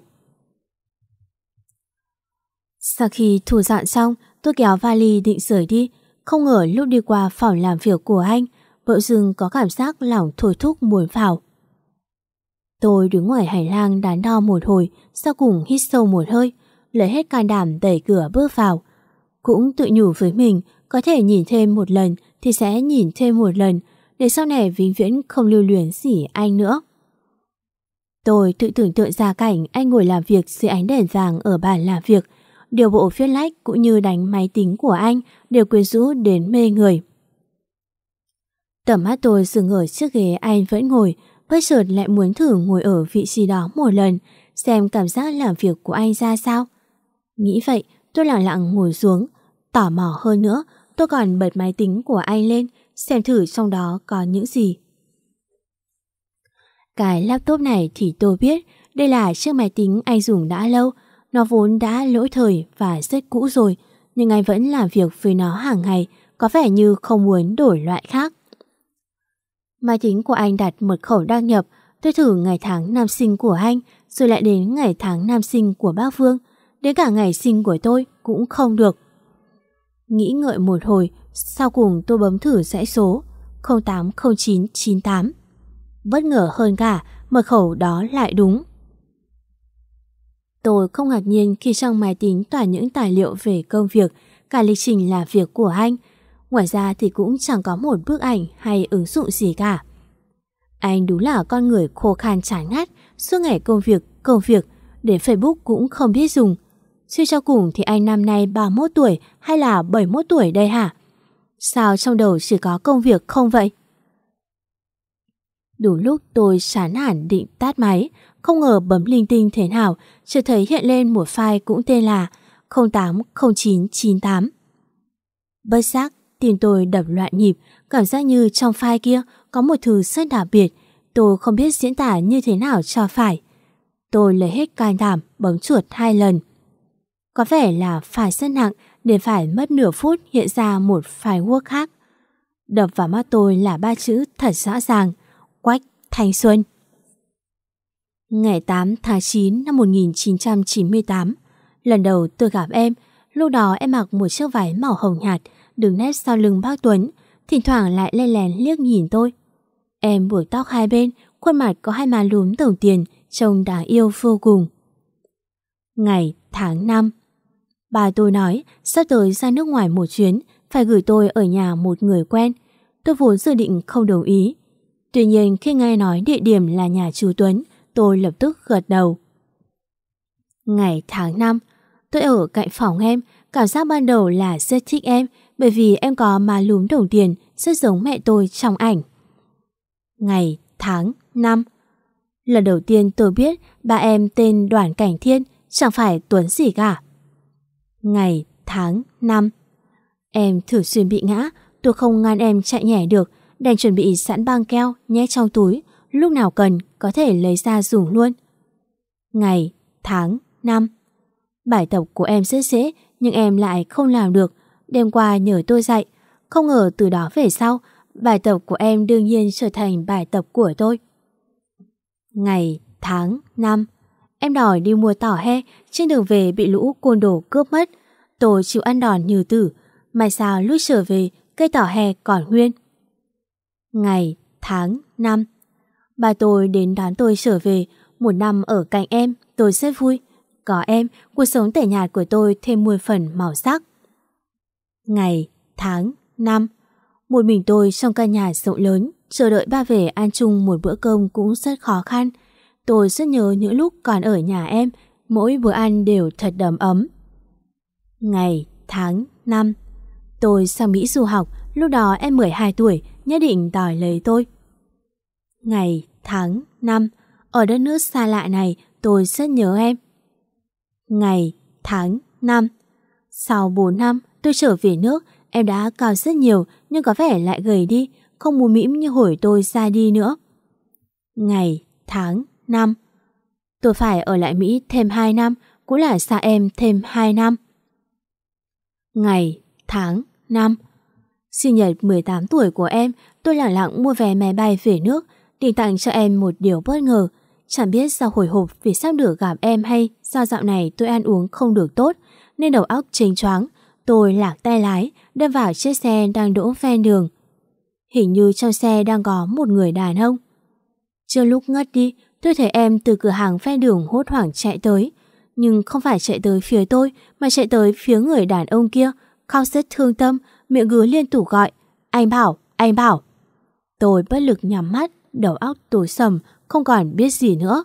B: Sau khi thu dọn xong, tôi kéo vali định rời đi, không ngờ lúc đi qua phòng làm việc của anh, bỗng dưng có cảm giác lòng thôi thúc muốn vào. Tôi đứng ngoài hành lang đắn đo một hồi, sau cùng hít sâu một hơi, lấy hết can đảm đẩy cửa bước vào. Cũng tự nhủ với mình, có thể nhìn thêm một lần thì sẽ nhìn thêm một lần, để sau này vĩnh viễn không lưu luyến gì anh nữa. Tôi tự tưởng tượng ra cảnh anh ngồi làm việc dưới ánh đèn vàng ở bàn làm việc, điều bộ viết lách cũng như đánh máy tính của anh đều quyến rũ đến mê người. Tầm mắt tôi dừng ở chiếc ghế anh vẫn ngồi, bất chợt lại muốn thử ngồi ở vị trí đó một lần, xem cảm giác làm việc của anh ra sao. Nghĩ vậy, tôi lặng lặng ngồi xuống, tò mò hơn nữa, tôi còn bật máy tính của anh lên, xem thử trong đó có những gì. Cái laptop này thì tôi biết, đây là chiếc máy tính anh dùng đã lâu, nó vốn đã lỗi thời và rất cũ rồi, nhưng anh vẫn làm việc với nó hàng ngày, có vẻ như không muốn đổi loại khác. Máy tính của anh đặt mật khẩu đăng nhập, tôi thử ngày tháng năm sinh của anh, rồi lại đến ngày tháng năm sinh của bác Vương, đến cả ngày sinh của tôi cũng không được. Nghĩ ngợi một hồi, sau cùng tôi bấm thử dãy số không tám không chín chín tám. Bất ngờ hơn cả, mật khẩu đó lại đúng. Tôi không ngạc nhiên khi trong máy tính toàn những tài liệu về công việc, cả lịch trình làm việc của anh. Ngoài ra thì cũng chẳng có một bức ảnh hay ứng dụng gì cả. Anh đúng là con người khô khan chán ngắt, suốt ngày công việc, công việc, đến Facebook cũng không biết dùng. Suy cho cùng thì anh năm nay ba mươi mốt tuổi hay là bảy mươi mốt tuổi đây hả? Sao trong đầu chỉ có công việc không vậy? Đúng lúc tôi chán hẳn định tắt máy, không ngờ bấm linh tinh thế nào, chợt thấy hiện lên một file cũng tên là không tám không chín chín tám. Bất giác, tim tôi đập loạn nhịp, cảm giác như trong file kia có một thứ rất đặc biệt, tôi không biết diễn tả như thế nào cho phải. Tôi lấy hết can đảm bấm chuột hai lần. Có vẻ là file rất nặng nên phải mất nửa phút hiện ra một file Word khác. Đập vào mắt tôi là ba chữ thật rõ ràng: Quách Thanh Xuân. Ngày tám tháng chín năm một nghìn chín trăm chín mươi tám, lần đầu tôi gặp em, lúc đó em mặc một chiếc váy màu hồng nhạt, đứng nép sau lưng bác Tuấn, thỉnh thoảng lại len lén liếc nhìn tôi. Em buộc tóc hai bên, khuôn mặt có hai má lúm đồng tiền, trông đáng yêu vô cùng. Ngày tháng năm, bà tôi nói sắp tới ra nước ngoài một chuyến, phải gửi tôi ở nhà một người quen. Tôi vốn dự định không đồng ý. Tuy nhiên khi nghe nói địa điểm là nhà chú Tuấn, tôi lập tức gật đầu. Ngày tháng năm, tôi ở cạnh phòng em, cảm giác ban đầu là rất thích em, bởi vì em có má lúm đồng tiền, rất giống mẹ tôi trong ảnh. Ngày tháng năm, lần đầu tiên tôi biết ba em tên Đoàn Cảnh Thiên, chẳng phải Tuấn gì cả. Ngày tháng năm, em thường xuyên bị ngã, tôi không ngăn em chạy nhảy được, đành chuẩn bị sẵn băng keo nhét trong túi, lúc nào cần có thể lấy ra dùng luôn. Ngày tháng năm, bài tập của em rất dễ nhưng em lại không làm được, đêm qua nhờ tôi dạy. Không ngờ từ đó về sau, bài tập của em đương nhiên trở thành bài tập của tôi. Ngày, tháng, năm. Em đòi đi mua tỏi he, trên đường về bị lũ côn đồ cướp mất. Tôi chịu ăn đòn như tử, mai sao lúc trở về cây tỏi he còn nguyên. Ngày, tháng, năm. Bà tôi đến đón tôi trở về, một năm ở cạnh em, tôi rất vui. Có em, cuộc sống tẻ nhạt của tôi thêm muôn phần màu sắc. Ngày, tháng, năm. Một mình tôi trong căn nhà rộng lớn, chờ đợi ba về ăn chung một bữa cơm cũng rất khó khăn. Tôi rất nhớ những lúc còn ở nhà em, mỗi bữa ăn đều thật đầm ấm. Ngày, tháng, năm. Tôi sang Mỹ du học, lúc đó em mười hai tuổi, nhất định đòi lấy tôi. Ngày, tháng, năm. Ở đất nước xa lạ này, tôi rất nhớ em. Ngày, tháng, năm. Sau bốn năm, tôi trở về nước, em đã cao rất nhiều nhưng có vẻ lại gầy đi, không mù mĩm như hồi tôi ra đi nữa. Ngày, tháng, năm. Tôi phải ở lại Mỹ thêm hai năm, cũng là xa em thêm hai năm. Ngày, tháng, năm. Sinh nhật mười tám tuổi của em, tôi lẳng lặng mua vé máy bay về nước, định tặng cho em một điều bất ngờ. Chẳng biết sao hồi hộp vì sắp được gặp em hay do dạo này tôi ăn uống không được tốt, nên đầu óc chênh choáng. Tôi lạc tay lái, đâm vào chiếc xe đang đỗ ven đường. Hình như trong xe đang có một người đàn ông. Chưa lúc ngất đi, tôi thấy em từ cửa hàng ven đường hốt hoảng chạy tới. Nhưng không phải chạy tới phía tôi, mà chạy tới phía người đàn ông kia, khóc rất thương tâm, miệng gứ liên tục gọi: "Anh Bảo, anh Bảo." Tôi bất lực nhắm mắt, đầu óc tối sầm, không còn biết gì nữa.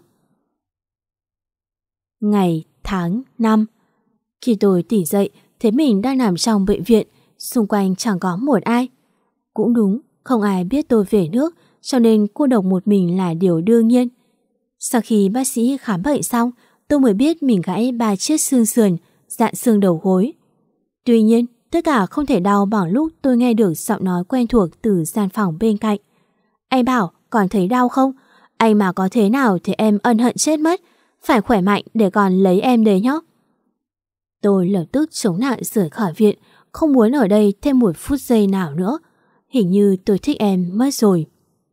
B: Ngày, tháng, năm. Khi tôi tỉnh dậy, thấy mình đang nằm trong bệnh viện, xung quanh chẳng có một ai. Cũng đúng, không ai biết tôi về nước, cho nên cô độc một mình là điều đương nhiên. Sau khi bác sĩ khám bệnh xong, tôi mới biết mình gãy ba chiếc xương sườn, dạn xương đầu gối. Tuy nhiên, tất cả không thể đau bằng lúc tôi nghe được giọng nói quen thuộc từ gian phòng bên cạnh. "Anh Bảo, còn thấy đau không? Anh mà có thế nào thì em ân hận chết mất. Phải khỏe mạnh để còn lấy em đấy nhé." Tôi lập tức chống nạn rời khỏi viện, không muốn ở đây thêm một phút giây nào nữa. Hình như tôi thích em mất rồi.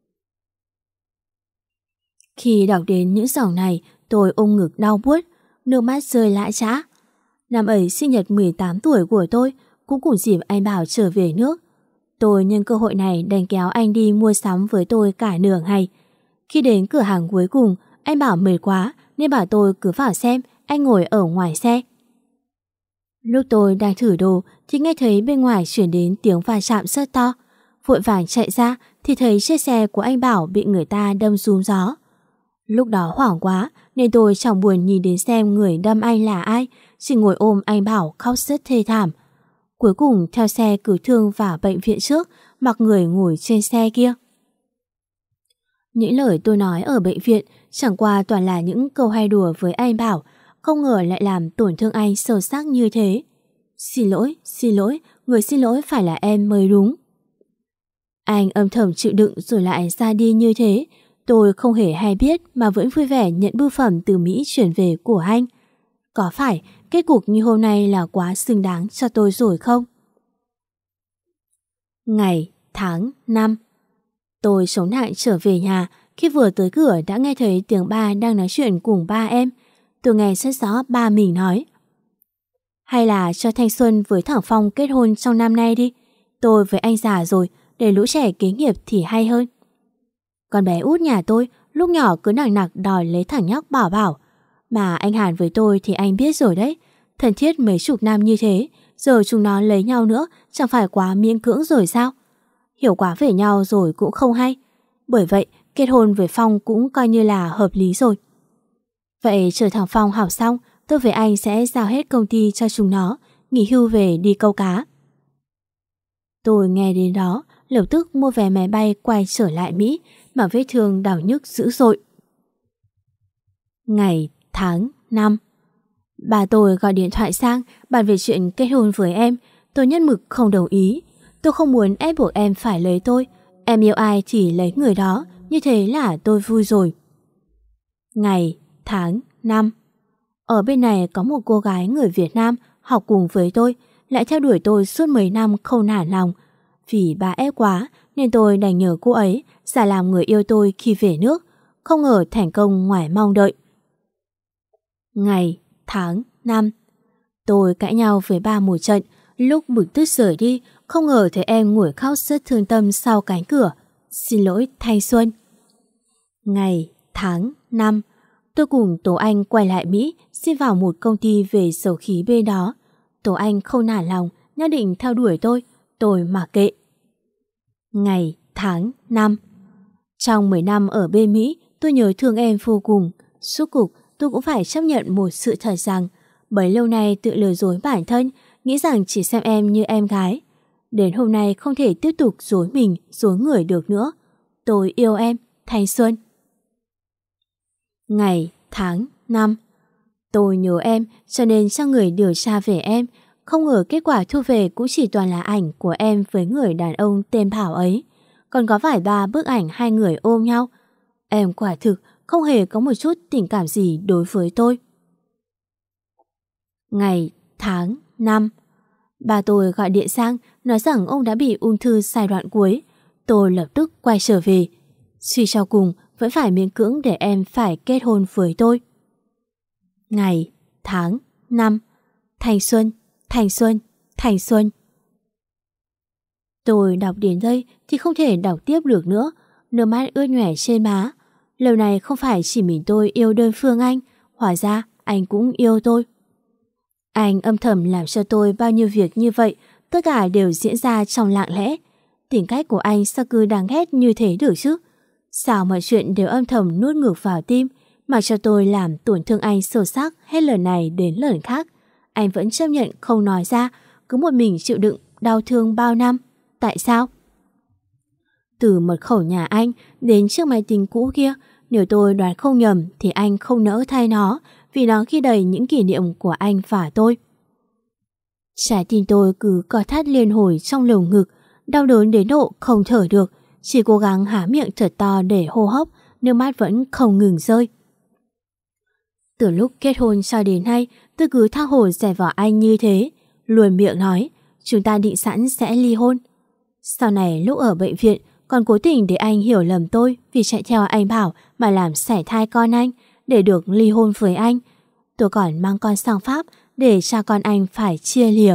B: Khi đọc đến những dòng này, tôi ôm ngực đau buốt, nước mắt rơi lã chã. Năm ấy sinh nhật mười tám tuổi của tôi, cũng cùng dịp anh Bảo trở về nước. Tôi nhân cơ hội này đành kéo anh đi mua sắm với tôi cả nửa ngày. Khi đến cửa hàng cuối cùng, anh Bảo mệt quá nên bảo tôi cứ vào xem, anh ngồi ở ngoài xe. Lúc tôi đang thử đồ thì nghe thấy bên ngoài chuyển đến tiếng va chạm rất to. Vội vàng chạy ra thì thấy chiếc xe của anh Bảo bị người ta đâm rúm gió. Lúc đó hoảng quá nên tôi chẳng buồn nhìn đến xem người đâm anh là ai, chỉ ngồi ôm anh Bảo khóc rất thê thảm. Cuối cùng theo xe cứu thương vào bệnh viện trước, mặc người ngồi trên xe kia. Những lời tôi nói ở bệnh viện chẳng qua toàn là những câu hay đùa với anh Bảo, không ngờ lại làm tổn thương anh sâu sắc như thế. Xin lỗi, xin lỗi, người xin lỗi phải là em mới đúng. Anh âm thầm chịu đựng rồi lại ra đi như thế. Tôi không hề hay biết mà vẫn vui vẻ nhận bưu phẩm từ Mỹ chuyển về của anh. Có phải kết cục như hôm nay là quá xứng đáng cho tôi rồi không? Ngày, tháng, năm. Tôi chống nạn trở về nhà. Khi vừa tới cửa đã nghe thấy tiếng ba đang nói chuyện cùng ba em. Tôi nghe rất rõ ba mình nói: "Hay là cho Thanh Xuân với thằng Phong kết hôn trong năm nay đi. Tôi với anh già rồi, để lũ trẻ kế nghiệp thì hay hơn." Con bé út nhà tôi lúc nhỏ cứ nằng nặc đòi lấy thằng nhóc Bảo Bảo. Mà anh Hàn với tôi thì anh biết rồi đấy, thân thiết mấy chục năm như thế, giờ chúng nó lấy nhau nữa chẳng phải quá miễn cưỡng rồi sao? Hiểu quá về nhau rồi cũng không hay. Bởi vậy kết hôn với Phong cũng coi như là hợp lý rồi. Vậy chờ thằng Phong học xong, tôi với anh sẽ giao hết công ty cho chúng nó, nghỉ hưu về đi câu cá. Tôi nghe đến đó, lập tức mua vé máy bay quay trở lại Mỹ mà vết thương đau nhức dữ dội. Ngày, tháng, năm. Bà tôi gọi điện thoại sang bàn về chuyện kết hôn với em. Tôi nhất mực không đồng ý. Tôi không muốn ép buộc em phải lấy tôi. Em yêu ai thì lấy người đó, như thế là tôi vui rồi. Ngày, tháng, năm. Ở bên này có một cô gái người Việt Nam học cùng với tôi, lại theo đuổi tôi suốt mấy năm không nản lòng. Vì bà ép quá nên tôi đành nhờ cô ấy giả làm người yêu tôi khi về nước. Không ngờ thành công ngoài mong đợi. Ngày, tháng, năm. Tôi cãi nhau với ba một trận. Lúc bực tức rời đi, không ngờ thấy em ngồi khóc rất thương tâm sau cánh cửa. Xin lỗi thanh xuân. Ngày, tháng, năm. Tôi cùng Tố Anh quay lại Mỹ, xin vào một công ty về dầu khí bên đó. Tố Anh không nản lòng, nhất định theo đuổi tôi. Tôi mặc kệ. Ngày, tháng, năm. Trong mười năm ở bên Mỹ, tôi nhớ thương em vô cùng. Suốt cuộc, tôi cũng phải chấp nhận một sự thật rằng bấy lâu nay tự lừa dối bản thân, nghĩ rằng chỉ xem em như em gái. Đến hôm nay không thể tiếp tục dối mình, dối người được nữa. Tôi yêu em, thanh xuân. Ngày, tháng, năm. Tôi nhớ em cho nên cho người điều tra về em. Không ngờ kết quả thu về cũng chỉ toàn là ảnh của em với người đàn ông tên Bảo ấy. Còn có vài ba bức ảnh hai người ôm nhau. Em quả thực không hề có một chút tình cảm gì đối với tôi. Ngày, tháng, năm. Ba tôi gọi điện sang nói rằng ông đã bị ung thư giai đoạn cuối. Tôi lập tức quay trở về. Suy cho cùng vẫn phải miễn cưỡng để em phải kết hôn với tôi. Ngày, tháng, năm. Thanh xuân, thanh xuân, thanh xuân. Tôi đọc đến đây thì không thể đọc tiếp được nữa. Nước mắt ướt nhòe trên má. Lâu này không phải chỉ mình tôi yêu đơn phương anh, hóa ra anh cũng yêu tôi. Anh âm thầm làm cho tôi bao nhiêu việc như vậy, tất cả đều diễn ra trong lặng lẽ. Tính cách của anh sao cứ đáng ghét như thế được chứ? Sao mọi chuyện đều âm thầm nuốt ngược vào tim, mặc cho tôi làm tổn thương anh sâu sắc hết lần này đến lần khác. Anh vẫn chấp nhận không nói ra, cứ một mình chịu đựng đau thương bao năm. Tại sao? Từ mật khẩu nhà anh đến chiếc máy tính cũ kia, nếu tôi đoán không nhầm thì anh không nỡ thay nó, vì nó ghi đầy những kỷ niệm của anh và tôi. Trái tim tôi cứ co thắt liên hồi trong lồng ngực, đau đớn đến độ không thở được, chỉ cố gắng há miệng thật to để hô hấp, nước mắt vẫn không ngừng rơi. Từ lúc kết hôn cho đến nay, tôi cứ tha hồ dè vỏ anh như thế, luồn miệng nói chúng ta định sẵn sẽ ly hôn. Sau này lúc ở bệnh viện còn cố tình để anh hiểu lầm tôi vì chạy theo anh Bảo mà làm sảy thai con anh để được ly hôn với anh. Tôi còn mang con sang Pháp để cha con anh phải chia lìa.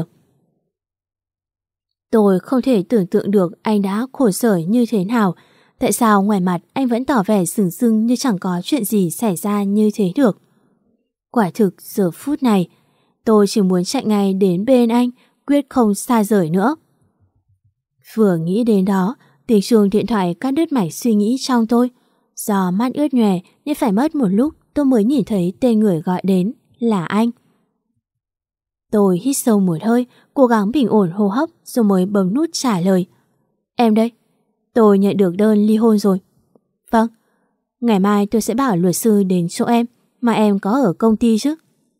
B: Tôi không thể tưởng tượng được anh đã khổ sở như thế nào. Tại sao ngoài mặt anh vẫn tỏ vẻ sừng sưng như chẳng có chuyện gì xảy ra như thế được? Quả thực giờ phút này tôi chỉ muốn chạy ngay đến bên anh, quyết không xa rời nữa. Vừa nghĩ đến đó, tiếng chuông điện thoại cắt đứt mạch suy nghĩ trong tôi. Do mắt ướt nhòe nên phải mất một lúc tôi mới nhìn thấy tên người gọi đến là anh. Tôi hít sâu một hơi, cố gắng bình ổn hô hấp rồi mới bấm nút trả lời. Em đây, tôi nhận được đơn ly hôn rồi. Vâng, ngày mai tôi sẽ bảo luật sư đến chỗ em, mà em có ở công ty chứ?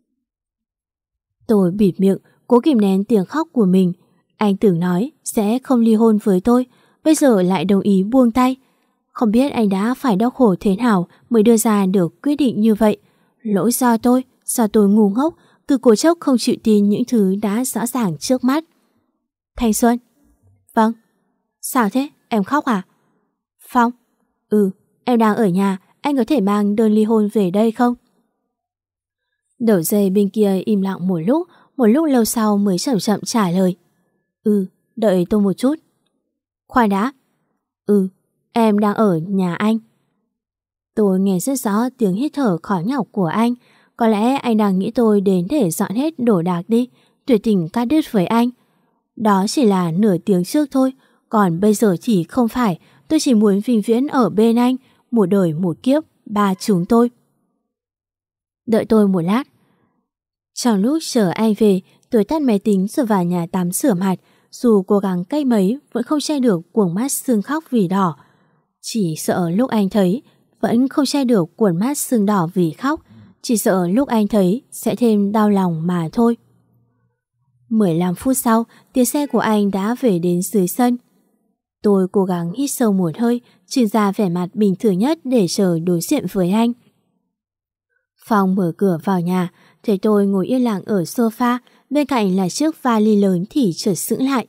B: Tôi bịt miệng, cố kìm nén tiếng khóc của mình. Anh tưởng nói sẽ không ly hôn với tôi, bây giờ lại đồng ý buông tay. Không biết anh đã phải đau khổ thế nào mới đưa ra được quyết định như vậy. Lỗi do tôi, do tôi ngu ngốc, cứ cố chấp không chịu tin những thứ đã rõ ràng trước mắt. Thanh Xuân. Vâng. Sao thế? Em khóc à? Phong. Ừ, em đang ở nhà, anh có thể mang đơn ly hôn về đây không? Đầu dây bên kia im lặng một lúc, một lúc lâu sau mới chậm chậm trả lời. Ừ, đợi tôi một chút. Khoan đã. Ừ, em đang ở nhà anh. Tôi nghe rất rõ tiếng hít thở khó nhọc của anh. Có lẽ anh đang nghĩ tôi đến để dọn hết đồ đạc đi, tuyệt tình cắt đứt với anh. Đó chỉ là nửa tiếng trước thôi, còn bây giờ thì không phải. Tôi chỉ muốn vĩnh viễn ở bên anh, một đời một kiếp, ba chúng tôi. Đợi tôi một lát. Trong lúc chờ anh về, tôi tắt máy tính rồi vào nhà tắm rửa mặt. Dù cố gắng cách mấy vẫn không che được cuồng mắt sưng khóc vì đỏ. Chỉ sợ lúc anh thấy vẫn không che được cuồng mắt sưng đỏ vì khóc. Chỉ sợ lúc anh thấy sẽ thêm đau lòng mà thôi. mười lăm phút sau, tiếng xe của anh đã về đến dưới sân. Tôi cố gắng hít sâu một hơi, trừ ra vẻ mặt bình thường nhất để chờ đối diện với anh. Phong mở cửa vào nhà, thấy tôi ngồi yên lặng ở sofa, bên cạnh là chiếc vali lớn thì chợt sững lại.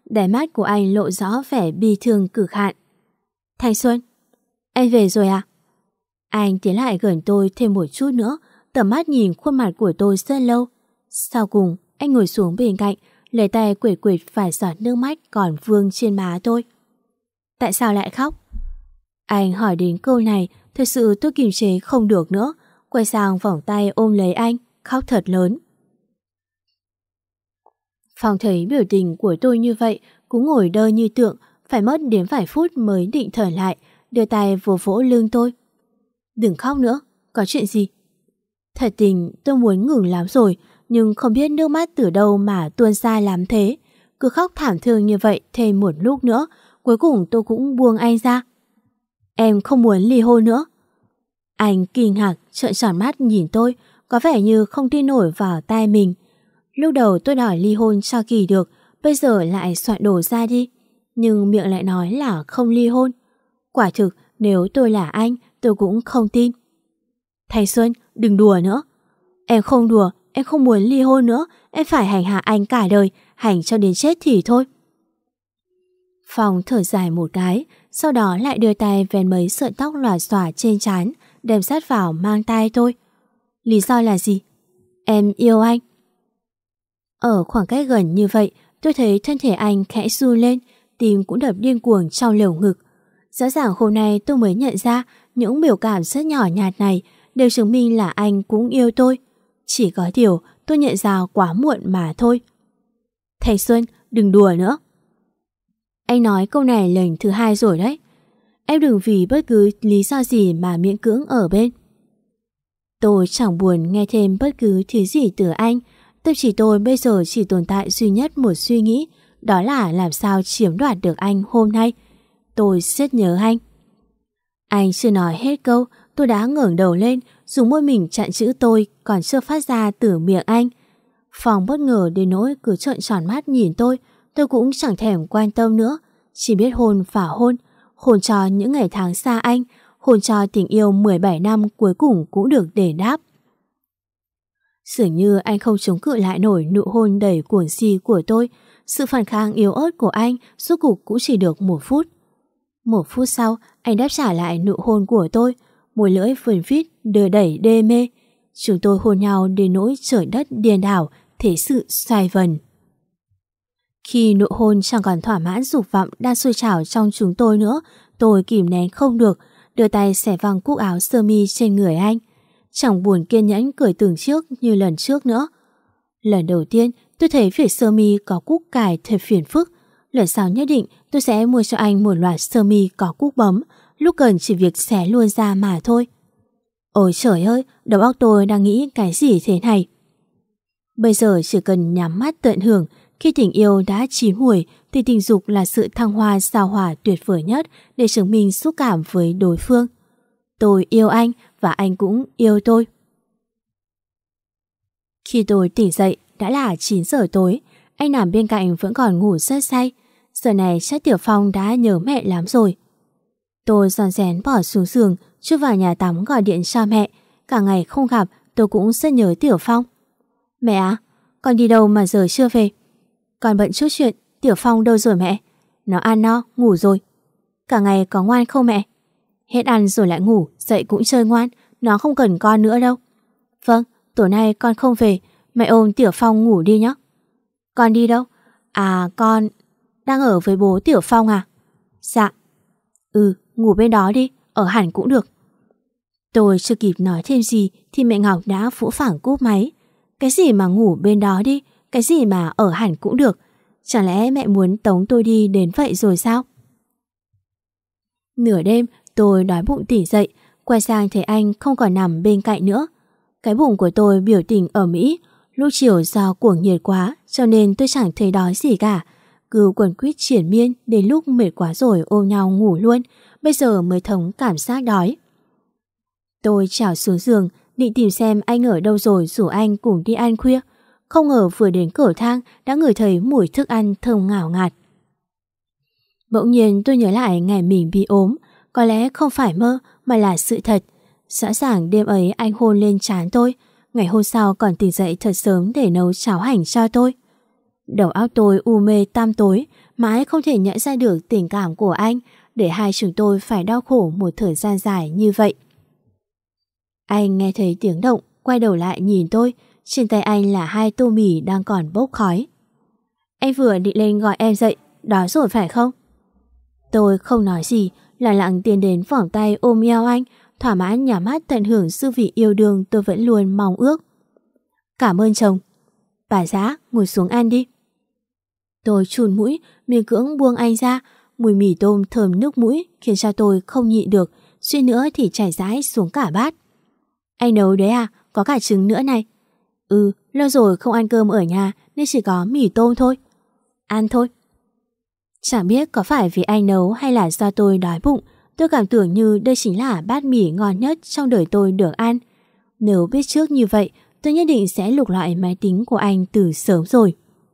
B: đáy mắt của anh lộ rõ vẻ bi thương cực hạn. Thanh Xuân, anh về rồi à? Anh tiến lại gần tôi thêm một chút nữa, tầm mắt nhìn khuôn mặt của tôi rất lâu. Sau cùng, anh ngồi xuống bên cạnh, lấy tay quệt quệt vài giọt nước mắt còn vương trên má tôi. Tại sao lại khóc? Anh hỏi đến câu này, thật sự tôi kiềm chế không được nữa, quay sang vòng tay ôm lấy anh, khóc thật lớn. Phong thấy biểu tình của tôi như vậy, cũng ngồi đơ như tượng, phải mất đến vài phút mới định thở lại, đưa tay vỗ vỗ lưng tôi. Đừng khóc nữa, có chuyện gì? Thật tình tôi muốn ngừng lắm rồi, nhưng không biết nước mắt từ đâu mà tuôn ra làm thế. Cứ khóc thảm thương như vậy thêm một lúc nữa, cuối cùng tôi cũng buông anh ra. Em không muốn ly hôn nữa. Anh kinh ngạc trợn tròn mắt nhìn tôi, có vẻ như không tin nổi vào tai mình. Lúc đầu tôi đòi ly hôn cho kỳ được, bây giờ lại soạn đồ ra đi. Nhưng miệng lại nói là không ly hôn. Quả thực, nếu tôi là anh, tôi cũng không tin. Thanh Xuân, đừng đùa nữa. Em không đùa, em không muốn ly hôn nữa, em phải hành hạ anh cả đời, hành cho đến chết thì thôi. Phong thở dài một cái, sau đó lại đưa tay vén mấy sợi tóc lòa xòa trên trán, đem sát vào mang tai tôi. Lý do là gì? Em yêu anh. Ở khoảng cách gần như vậy, tôi thấy thân thể anh khẽ run lên, tim cũng đập điên cuồng trong lồng ngực. Rõ ràng hôm nay tôi mới nhận ra những biểu cảm rất nhỏ nhạt này đều chứng minh là anh cũng yêu tôi. Chỉ có điều tôi nhận ra quá muộn mà thôi. Thanh Xuân, đừng đùa nữa. Anh nói câu này lần thứ hai rồi đấy. Em đừng vì bất cứ lý do gì mà miễn cưỡng ở bên. Tôi chẳng buồn nghe thêm bất cứ thứ gì từ anh. Tâm trí tôi bây giờ chỉ tồn tại duy nhất một suy nghĩ, đó là làm sao chiếm đoạt được anh hôm nay. Tôi rất nhớ anh. Anh chưa nói hết câu, tôi đã ngẩng đầu lên, dùng môi mình chặn chữ tôi còn chưa phát ra từ miệng anh. Phong bất ngờ đến nỗi cứ trợn tròn mắt nhìn tôi, tôi cũng chẳng thèm quan tâm nữa, chỉ biết hôn và hôn, hôn cho những ngày tháng xa anh, hôn cho tình yêu mười bảy năm cuối cùng cũng được đền đáp. Dường như anh không chống cự lại nổi nụ hôn đầy cuồng si của tôi, sự phản kháng yếu ớt của anh rốt cục cũng chỉ được một phút. Một phút sau, anh đáp trả lại nụ hôn của tôi, môi lưỡi vườn vít, đưa đẩy đê mê. Chúng tôi hôn nhau đến nỗi trời đất điên đảo, thế sự xoay vần. Khi nụ hôn chẳng còn thỏa mãn dục vọng đang sôi trào trong chúng tôi nữa, tôi kìm nén không được, đưa tay xẻ văng cúc áo sơ mi trên người anh. Chẳng buồn kiên nhẫn cởi từng chiếc như lần trước nữa. Lần đầu tiên tôi thấy việc sơ mi có cúc cài thật phiền phức. Lần sau nhất định tôi sẽ mua cho anh một loạt sơ mi có cúc bấm, lúc cần chỉ việc xé luôn ra mà thôi. Ôi trời ơi, đầu óc tôi đang nghĩ cái gì thế này? Bây giờ chỉ cần nhắm mắt tận hưởng, khi tình yêu đã chín mùi thì tình dục là sự thăng hoa sao hỏa tuyệt vời nhất để chứng minh xúc cảm với đối phương. Tôi yêu anh và anh cũng yêu tôi. Khi tôi tỉnh dậy đã là chín giờ tối, anh nằm bên cạnh vẫn còn ngủ rất say. Giờ này chắc Tiểu Phong đã nhớ mẹ lắm rồi. Tôi rón rén bỏ xuống giường, chui vào nhà tắm gọi điện cho mẹ. Cả ngày không gặp tôi cũng rất nhớ Tiểu Phong. Mẹ à, con đi đâu mà giờ chưa về? Con bận chút chuyện. Tiểu Phong đâu rồi mẹ? Nó ăn no, ngủ rồi. Cả ngày có ngoan không mẹ? Hết ăn rồi lại ngủ, dậy cũng chơi ngoan. Nó không cần con nữa đâu. Vâng, tối nay con không về, mẹ ôm Tiểu Phong ngủ đi nhé. Con đi đâu? À con đang ở với bố Tiểu Phong à? Dạ. Ừ, ngủ bên đó đi, ở hẳn cũng được. Tôi chưa kịp nói thêm gì thì mẹ Ngọc đã phũ phảng cúp máy. Cái gì mà ngủ bên đó đi, cái gì mà ở hẳn cũng được. Chẳng lẽ mẹ muốn tống tôi đi đến vậy rồi sao? Nửa đêm tôi đói bụng tỉnh dậy, quay sang thấy anh không còn nằm bên cạnh nữa. Cái bụng của tôi biểu tình ở Mỹ, lúc chiều do cuồng nhiệt quá cho nên tôi chẳng thấy đói gì cả. Cứ quần quýt triển miên đến lúc mệt quá rồi ôm nhau ngủ luôn, bây giờ mới thống cảm giác đói. Tôi trèo xuống giường, định tìm xem anh ở đâu rồi rủ anh cùng đi ăn khuya. Không ngờ vừa đến cửa thang đã ngửi thấy mùi thức ăn thơm ngào ngạt. Bỗng nhiên tôi nhớ lại ngày mình bị ốm, có lẽ không phải mơ mà là sự thật. Rõ ràng đêm ấy anh hôn lên trán tôi, ngày hôm sau còn tỉnh dậy thật sớm để nấu cháo hành cho tôi. Đầu óc tôi u mê tăm tối, mãi không thể nhận ra được tình cảm của anh, để hai chúng tôi phải đau khổ một thời gian dài như vậy. Anh nghe thấy tiếng động, quay đầu lại nhìn tôi, trên tay anh là hai tô mì đang còn bốc khói. Anh vừa định lên gọi em dậy, đói rồi phải không? Tôi không nói gì, lặng lặng tiến đến vòng tay ôm eo anh, thỏa mãn nhắm mắt tận hưởng sự vị yêu đương tôi vẫn luôn mong ước. Cảm ơn chồng. Bà xã, ngồi xuống ăn đi. Tôi chùn mũi, miệng cưỡng buông anh ra, mùi mì tôm thơm nước mũi khiến cho tôi không nhịn được, suýt nữa thì chảy rãi xuống cả bát. Anh nấu đấy à, có cả trứng nữa này. Ừ, lâu rồi không ăn cơm ở nhà nên chỉ có mì tôm thôi. Ăn thôi. Chẳng biết có phải vì anh nấu hay là do tôi đói bụng, tôi cảm tưởng như đây chính là bát mì ngon nhất trong đời tôi được ăn. Nếu biết trước như vậy, tôi nhất định sẽ lục loại máy tính của anh từ sớm rồi.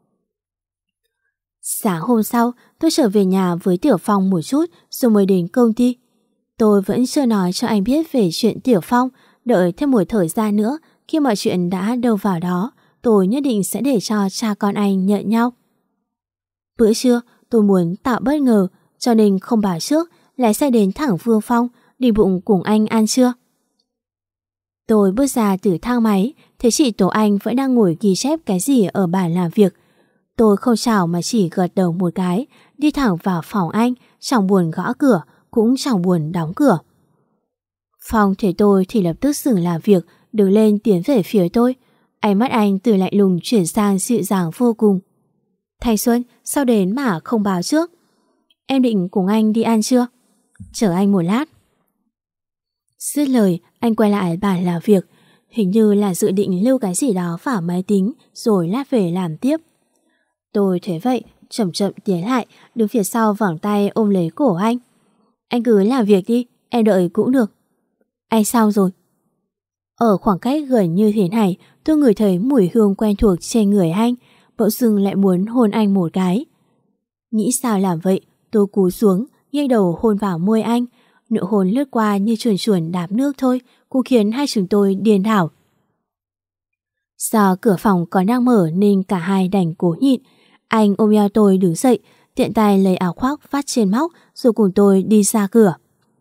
B: Sáng hôm sau, tôi trở về nhà với Tiểu Phong một chút rồi mới đến công ty. Tôi vẫn chưa nói cho anh biết về chuyện Tiểu Phong, đợi thêm một thời gian nữa, khi mọi chuyện đã đâu vào đó, tôi nhất định sẽ để cho cha con anh nhận nhau. Bữa trưa, tôi muốn tạo bất ngờ, cho nên không bảo trước, lái xe đến thẳng Vương Phong, đi bụng cùng anh ăn trưa. Tôi bước ra từ thang máy, thấy chị Tố Anh vẫn đang ngồi ghi chép cái gì ở bàn làm việc. Tôi không chào mà chỉ gật đầu một cái, đi thẳng vào phòng anh, chẳng buồn gõ cửa, cũng chẳng buồn đóng cửa. Phong thấy tôi thì lập tức dừng làm việc, đứng lên tiến về phía tôi. Ánh mắt anh từ lạnh lùng chuyển sang dịu dàng vô cùng. Thanh Xuân, sao đến mà không báo trước? Em định cùng anh đi ăn chưa? Chờ anh một lát. Dứt lời, anh quay lại bàn làm việc, hình như là dự định lưu cái gì đó vào máy tính rồi lát về làm tiếp. Tôi thấy vậy, chậm chậm tiến lại, đứng phía sau vòng tay ôm lấy cổ anh. Anh cứ làm việc đi, em đợi cũng được. Anh sao rồi? Ở khoảng cách gần như thế này, tôi ngửi thấy mùi hương quen thuộc trên người anh, bỗng dưng lại muốn hôn anh một cái. Nghĩ sao làm vậy, tôi cúi xuống, nghiêng đầu hôn vào môi anh. Nụ hôn lướt qua như chuồn chuồn đạp nước thôi, cũng khiến hai chúng tôi điên đảo. Do cửa phòng còn đang mở nên cả hai đành cố nhịn. Anh ôm eo tôi đứng dậy, tiện tay lấy áo khoác vắt trên móc rồi cùng tôi đi ra cửa.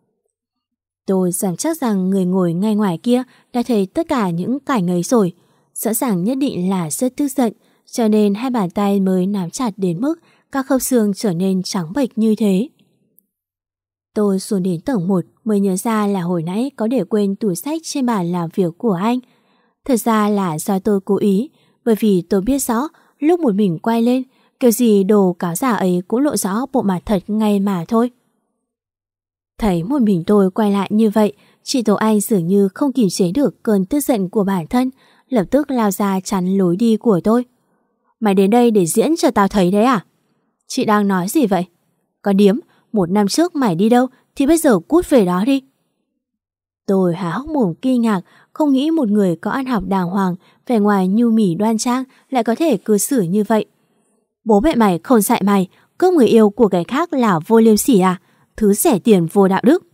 B: Tôi dám chắc rằng người ngồi ngay ngoài kia đã thấy tất cả những cảnh ấy rồi. Rõ ràng nhất định là rất tức giận, cho nên hai bàn tay mới nắm chặt đến mức các khớp xương trở nên trắng bệch như thế. Tôi xuống đến tầng một mới nhớ ra là hồi nãy có để quên tủ sách trên bàn làm việc của anh. Thật ra là do tôi cố ý, bởi vì tôi biết rõ lúc một mình quay lên, kiểu gì đồ cáo giả ấy cũng lộ rõ bộ mặt thật ngay mà thôi. Thấy một mình tôi quay lại như vậy, chị Tố Anh dường như không kiềm chế được cơn tức giận của bản thân, lập tức lao ra chắn lối đi của tôi. Mày đến đây để diễn cho tao thấy đấy à? Chị đang nói gì vậy? Con điếm, một năm trước mày đi đâu thì bây giờ cút về đó đi. Tôi há hốc mồm kinh ngạc, không nghĩ một người có ăn học đàng hoàng, vẻ ngoài nhu mì đoan trang lại có thể cư xử như vậy. Bố mẹ mày không dạy mày, cướp người yêu của cái khác là vô liêm sỉ à? Thứ rẻ tiền vô đạo đức.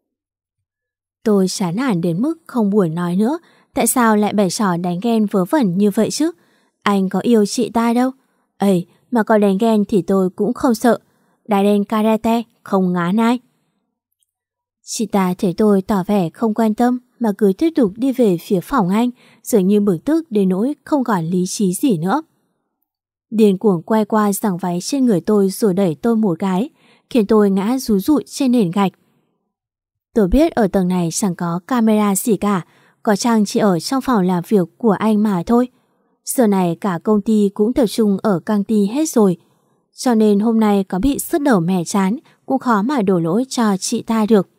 B: Tôi chán nản đến mức không buồn nói nữa. Tại sao lại bày trò đánh ghen vớ vẩn như vậy chứ? Anh có yêu chị ta đâu. Ây, mà có đánh ghen thì tôi cũng không sợ. Đá đen karate không ngán ai. Chị ta thấy tôi tỏ vẻ không quan tâm mà cứ tiếp tục đi về phía phòng anh, dường như bực tức đến nỗi không còn lý trí gì nữa. Điên cuồng quay qua giằng váy trên người tôi rồi đẩy tôi một cái, khiến tôi ngã rúi rụi trên nền gạch. Tôi biết ở tầng này chẳng có camera gì cả, có chăng chỉ ở trong phòng làm việc của anh mà thôi. Giờ này cả công ty cũng tập trung ở căng tin hết rồi, cho nên hôm nay có bị sứt đầu mẻ chán cũng khó mà đổ lỗi cho chị ta được.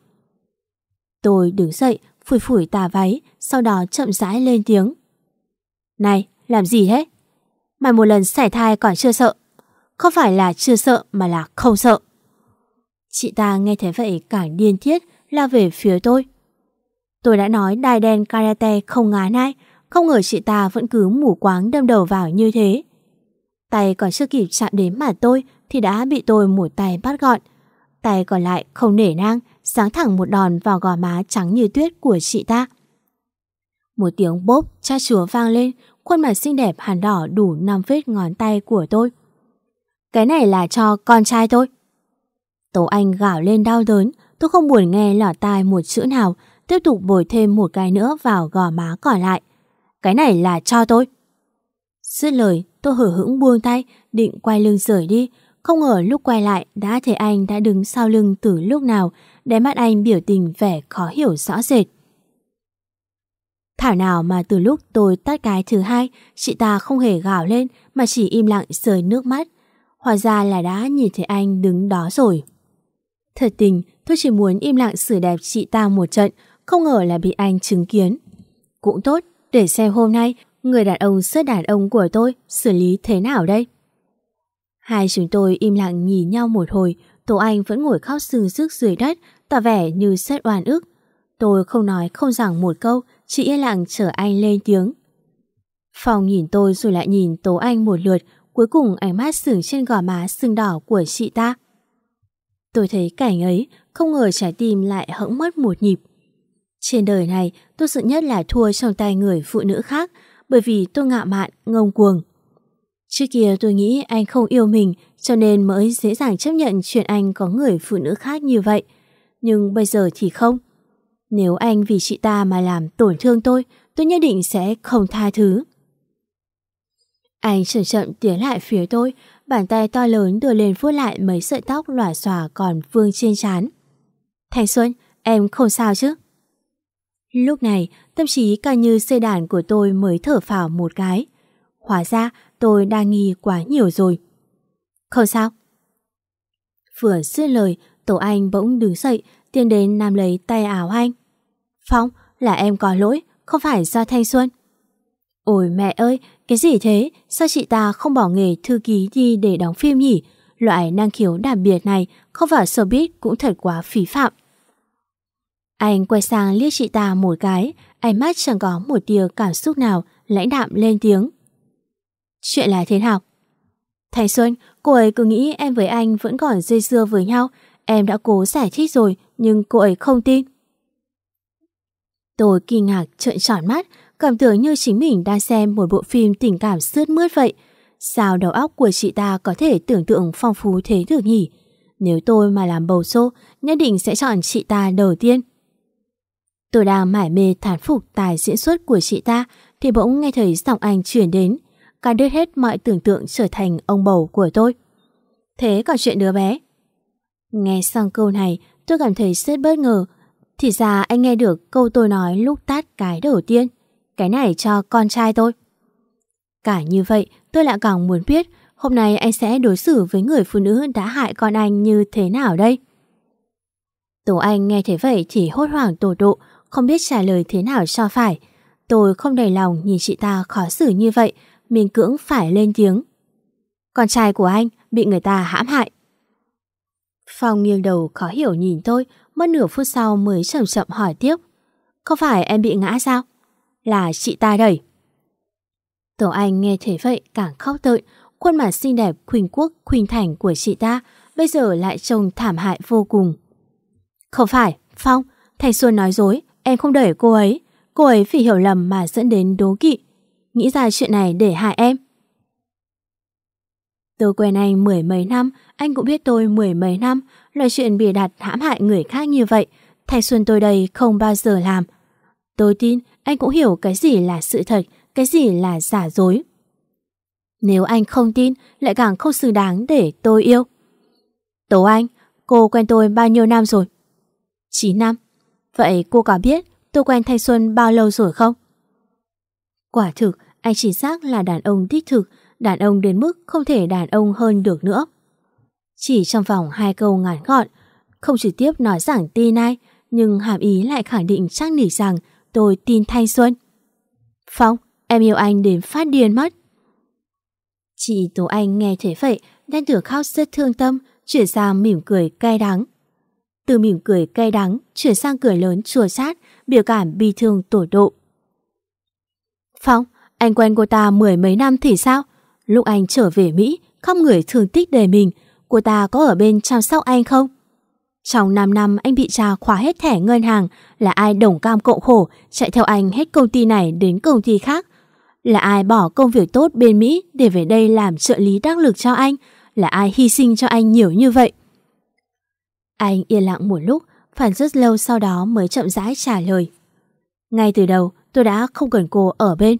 B: Tôi đứng dậy, phủi phủi tà váy, sau đó chậm rãi lên tiếng. Này, làm gì thế? Mày một lần sảy thai còn chưa sợ? Không phải là chưa sợ mà là không sợ. Chị ta nghe thấy vậy càng điên thiết, lao về phía tôi. Tôi đã nói đai đen karate không ngán ai, không ngờ chị ta vẫn cứ mù quáng đâm đầu vào như thế. Tay còn chưa kịp chạm đến mặt tôi thì đã bị tôi một tay bắt gọn. Tay còn lại không nể nang, giáng thẳng một đòn vào gò má trắng như tuyết của chị ta. Một tiếng bốp chát chúa vang lên, khuôn mặt xinh đẹp hằn đỏ đủ năm vết ngón tay của tôi. Cái này là cho con trai tôi. Tố Anh gào lên đau đớn, tôi không buồn nghe lọt tai một chữ nào, tiếp tục bồi thêm một cái nữa vào gò má còn lại. Cái này là cho tôi. Dứt lời, tôi hở hững buông tay, định quay lưng rời đi. Không ngờ lúc quay lại đã thấy anh đã đứng sau lưng từ lúc nào, đáy mắt anh biểu tình vẻ khó hiểu rõ rệt. Thảo nào mà từ lúc tôi tắt cái thứ hai, chị ta không hề gào lên mà chỉ im lặng rơi nước mắt. Hóa ra là đã nhìn thấy anh đứng đó rồi. Thật tình, tôi chỉ muốn im lặng xử đẹp chị ta một trận, không ngờ là bị anh chứng kiến. Cũng tốt, để xem hôm nay người đàn ông rất đàn ông của tôi xử lý thế nào đây. Hai chúng tôi im lặng nhìn nhau một hồi. Tố Anh vẫn ngồi khóc sưng sức dưới đất, tỏ vẻ như rất oan ức. Tôi không nói không rằng một câu, chỉ yên lặng chờ anh lên tiếng. Phong nhìn tôi rồi lại nhìn Tố Anh một lượt, cuối cùng ánh mắt dừng trên gò má sưng đỏ của chị ta. Tôi thấy cảnh ấy, không ngờ trái tim lại hững mất một nhịp. Trên đời này, tôi sợ nhất là thua trong tay người phụ nữ khác, bởi vì tôi ngạo mạn, ngông cuồng. Trước kia tôi nghĩ anh không yêu mình, cho nên mới dễ dàng chấp nhận chuyện anh có người phụ nữ khác như vậy. Nhưng bây giờ thì không. Nếu anh vì chị ta mà làm tổn thương tôi, tôi nhất định sẽ không tha thứ. Anh chậm chậm tiến lại phía tôi, bàn tay to lớn đưa lên vuốt lại mấy sợi tóc lòa xòa còn vương trên trán. Thanh Xuân, em không sao chứ? Lúc này, tâm trí ca như dây đàn của tôi mới thở phào một cái. Hóa ra, tôi đang nghi quá nhiều rồi. Không sao. Vừa dứt lời, Tố Anh bỗng đứng dậy, tiến đến nắm lấy tay áo anh. Phong, là em có lỗi, không phải do Thanh Xuân. Ôi mẹ ơi, cái gì thế? Sao chị ta không bỏ nghề thư ký đi để đóng phim nhỉ? Loại năng khiếu đặc biệt này không vào showbiz cũng thật quá phí phạm. Anh quay sang liếc chị ta một cái, ánh mắt chẳng có một tia cảm xúc nào, lãnh đạm lên tiếng. Chuyện là thế nào? Thanh Xuân, cô ấy cứ nghĩ em với anh vẫn còn dây dưa với nhau. Em đã cố giải thích rồi, nhưng cô ấy không tin. Tôi kinh ngạc trợn tròn mắt, cảm tưởng như chính mình đang xem một bộ phim tình cảm sướt mướt vậy. Sao đầu óc của chị ta có thể tưởng tượng phong phú thế được nhỉ? Nếu tôi mà làm bầu sô, nhất định sẽ chọn chị ta đầu tiên. Tôi đang mải mê thán phục tài diễn xuất của chị ta, thì bỗng nghe thấy giọng anh chuyển đến, cắt đứt hết mọi tưởng tượng trở thành ông bầu của tôi. Thế còn chuyện đứa bé? Nghe xong câu này, tôi cảm thấy rất bất ngờ. Thì ra anh nghe được câu tôi nói lúc tát cái đầu tiên. Cái này cho con trai tôi. Cả như vậy, tôi lại càng muốn biết hôm nay anh sẽ đối xử với người phụ nữ đã hại con anh như thế nào đây. Tố Anh nghe thế vậy thì hốt hoảng tột độ, không biết trả lời thế nào cho phải. Tôi không đầy lòng nhìn chị ta khó xử như vậy, miễn cưỡng phải lên tiếng. Con trai của anh bị người ta hãm hại. Phong nghiêng đầu khó hiểu nhìn tôi, mất nửa phút sau mới chậm chậm hỏi tiếp. Không phải em bị ngã sao? Là chị ta đẩy. Tố Anh nghe thế vậy càng khóc tợn, khuôn mặt xinh đẹp khuynh quốc khuynh thành của chị ta bây giờ lại trông thảm hại vô cùng. Không phải, Phong, Thanh Xuân nói dối, em không đẩy cô ấy. Cô ấy vì hiểu lầm mà dẫn đến đố kỵ, nghĩ ra chuyện này để hại em. Tôi quen anh mười mấy năm, anh cũng biết tôi mười mấy năm. Loại chuyện bịa đặt hãm hại người khác như vậy, Thanh Xuân tôi đây không bao giờ làm. Tôi tin anh cũng hiểu cái gì là sự thật, cái gì là giả dối. Nếu anh không tin, lại càng không xứng đáng để tôi yêu. Tố Anh, cô quen tôi bao nhiêu năm rồi? chín năm. Vậy cô có biết tôi quen Thanh Xuân bao lâu rồi không? Quả thực, anh chính xác là đàn ông đích thực, đàn ông đến mức không thể đàn ông hơn được nữa. Chỉ trong vòng hai câu ngắn gọn, không trực tiếp nói rằng tin ai, nhưng hàm ý lại khẳng định chắc nịch rằng tôi tin Thanh Xuân. Phong, em yêu anh đến phát điên mất. Chị Tố Anh nghe thế vậy, đang tưởng khóc rất thương tâm, chuyển sang mỉm cười cay đắng. Từ mỉm cười cay đắng chuyển sang cười lớn chua chát, biểu cảm bi thương tột độ. Phong, anh quen cô ta mười mấy năm thì sao? Lúc anh trở về Mỹ, khắp người thương tích đầy mình, cô ta có ở bên chăm sóc anh không? Trong năm năm anh bị cha khóa hết thẻ ngân hàng, là ai đồng cam cộng khổ chạy theo anh hết công ty này đến công ty khác? Là ai bỏ công việc tốt bên Mỹ để về đây làm trợ lý đắc lực cho anh? Là ai hy sinh cho anh nhiều như vậy? Anh yên lặng một lúc, phản rất lâu sau đó mới chậm rãi trả lời. Ngay từ đầu tôi đã không cần cô ở bên.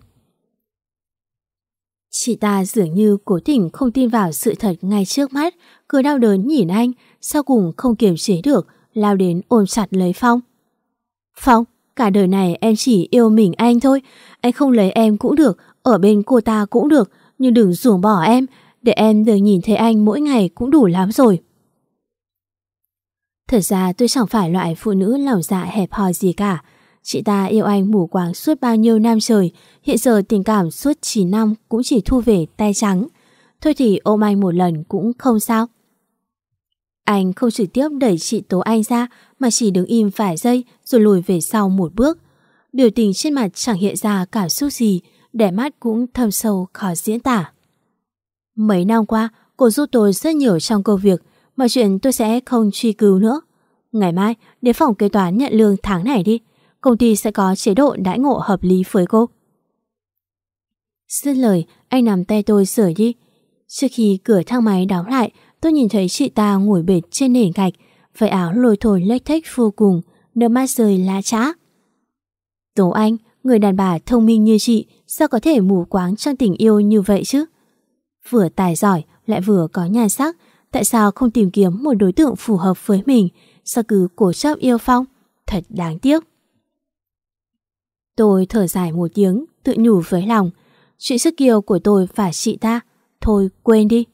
B: Chị ta dường như cố tình không tin vào sự thật ngay trước mắt, cứ đau đớn nhìn anh, sau cùng không kiềm chế được, lao đến ôm chặt lấy Phong. Phong, cả đời này em chỉ yêu mình anh thôi, anh không lấy em cũng được, ở bên cô ta cũng được, nhưng đừng ruồng bỏ em, để em được nhìn thấy anh mỗi ngày cũng đủ lắm rồi. Thật ra tôi chẳng phải loại phụ nữ lòng dạ hẹp hòi gì cả. Chị ta yêu anh mù quáng suốt bao nhiêu năm trời, hiện giờ tình cảm suốt chín năm cũng chỉ thu về tay trắng. Thôi thì ôm anh một lần cũng không sao. Anh không trực tiếp đẩy chị Tố Anh ra mà chỉ đứng im vài giây rồi lùi về sau một bước. Biểu tình trên mặt chẳng hiện ra cảm xúc gì, đẻ mắt cũng thâm sâu khó diễn tả. Mấy năm qua, cô giúp tôi rất nhiều trong công việc, mà chuyện tôi sẽ không truy cứu nữa. Ngày mai, đến phòng kế toán nhận lương tháng này đi. Công ty sẽ có chế độ đãi ngộ hợp lý với cô. Dứt lời, anh nắm tay tôi rời đi. Trước khi cửa thang máy đóng lại, tôi nhìn thấy chị ta ngồi bệt trên nền gạch, váy áo lôi thôi lếch thếch vô cùng, nước mắt rơi lá trã. Tố Anh, người đàn bà thông minh như chị, sao có thể mù quáng trong tình yêu như vậy chứ? Vừa tài giỏi, lại vừa có nhan sắc, tại sao không tìm kiếm một đối tượng phù hợp với mình, sao cứ cố chấp yêu Phong? Thật đáng tiếc. Tôi thở dài một tiếng, tự nhủ với lòng. Chuyện sức kiêu của tôi và chị ta, thôi quên đi.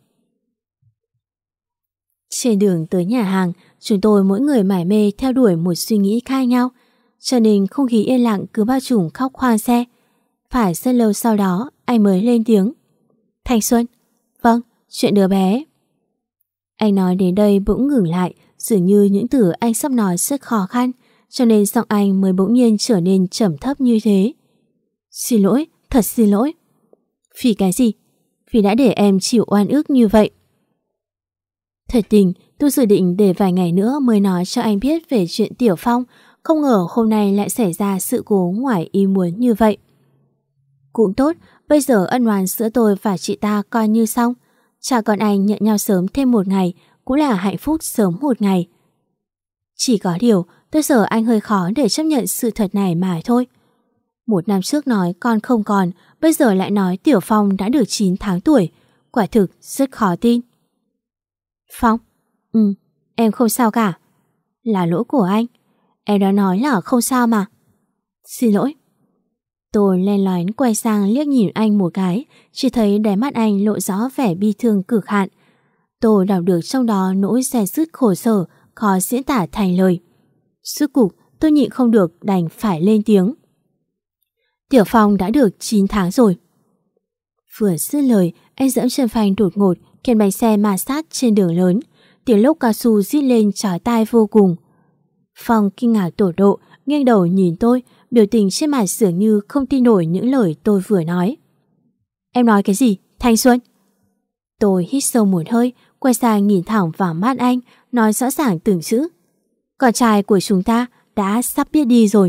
B: Trên đường tới nhà hàng, chúng tôi mỗi người mải mê theo đuổi một suy nghĩ khác nhau, cho nên không khí yên lặng cứ bao trùm khóc khoang xe. Phải rất lâu sau đó, anh mới lên tiếng. Thanh Xuân, vâng, chuyện đứa bé. Anh nói đến đây bỗng ngừng lại, dường như những từ anh sắp nói rất khó khăn, cho nên giọng anh mới bỗng nhiên trở nên trầm thấp như thế. Xin lỗi, thật xin lỗi. Vì cái gì? Vì đã để em chịu oan ức như vậy. Thật tình, tôi dự định để vài ngày nữa mới nói cho anh biết về chuyện Tiểu Phong, không ngờ hôm nay lại xảy ra sự cố ngoài ý muốn như vậy. Cũng tốt, bây giờ ân oán giữa tôi và chị ta coi như xong. Cha con anh nhận nhau sớm thêm một ngày, cũng là hạnh phúc sớm một ngày. Chỉ có điều, tôi sợ anh hơi khó để chấp nhận sự thật này mà thôi. Một năm trước nói con không còn, bây giờ lại nói Tiểu Phong đã được chín tháng tuổi. Quả thực rất khó tin. Phong, ừ, em không sao cả. Là lỗi của anh. Em đã nói là không sao mà. Xin lỗi. Tôi len lén quay sang liếc nhìn anh một cái, chỉ thấy đáy mắt anh lộ rõ vẻ bi thương cực hạn. Tôi đọc được trong đó nỗi dè dứt khổ sở, khó diễn tả thành lời. Rốt cục, tôi nhịn không được đành phải lên tiếng. Tiểu Phong đã được chín tháng rồi. Vừa dứt lời, anh dẫm chân phanh đột ngột, khiến bánh xe ma sát trên đường lớn. Tiếng lốc cao su rít lên chói tai vô cùng. Phong kinh ngạc tột độ, nghiêng đầu nhìn tôi, biểu tình trên mặt dường như không tin nổi những lời tôi vừa nói. Em nói cái gì, Thanh Xuân? Tôi hít sâu một hơi, quay sang nhìn thẳng vào mắt anh, nói rõ ràng từng chữ. Con trai của chúng ta đã sắp biết đi rồi.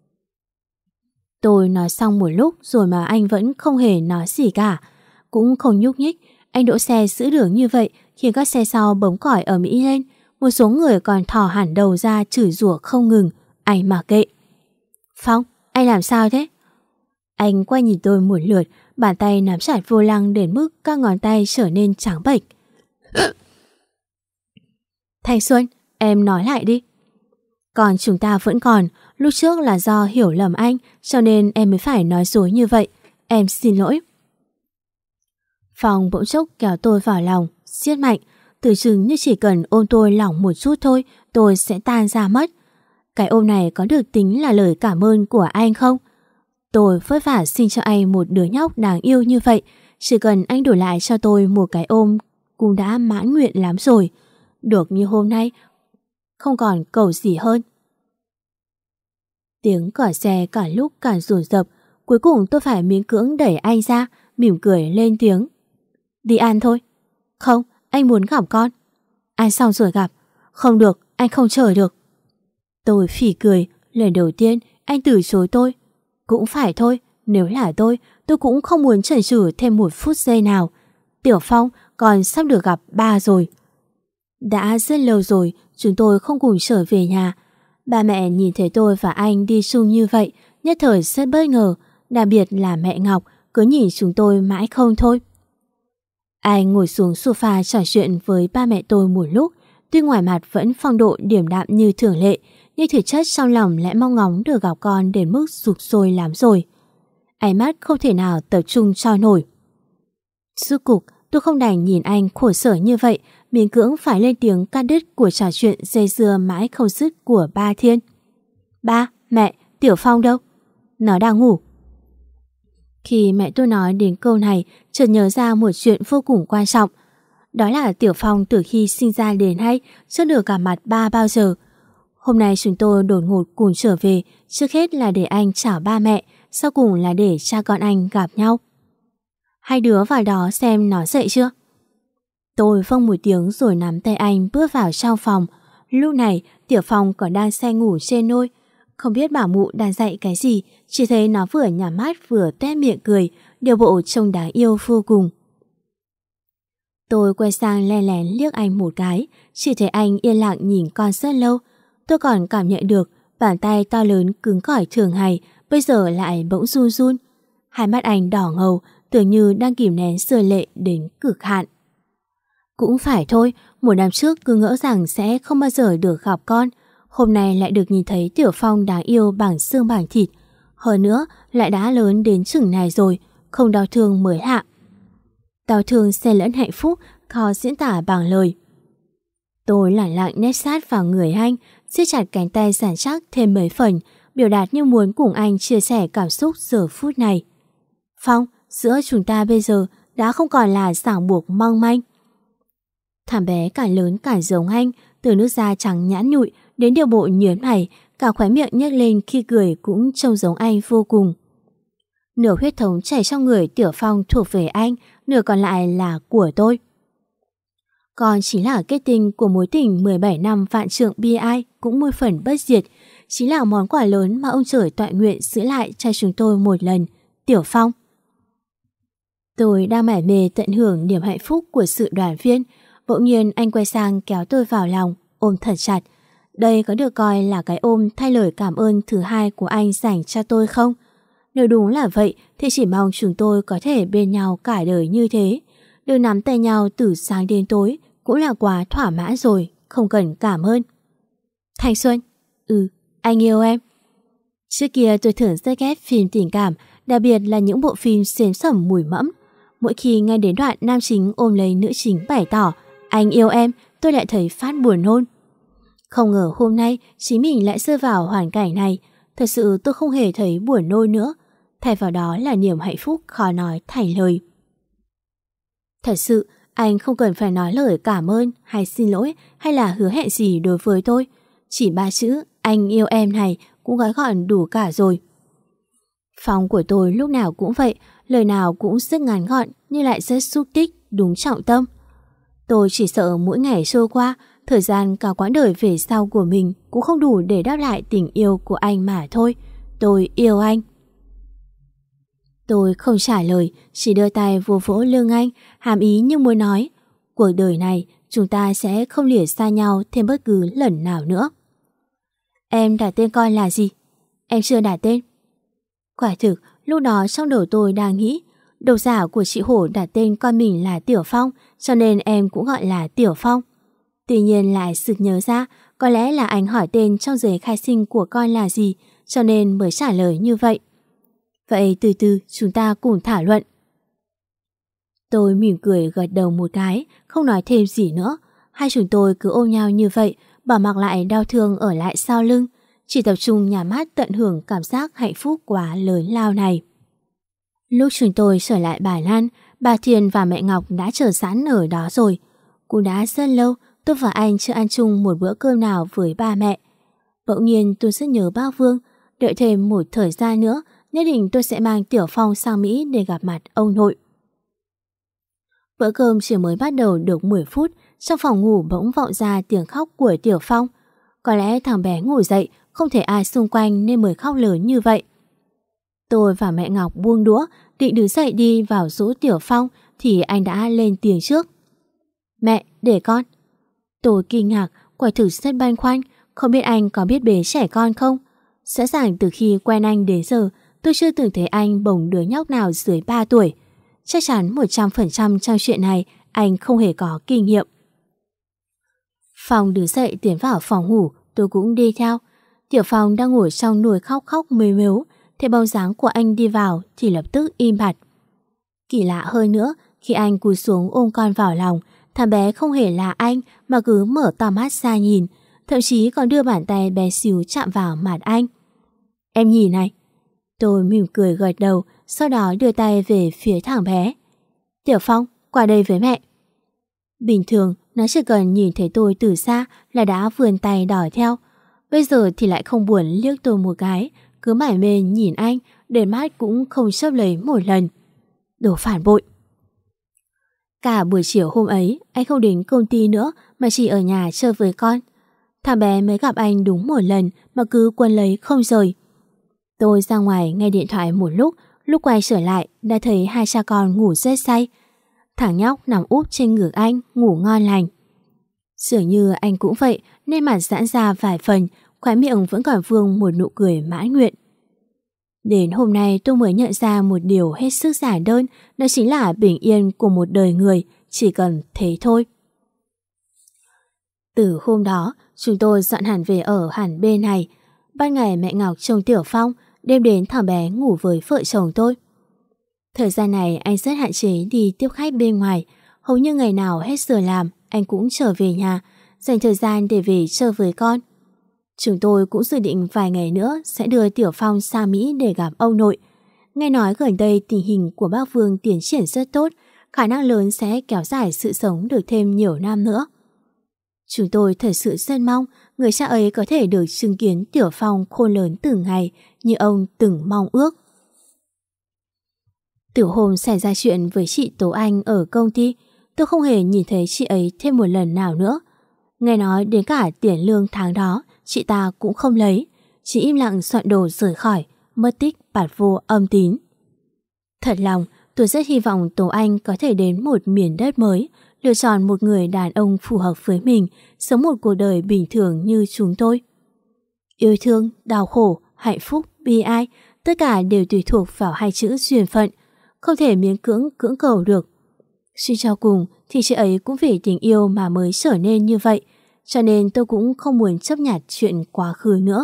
B: Tôi nói xong một lúc rồi mà anh vẫn không hề nói gì cả, cũng không nhúc nhích. Anh đỗ xe giữa đường như vậy khiến các xe sau bấm còi ở Mỹ lên. Một số người còn thò hẳn đầu ra chửi rủa không ngừng. Anh mặc kệ. Phong, anh làm sao thế? Anh quay nhìn tôi một lượt, bàn tay nắm chặt vô lăng đến mức các ngón tay trở nên trắng bệch. Thanh Xuân, em nói lại đi. Còn chúng ta vẫn còn, lúc trước là do hiểu lầm anh, cho nên em mới phải nói dối như vậy. Em xin lỗi. Phong bỗng chốc kéo tôi vào lòng, siết mạnh, tưởng chừng như chỉ cần ôm tôi lỏng một chút thôi, tôi sẽ tan ra mất. Cái ôm này có được tính là lời cảm ơn của anh không? Tôi vất vả sinh cho anh một đứa nhóc đáng yêu như vậy, chỉ cần anh đổi lại cho tôi một cái ôm cũng đã mãn nguyện lắm rồi. Được như hôm nay, không còn cầu gì hơn. Tiếng còi xe cả lúc càng dồn dập, cuối cùng tôi phải miễn cưỡng đẩy anh ra, mỉm cười lên tiếng. Đi ăn thôi. Không, anh muốn gặp con. Ăn xong rồi gặp. Không được, anh không chờ được. Tôi phỉ cười, lần đầu tiên anh từ chối tôi. Cũng phải thôi, Nếu là tôi, tôi cũng không muốn chần chừ thêm một phút giây nào. Tiểu Phong, con sắp được gặp ba rồi. Đã rất lâu rồi chúng tôi không cùng trở về nhà. Ba mẹ nhìn thấy tôi và anh đi chung như vậy, nhất thời rất bất ngờ, đặc biệt là mẹ Ngọc cứ nhìn chúng tôi mãi không thôi. Anh ngồi xuống sofa trò chuyện với ba mẹ tôi một lúc, tuy ngoài mặt vẫn phong độ điềm đạm như thường lệ, nhưng thực chất trong lòng lại mong ngóng được gặp con đến mức sục sôi lắm rồi. Ánh mắt không thể nào tập trung cho nổi. Rốt cục, tôi không đành nhìn anh khổ sở như vậy, miễn cưỡng phải lên tiếng cắt đứt của trò chuyện dây dưa mãi không dứt của ba Thiên. Ba, mẹ, Tiểu Phong đâu? Nó đang ngủ. Khi mẹ tôi nói đến câu này, chợt nhớ ra một chuyện vô cùng quan trọng. Đó là Tiểu Phong từ khi sinh ra đến nay chưa được gặp mặt ba bao giờ. Hôm nay chúng tôi đột ngột cùng trở về, trước hết là để anh chào ba mẹ, sau cùng là để cha con anh gặp nhau. Hai đứa vào đó xem nó dậy chưa? Tôi vâng một tiếng rồi nắm tay anh bước vào trong phòng. Lúc này Tiểu Phong còn đang say ngủ trên nôi. Không biết bảo mụ đang dạy cái gì, chỉ thấy nó vừa nhắm mắt vừa tuét miệng cười, điều bộ trông đáng yêu vô cùng. Tôi quay sang len lén liếc anh một cái, chỉ thấy anh yên lặng nhìn con rất lâu. Tôi còn cảm nhận được bàn tay to lớn cứng cỏi thường ngày bây giờ lại bỗng run run. Hai mắt anh đỏ ngầu, tưởng như đang kìm nén rơi lệ đến cực hạn. Cũng phải thôi, một năm trước cứ ngỡ rằng sẽ không bao giờ được gặp con, hôm nay lại được nhìn thấy Tiểu Phong đáng yêu bằng xương bằng thịt. Hơn nữa lại đã lớn đến chừng này rồi, không đau thương mới lạ. Đau thương xen lẫn hạnh phúc, khó diễn tả bằng lời. Tôi lẳng lặng nép sát vào người anh, siết chặt cánh tay rắn chắc thêm mấy phần, biểu đạt như muốn cùng anh chia sẻ cảm xúc giờ phút này. Phong, giữa chúng ta bây giờ đã không còn là ràng buộc mong manh. Thằng bé cả lớn cả giống anh, từ nước da trắng nhãn nhụi đến điều bộ nhớn mày, cả khóe miệng nhếch lên khi cười cũng trông giống anh vô cùng. Nửa huyết thống chảy trong người Tiểu Phong thuộc về anh, nửa còn lại là của tôi. Còn chính là kết tinh của mối tình mười bảy năm vạn trượng bi ai cũng mười phần bất diệt, chính là món quà lớn mà ông trời tọa nguyện giữ lại cho chúng tôi một lần, Tiểu Phong. Tôi đang mải mê tận hưởng niềm hạnh phúc của sự đoàn viên, bỗng nhiên anh quay sang kéo tôi vào lòng, ôm thật chặt. Đây có được coi là cái ôm thay lời cảm ơn thứ hai của anh dành cho tôi không? Nếu đúng là vậy thì chỉ mong chúng tôi có thể bên nhau cả đời như thế. Được nắm tay nhau từ sáng đến tối cũng là quá thỏa mãn rồi, không cần cảm ơn. Thanh Xuân, ừ, anh yêu em. Trước kia tôi thường rất ghét phim tình cảm, đặc biệt là những bộ phim xến xẩm mùi mẫm. Mỗi khi nghe đến đoạn nam chính ôm lấy nữ chính bày tỏ anh yêu em, tôi lại thấy phát buồn nôn. Không ngờ hôm nay chính mình lại rơi vào hoàn cảnh này. Thật sự tôi không hề thấy buồn nôn nữa, thay vào đó là niềm hạnh phúc khó nói thành lời. Thật sự anh không cần phải nói lời cảm ơn hay xin lỗi hay là hứa hẹn gì đối với tôi. Chỉ ba chữ anh yêu em này cũng gói gọn đủ cả rồi. Phong của tôi lúc nào cũng vậy, lời nào cũng rất ngắn gọn nhưng lại rất xúc tích, đúng trọng tâm. Tôi chỉ sợ mỗi ngày trôi qua, thời gian cả quãng đời về sau của mình cũng không đủ để đáp lại tình yêu của anh mà thôi. Tôi yêu anh. Tôi không trả lời, chỉ đưa tay vỗ vỗ lưng anh, hàm ý như muốn nói, cuộc đời này chúng ta sẽ không lìa xa nhau thêm bất cứ lần nào nữa. Em đặt tên con là gì? Em chưa đặt tên. Quả thực, lúc đó trong đầu tôi đang nghĩ, độc giả của chị Hổ đặt tên con mình là Tiểu Phong, cho nên em cũng gọi là Tiểu Phong. Tuy nhiên lại sực nhớ ra, có lẽ là anh hỏi tên trong giấy khai sinh của con là gì, cho nên mới trả lời như vậy. Vậy từ từ chúng ta cùng thảo luận. Tôi mỉm cười gật đầu một cái, không nói thêm gì nữa. Hai chúng tôi cứ ôm nhau như vậy, bỏ mặc lại đau thương ở lại sau lưng, chỉ tập trung nhắm mắt tận hưởng cảm giác hạnh phúc quá lớn lao này. Lúc chúng tôi trở lại bàn ăn, bà Thiền và mẹ Ngọc đã chờ sẵn ở đó rồi. Cũng đã rất lâu tôi và anh chưa ăn chung một bữa cơm nào với ba mẹ. Bỗng nhiên tôi rất nhớ bác Vương, đợi thêm một thời gian nữa nhất định tôi sẽ mang Tiểu Phong sang Mỹ để gặp mặt ông nội. Bữa cơm chỉ mới bắt đầu được mười phút, trong phòng ngủ bỗng vọng ra tiếng khóc của Tiểu Phong. Có lẽ thằng bé ngủ dậy, không thể ai xung quanh nên mới khóc lớn như vậy. Tôi và mẹ Ngọc buông đũa, định đứng dậy đi vào dỗ Tiểu Phong thì anh đã lên tiếng trước. Mẹ, để con. Tôi kinh ngạc, quả thực rất băn khoăn, không biết anh có biết bế trẻ con không? Rõ ràng từ khi quen anh đến giờ, tôi chưa từng thấy anh bồng đứa nhóc nào dưới ba tuổi. Chắc chắn một trăm phần trăm trong chuyện này anh không hề có kinh nghiệm. Phong đứng dậy tiến vào phòng ngủ, tôi cũng đi theo. Tiểu Phong đang ngồi trong nồi khóc khóc mếu mếu, thấy bóng dáng của anh đi vào thì lập tức im bặt. Kỳ lạ hơn nữa, khi anh cúi xuống ôm con vào lòng, thằng bé không hề là anh mà cứ mở to mắt ra nhìn, thậm chí còn đưa bàn tay bé xíu chạm vào mặt anh. Em nhìn này. Tôi mỉm cười gật đầu, sau đó đưa tay về phía thằng bé. Tiểu Phong, qua đây với mẹ. Bình thường, nó chỉ cần nhìn thấy tôi từ xa là đã vươn tay đòi theo. Bây giờ thì lại không buồn liếc tôi một cái, cứ mải mê nhìn anh, để mắt cũng không chớp lấy một lần. Đồ phản bội. Cả buổi chiều hôm ấy, anh không đến công ty nữa mà chỉ ở nhà chơi với con. Thằng bé mới gặp anh đúng một lần mà cứ quấn lấy không rời. Tôi ra ngoài nghe điện thoại một lúc, lúc quay trở lại đã thấy hai cha con ngủ rất say. Thằng nhóc nằm úp trên ngực anh, ngủ ngon lành. Dường như anh cũng vậy nên mặt giãn ra vài phần, khóe miệng vẫn còn vương một nụ cười mãn nguyện. Đến hôm nay tôi mới nhận ra một điều hết sức giản đơn, đó chính là bình yên của một đời người, chỉ cần thế thôi. Từ hôm đó, chúng tôi dọn hẳn về ở hẳn bên này. Ban ngày mẹ Ngọc trông Tiểu Phong, đêm đến thằng bé ngủ với vợ chồng tôi. Thời gian này anh rất hạn chế đi tiếp khách bên ngoài, hầu như ngày nào hết giờ làm anh cũng trở về nhà, dành thời gian để về chơi với con. Chúng tôi cũng dự định vài ngày nữa sẽ đưa Tiểu Phong sang Mỹ để gặp ông nội. Nghe nói gần đây tình hình của bác Vương tiến triển rất tốt, khả năng lớn sẽ kéo dài sự sống được thêm nhiều năm nữa. Chúng tôi thật sự rất mong người cha ấy có thể được chứng kiến Tiểu Phong khôn lớn từng ngày như ông từng mong ước. Từ hôm xảy ra chuyện với chị Tố Anh ở công ty, tôi không hề nhìn thấy chị ấy thêm một lần nào nữa. Nghe nói đến cả tiền lương tháng đó chị ta cũng không lấy, chỉ im lặng soạn đồ rời khỏi, mất tích bạt vô âm tín. Thật lòng, tôi rất hy vọng Tố Anh có thể đến một miền đất mới, lựa chọn một người đàn ông phù hợp với mình, sống một cuộc đời bình thường như chúng tôi. Yêu thương, đau khổ, hạnh phúc, bi ai, tất cả đều tùy thuộc vào hai chữ duyên phận, không thể miễn cưỡng cưỡng cầu được. Suy cho cùng thì chị ấy cũng vì tình yêu mà mới trở nên như vậy, cho nên tôi cũng không muốn chấp nhặt chuyện quá khứ nữa.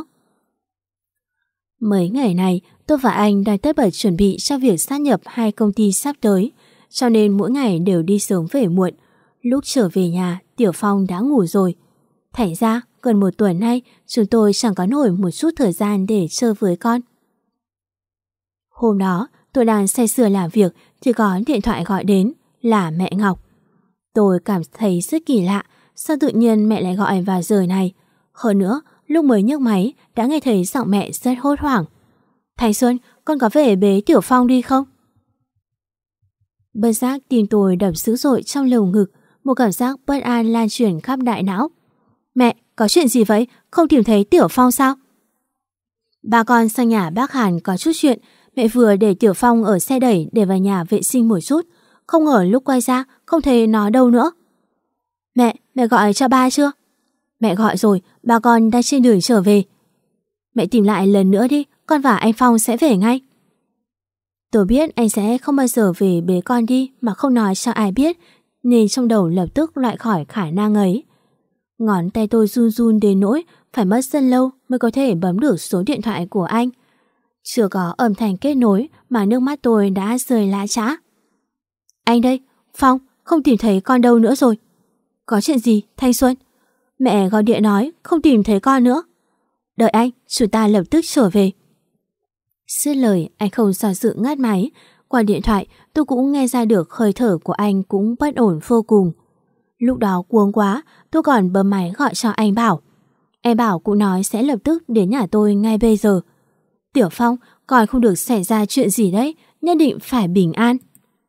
B: Mấy ngày này, tôi và anh đang tất bật chuẩn bị cho việc sát nhập hai công ty sắp tới, cho nên mỗi ngày đều đi sớm về muộn. Lúc trở về nhà, Tiểu Phong đã ngủ rồi. Thành ra, gần một tuần nay, chúng tôi chẳng có nổi một chút thời gian để chơi với con. Hôm đó, tôi đang say sưa làm việc thì có điện thoại gọi đến, là mẹ Ngọc. Tôi cảm thấy rất kỳ lạ, sao tự nhiên mẹ lại gọi vào giờ này. Hơn nữa, lúc mới nhấc máy đã nghe thấy giọng mẹ rất hốt hoảng. Thành Xuân, con có về bế Tiểu Phong đi không? Bất giác tim tôi đập dữ dội trong lồng ngực, một cảm giác bất an lan truyền khắp đại não. Mẹ, có chuyện gì vậy? Không tìm thấy Tiểu Phong sao? Ba con sang nhà bác Hàn có chút chuyện, mẹ vừa để Tiểu Phong ở xe đẩy để vào nhà vệ sinh một chút, không ngờ lúc quay ra không thấy nó đâu nữa. Mẹ, mẹ gọi cho ba chưa? Mẹ gọi rồi, ba con đang trên đường trở về. Mẹ tìm lại lần nữa đi, con và anh Phong sẽ về ngay. Tôi biết anh sẽ không bao giờ về bế con đi mà không nói cho ai biết, nên trong đầu lập tức loại khỏi khả năng ấy. Ngón tay tôi run run đến nỗi phải mất rất lâu mới có thể bấm được số điện thoại của anh. Chưa có âm thanh kết nối mà nước mắt tôi đã rơi lã chã. Anh đây, Phong, không tìm thấy con đâu nữa rồi. Có chuyện gì, Thanh Xuân? Mẹ gọi điện nói không tìm thấy con nữa. Đợi anh, chúng ta lập tức trở về. Dứt lời, anh không do dự ngắt máy. Qua điện thoại, tôi cũng nghe ra được hơi thở của anh cũng bất ổn vô cùng. Lúc đó cuống quá, tôi còn bấm máy gọi cho anh Bảo. Em Bảo cũng nói sẽ lập tức đến nhà tôi ngay bây giờ. Tiểu Phong, còn không được xảy ra chuyện gì đấy, nhất định phải bình an.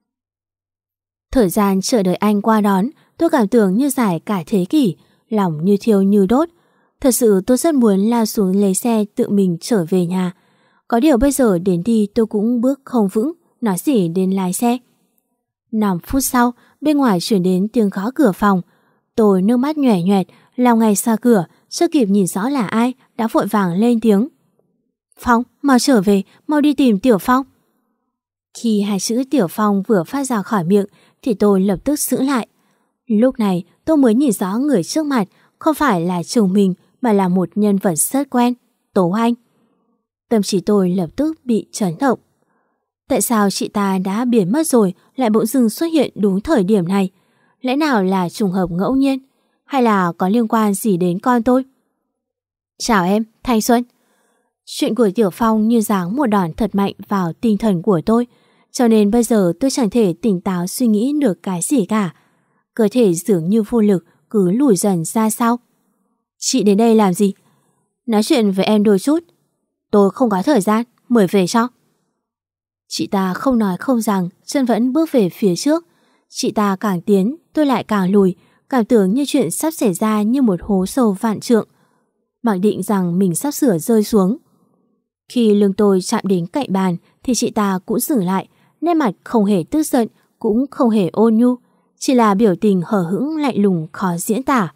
B: Thời gian chờ đợi anh qua đón, tôi cảm tưởng như dài cả thế kỷ, lòng như thiêu như đốt. Thật sự tôi rất muốn lao xuống lấy xe tự mình trở về nhà. Có điều bây giờ đến đi tôi cũng bước không vững, nói gì đến lái xe. Năm phút sau, bên ngoài chuyển đến tiếng gõ cửa phòng. Tôi nước mắt nhoẻn nhoẹt, lao ngay xa cửa, chưa kịp nhìn rõ là ai, đã vội vàng lên tiếng. Phong, mau trở về, mau đi tìm Tiểu Phong. Khi hai chữ Tiểu Phong vừa phát ra khỏi miệng thì tôi lập tức sững lại. Lúc này tôi mới nhìn rõ người trước mặt không phải là chồng mình mà là một nhân vật rất quen, Tố Anh. Tâm trí tôi lập tức bị chấn động. Tại sao chị ta đã biến mất rồi lại bỗng dưng xuất hiện đúng thời điểm này? Lẽ nào là trùng hợp ngẫu nhiên? Hay là có liên quan gì đến con tôi? Chào em, Thanh Xuân. Chuyện của Tiểu Phong như giáng một đòn thật mạnh vào tinh thần của tôi, cho nên bây giờ tôi chẳng thể tỉnh táo suy nghĩ được cái gì cả. Cơ thể dường như vô lực cứ lùi dần ra sau. Chị đến đây làm gì? Nói chuyện với em đôi chút. Tôi không có thời gian, mời về cho. Chị ta không nói không rằng, chân vẫn bước về phía trước. Chị ta càng tiến, tôi lại càng lùi, cảm tưởng như chuyện sắp xảy ra như một hố sâu vạn trượng. Mặc định rằng mình sắp sửa rơi xuống. Khi lưng tôi chạm đến cạnh bàn thì chị ta cũng dừng lại, nét mặt không hề tức giận, cũng không hề ôn nhu, chỉ là biểu tình hờ hững lạnh lùng khó diễn tả.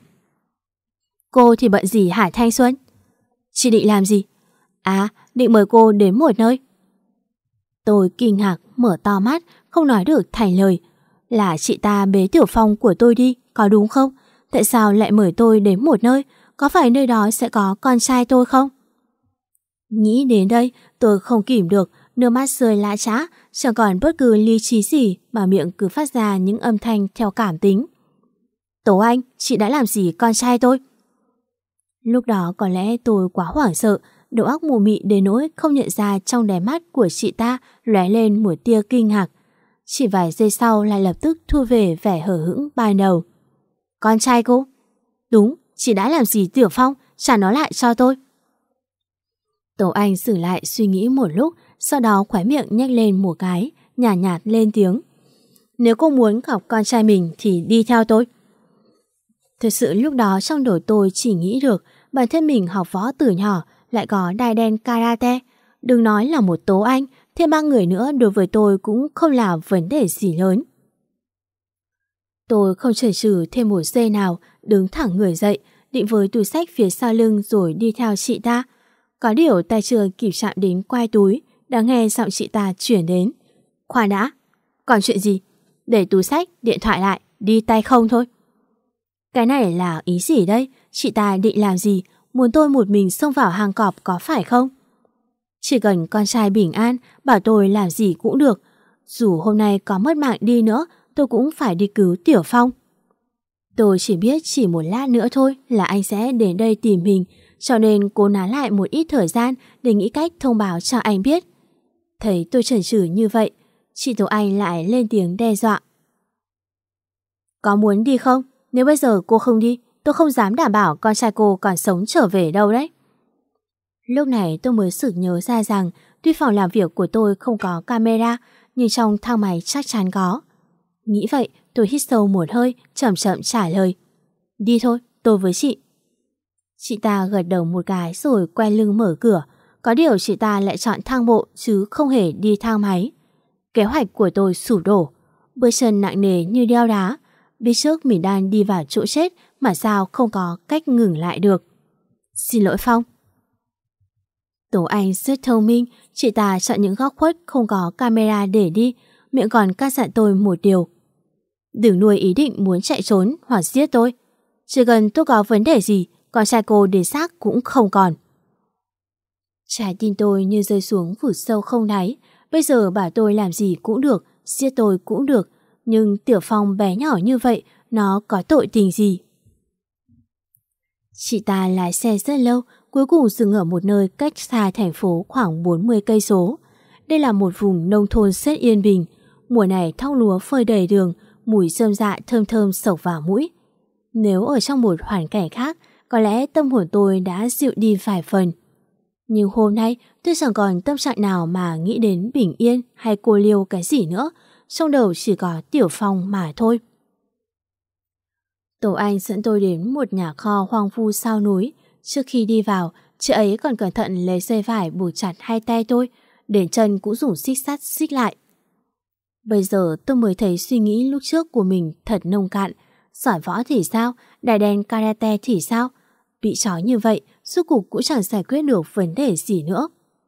B: Cô thì bận gì hả Thanh Xuân? Chị định làm gì? À, định mời cô đến một nơi. Tôi kinh ngạc mở to mắt, không nói được thành lời. Là chị ta bế Tiểu Phong của tôi đi, có đúng không? Tại sao lại mời tôi đến một nơi? Có phải nơi đó sẽ có con trai tôi không? Nghĩ đến đây, tôi không kìm được, nước mắt rơi lã chã, chẳng còn bất cứ lý trí gì mà miệng cứ phát ra những âm thanh theo cảm tính. Tố Anh, chị đã làm gì con trai tôi? Lúc đó có lẽ tôi quá hoảng sợ, đầu óc mù mị đến nỗi không nhận ra trong đáy mắt của chị ta lóe lên một tia kinh ngạc. Chỉ vài giây sau lại lập tức thu về vẻ hờ hững ban đầu. Con trai cô? Đúng, chị đã làm gì Tiểu Phong? Trả nó lại cho tôi. Tố Anh dừng lại suy nghĩ một lúc, sau đó khóe miệng nhếch lên một cái, nhàn nhạt, nhạt lên tiếng. Nếu cô muốn gặp con trai mình thì đi theo tôi. Thực sự lúc đó trong đầu tôi chỉ nghĩ được bản thân mình học võ từ nhỏ, lại có đai đen karate. Đừng nói là một Tố Anh, thêm ba người nữa đối với tôi cũng không là vấn đề gì lớn. Tôi không chần chừ thêm một giây nào, đứng thẳng người dậy, định với túi xách phía sau lưng rồi đi theo chị ta. Có điều tay chưa kịp chạm đến quai túi, đã nghe giọng chị ta chuyển đến. Khoan đã, còn chuyện gì? Để túi xách, điện thoại lại, đi tay không thôi. Cái này là ý gì đây? Chị ta định làm gì? Muốn tôi một mình xông vào hang cọp có phải không? Chỉ cần con trai bình an, bảo tôi làm gì cũng được. Dù hôm nay có mất mạng đi nữa, tôi cũng phải đi cứu Tiểu Phong. Tôi chỉ biết chỉ một lát nữa thôi là anh sẽ đến đây tìm mình, cho nên cố nán lại một ít thời gian để nghĩ cách thông báo cho anh biết. Thấy tôi chần chừ như vậy, chị Tố Anh lại lên tiếng đe dọa. Có muốn đi không? Nếu bây giờ cô không đi, tôi không dám đảm bảo con trai cô còn sống trở về đâu đấy. Lúc này tôi mới sực nhớ ra rằng tuy phòng làm việc của tôi không có camera, nhưng trong thang máy chắc chắn có. Nghĩ vậy, tôi hít sâu một hơi, chậm chậm trả lời. Đi thôi, tôi với chị. Chị ta gật đầu một cái rồi quay lưng mở cửa. Có điều chị ta lại chọn thang bộ chứ không hề đi thang máy. Kế hoạch của tôi sụp đổ. Bước chân nặng nề như đeo đá. Biết trước mình đang đi vào chỗ chết mà sao không có cách ngừng lại được. Xin lỗi Phong. Tố Anh rất thông minh, chị ta chọn những góc khuất không có camera để đi, miệng còn căn dặn tôi một điều. Đừng nuôi ý định muốn chạy trốn hoặc giết tôi. Chỉ cần tôi có vấn đề gì, con trai cô để xác cũng không còn. Trái tim tôi như rơi xuống vực sâu không đáy. Bây giờ bảo tôi làm gì cũng được, giết tôi cũng được. Nhưng Tiểu Phong bé nhỏ như vậy, nó có tội tình gì? Chị ta lái xe rất lâu, cuối cùng dừng ở một nơi cách xa thành phố khoảng bốn mươi cây số. Đây là một vùng nông thôn rất yên bình. Mùa này thóc lúa phơi đầy đường, mùi rơm rạ thơm thơm xộc vào mũi. Nếu ở trong một hoàn cảnh khác, có lẽ tâm hồn tôi đã dịu đi vài phần. Nhưng hôm nay tôi chẳng còn tâm trạng nào mà nghĩ đến bình yên hay cô liêu cái gì nữa. Trong đầu chỉ có Tiểu Phong mà thôi. Tổ Anh dẫn tôi đến một nhà kho hoang vu sau núi. Trước khi đi vào, Chị ấy còn cẩn thận lấy dây vải buộc chặt hai tay tôi, đến chân cũng dùng xích sắt xích lại. Bây giờ tôi mới thấy suy nghĩ lúc trước của mình thật nông cạn. Giỏi võ thì sao, đai đen karate thì sao? Bị trói như vậy, suốt cuộc cũng chẳng giải quyết được vấn đề gì nữa.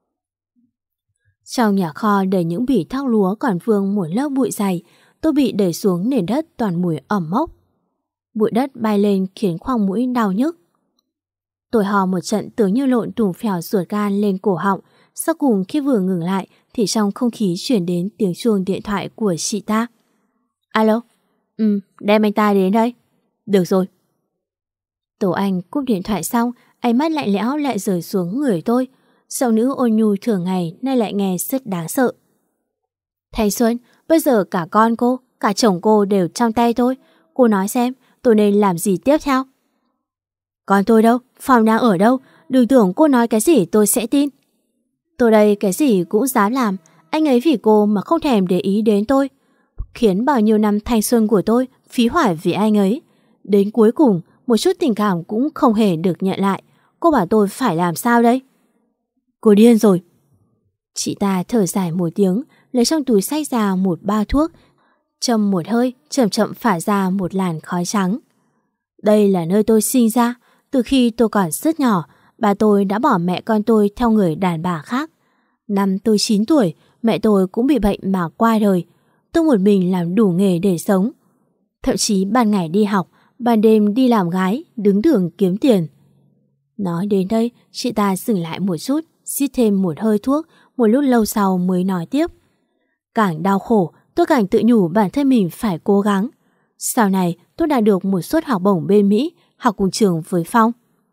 B: Trong nhà kho đầy những bỉ thóc lúa còn vương một lớp bụi dày, tôi bị đẩy xuống nền đất toàn mùi ẩm mốc. Bụi đất bay lên khiến khoang mũi đau nhức. Tôi hò một trận tưởng như lộn tùng phèo ruột gan lên cổ họng. Sau cùng khi vừa ngừng lại thì trong không khí chuyển đến tiếng chuông điện thoại của chị ta. Alo? Ừ, đem anh ta đến đây. Được rồi. Tổ Anh cúp điện thoại xong, ánh mắt lạnh lẽo lại rời xuống người tôi. Giọng nữ ôn nhu thường ngày nay lại nghe rất đáng sợ. Thanh Xuân, bây giờ cả con cô, cả chồng cô đều trong tay tôi. Cô nói xem, tôi nên làm gì tiếp theo? Con tôi đâu? Phòng đang ở đâu? Đừng tưởng cô nói cái gì tôi sẽ tin. Tôi đây cái gì cũng dám làm. Anh ấy vì cô mà không thèm để ý đến tôi, khiến bao nhiêu năm thanh xuân của tôi phí hoài vì anh ấy. Đến cuối cùng, một chút tình cảm cũng không hề được nhận lại. Cô bảo tôi phải làm sao đây? Cô điên rồi. Chị ta thở dài một tiếng, lấy trong túi xách ra một bao thuốc, châm một hơi, chậm chậm phả ra một làn khói trắng. Đây là nơi tôi sinh ra. Từ khi tôi còn rất nhỏ, bà tôi đã bỏ mẹ con tôi theo người đàn bà khác. Năm tôi chín tuổi, mẹ tôi cũng bị bệnh mà qua đời. Tôi một mình làm đủ nghề để sống. Thậm chí ban ngày đi học, ban đêm đi làm gái, đứng đường kiếm tiền. Nói đến đây, chị ta dừng lại một chút, xít thêm một hơi thuốc, một lúc lâu sau mới nói tiếp. Càng đau khổ, tôi càng tự nhủ bản thân mình phải cố gắng. Sau này, tôi đã được một suất học bổng bên Mỹ, học cùng trường với Phong.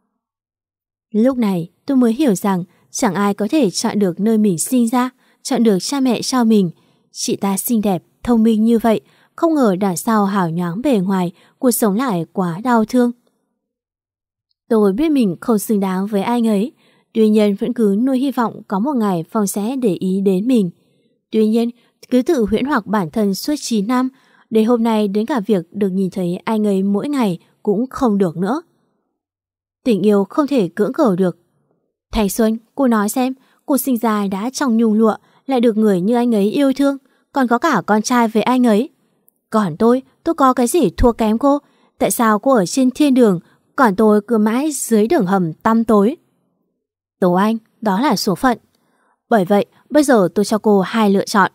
B: Lúc này, tôi mới hiểu rằng chẳng ai có thể chọn được nơi mình sinh ra, chọn được cha mẹ cho mình. Chị ta xinh đẹp, thông minh như vậy, không ngờ đằng sau hào nhoáng bề ngoài, cuộc sống lại quá đau thương. Tôi biết mình không xứng đáng với anh ấy, tuy nhiên vẫn cứ nuôi hy vọng có một ngày Phong sẽ để ý đến mình. Tuy nhiên, cứ tự huyễn hoặc bản thân suốt chín năm, để hôm nay đến cả việc được nhìn thấy anh ấy mỗi ngày cũng không được nữa. Tình yêu không thể cưỡng cầu được. Thanh Xuân, cô nói xem, cô sinh ra đã trong nhung lụa, lại được người như anh ấy yêu thương, còn có cả con trai với anh ấy. Còn tôi, tôi có cái gì thua kém cô? Tại sao cô ở trên thiên đường, còn tôi cứ mãi dưới đường hầm tăm tối? Tố Anh, đó là số phận. Bởi vậy, bây giờ tôi cho cô hai lựa chọn.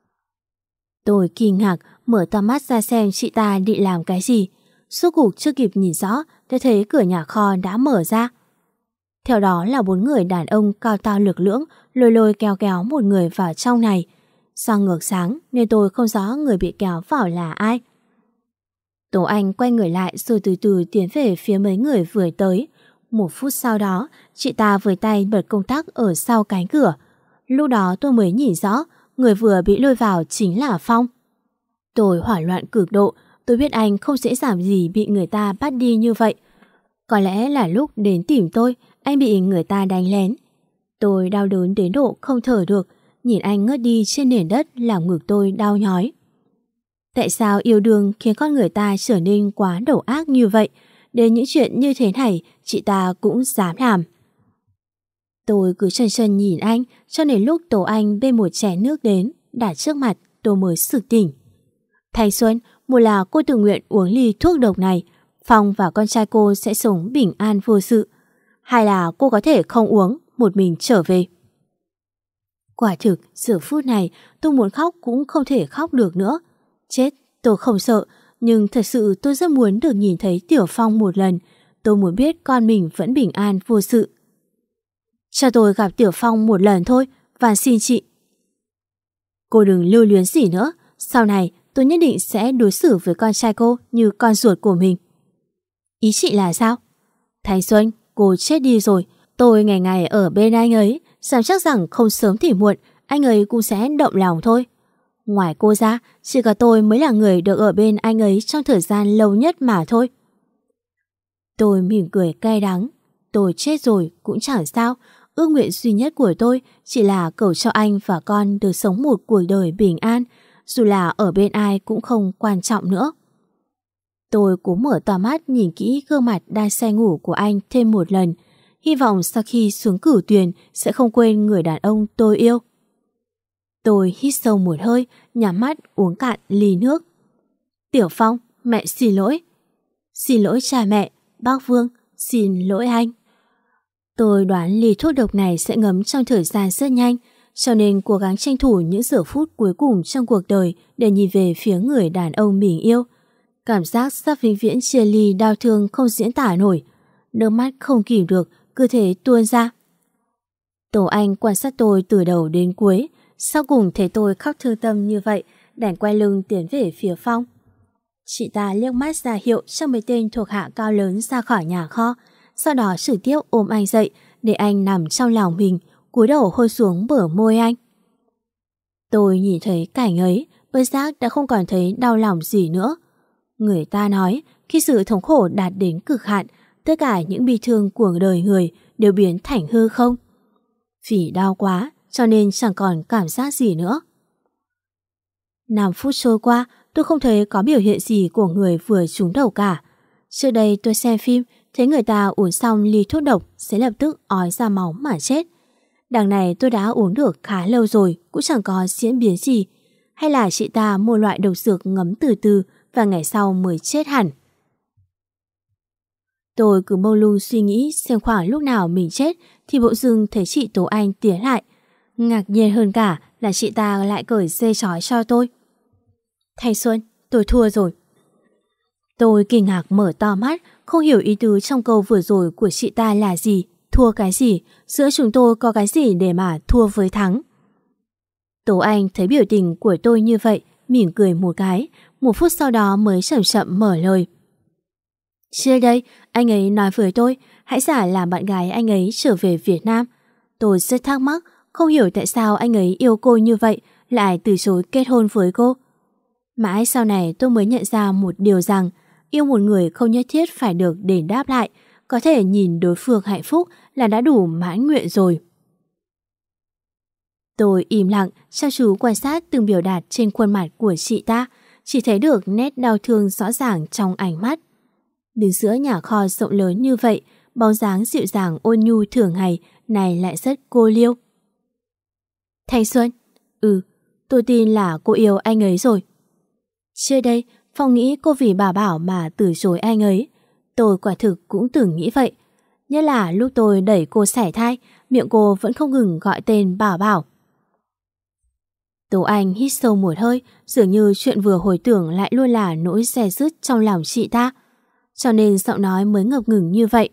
B: Tôi kinh ngạc mở to mắt ra xem chị ta định làm cái gì. Suốt cuộc chưa kịp nhìn rõ, tôi thấy cửa nhà kho đã mở ra. Theo đó là bốn người đàn ông cao to lực lưỡng lôi lôi kéo kéo một người vào trong này. Do ngược sáng nên tôi không rõ người bị kéo vào là ai. Tố Anh quay người lại rồi từ từ tiến về phía mấy người vừa tới. Một phút sau đó, chị ta với tay bật công tắc ở sau cánh cửa. Lúc đó tôi mới nhìn rõ, người vừa bị lôi vào chính là Phong. Tôi hoảng loạn cực độ, tôi biết anh không dễ dàng gì bị người ta bắt đi như vậy. Có lẽ là lúc đến tìm tôi, anh bị người ta đánh lén. Tôi đau đớn đến độ không thở được, nhìn anh ngất đi trên nền đất làm ngực tôi đau nhói. Tại sao yêu đương khiến con người ta trở nên quá độc ác như vậy? Đến những chuyện như thế này, chị ta cũng dám làm. Tôi cứ chần chần nhìn anh, cho đến lúc Tố Anh bê một chén nước đến, đặt trước mặt, tôi mới sực tỉnh. Thanh Xuân, một là cô tự nguyện uống ly thuốc độc này, Phong và con trai cô sẽ sống bình an vô sự. Hay là cô có thể không uống, một mình trở về. Quả thực, giờ phút này, tôi muốn khóc cũng không thể khóc được nữa. Chết, tôi không sợ, nhưng thật sự tôi rất muốn được nhìn thấy Tiểu Phong một lần. Tôi muốn biết con mình vẫn bình an vô sự. Cho tôi gặp Tiểu Phong một lần thôi, và xin chị. Cô đừng lưu luyến gì nữa, sau này tôi nhất định sẽ đối xử với con trai cô như con ruột của mình. Ý chị là sao? Thanh Xuân, cô chết đi rồi. Tôi ngày ngày ở bên anh ấy, dám chắc rằng không sớm thì muộn, anh ấy cũng sẽ động lòng thôi. Ngoài cô ra, chỉ có tôi mới là người được ở bên anh ấy trong thời gian lâu nhất mà thôi. Tôi mỉm cười cay đắng. Tôi chết rồi cũng chẳng sao. Ước nguyện duy nhất của tôi chỉ là cầu cho anh và con được sống một cuộc đời bình an, dù là ở bên ai cũng không quan trọng nữa. Tôi cố mở to mắt nhìn kỹ gương mặt đang say ngủ của anh thêm một lần. hy vọng sau khi xuống cửu tuyền sẽ không quên người đàn ông tôi yêu. Tôi hít sâu một hơi, nhắm mắt uống cạn ly nước. Tiểu Phong, mẹ xin lỗi. Xin lỗi cha mẹ, bác Vương, xin lỗi anh. Tôi đoán ly thuốc độc này sẽ ngấm trong thời gian rất nhanh, cho nên cố gắng tranh thủ những giờ phút cuối cùng trong cuộc đời để nhìn về phía người đàn ông mình yêu. Cảm giác sắp vĩnh viễn chia ly đau thương không diễn tả nổi. Nước mắt không kìm được, cứ thế tuôn ra. Tổ Anh quan sát tôi từ đầu đến cuối, sau cùng thấy tôi khóc thương tâm như vậy, đành quay lưng tiến về phía Phong. Chị ta liếc mắt ra hiệu cho mấy tên thuộc hạ cao lớn ra khỏi nhà kho, sau đó trực tiếp ôm anh dậy để anh nằm trong lòng mình, cúi đầu hôn xuống bờ môi anh. Tôi nhìn thấy cảnh ấy, bất giác đã không còn thấy đau lòng gì nữa. Người ta nói, khi sự thống khổ đạt đến cực hạn, tất cả những bi thương của đời người đều biến thành hư không. Vì đau quá, cho nên chẳng còn cảm giác gì nữa. Năm phút trôi qua, tôi không thấy có biểu hiện gì của người vừa trúng đầu cả. Trước đây tôi xem phim, thấy người ta uống xong ly thuốc độc sẽ lập tức ói ra máu mà chết. Đằng này tôi đã uống được khá lâu rồi, cũng chẳng có diễn biến gì. Hay là chị ta mua loại độc dược ngấm từ từ và ngày sau mới chết hẳn. Tôi cứ mông lung suy nghĩ xem khoảng lúc nào mình chết thì bỗng dưng thấy chị Tố Anh tiến lại. Ngạc nhiên hơn cả là chị ta lại cởi dây trói cho tôi. Thanh Xuân, tôi thua rồi. Tôi kinh ngạc mở to mắt, không hiểu ý tứ trong câu vừa rồi của chị ta là gì. Thua cái gì? Giữa chúng tôi có cái gì để mà thua với thắng? Tố Anh thấy biểu tình của tôi như vậy, mỉm cười một cái, một phút sau đó mới chậm chậm mở lời. Trước đây, anh ấy nói với tôi, hãy giả làm bạn gái anh ấy trở về Việt Nam. Tôi rất thắc mắc, không hiểu tại sao anh ấy yêu cô như vậy, lại từ chối kết hôn với cô. Mãi sau này tôi mới nhận ra một điều rằng, yêu một người không nhất thiết phải được đền đáp lại, có thể nhìn đối phương hạnh phúc là đã đủ mãn nguyện rồi. Tôi im lặng, chăm chú quan sát từng biểu đạt trên khuôn mặt của chị ta, chỉ thấy được nét đau thương rõ ràng trong ánh mắt. Đứng giữa nhà kho rộng lớn như vậy, bóng dáng dịu dàng ôn nhu thường ngày này lại rất cô liêu. Thanh Xuân, ừ, tôi tin là cô yêu anh ấy rồi. Trước đây, Phong nghĩ cô vì Bảo Bảo mà từ chối anh ấy. Tôi quả thực cũng từng nghĩ vậy. Nhất là lúc tôi đẩy cô sảy thai, miệng cô vẫn không ngừng gọi tên Bảo Bảo. Tố Anh hít sâu một hơi, dường như chuyện vừa hồi tưởng lại luôn là nỗi dè dứt trong lòng chị ta. Cho nên giọng nói mới ngập ngừng như vậy.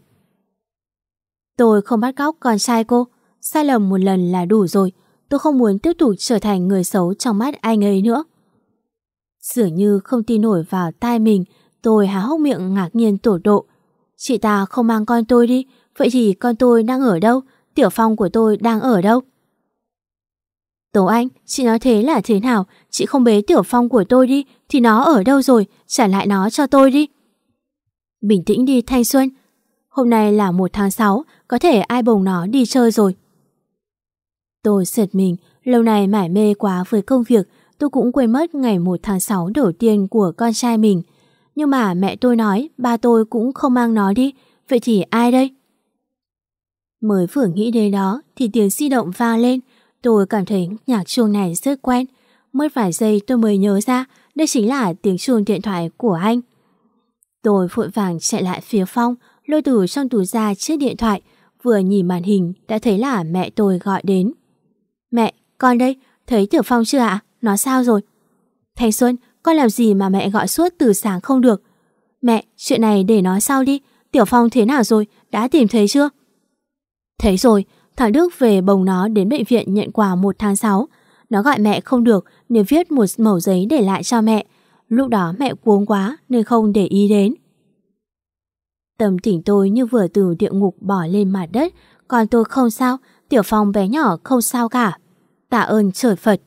B: Tôi không bắt cóc con trai cô, sai lầm một lần là đủ rồi. Tôi không muốn tiếp tục trở thành người xấu trong mắt anh ấy nữa. Dường như không tin nổi vào tai mình, tôi há hốc miệng ngạc nhiên tột độ. Chị ta không mang con tôi đi, vậy thì con tôi đang ở đâu? Tiểu Phong của tôi đang ở đâu? Tố Anh, chị nói thế là thế nào? Chị không bế Tiểu Phong của tôi đi thì nó ở đâu rồi? Trả lại nó cho tôi đi. Bình tĩnh đi Thanh Xuân. Hôm nay là một tháng sáu, có thể ai bồng nó đi chơi rồi. Tôi giật mình, lâu nay mải mê quá với công việc, tôi cũng quên mất ngày một tháng sáu đầu tiên của con trai mình. Nhưng mà mẹ tôi nói ba tôi cũng không mang nó đi, vậy thì ai đây? Mới vừa nghĩ đến đó thì tiếng di động vang lên. Tôi cảm thấy nhạc chuông này rất quen. Mất vài giây tôi mới nhớ ra đây chính là tiếng chuông điện thoại của anh. Tôi vội vàng chạy lại phía Phong, lôi từ trong túi ra chiếc điện thoại. Vừa nhìn màn hình đã thấy là mẹ tôi gọi đến. Mẹ, con đây, thấy Tiểu Phong chưa ạ? Nó sao rồi? Thanh Xuân, con làm gì mà mẹ gọi suốt từ sáng không được? Mẹ, chuyện này để nói sau đi. Tiểu Phong thế nào rồi? Đã tìm thấy chưa? Thấy rồi, thằng Đức về bồng nó đến bệnh viện nhận quà một tháng sáu. Nó gọi mẹ không được nên viết một mẩu giấy để lại cho mẹ. Lúc đó mẹ cuống quá nên không để ý đến. Tâm tình tôi như vừa từ địa ngục bỏ lên mặt đất. Còn tôi không sao, Tiểu Phong bé nhỏ không sao cả. Tạ ơn trời Phật.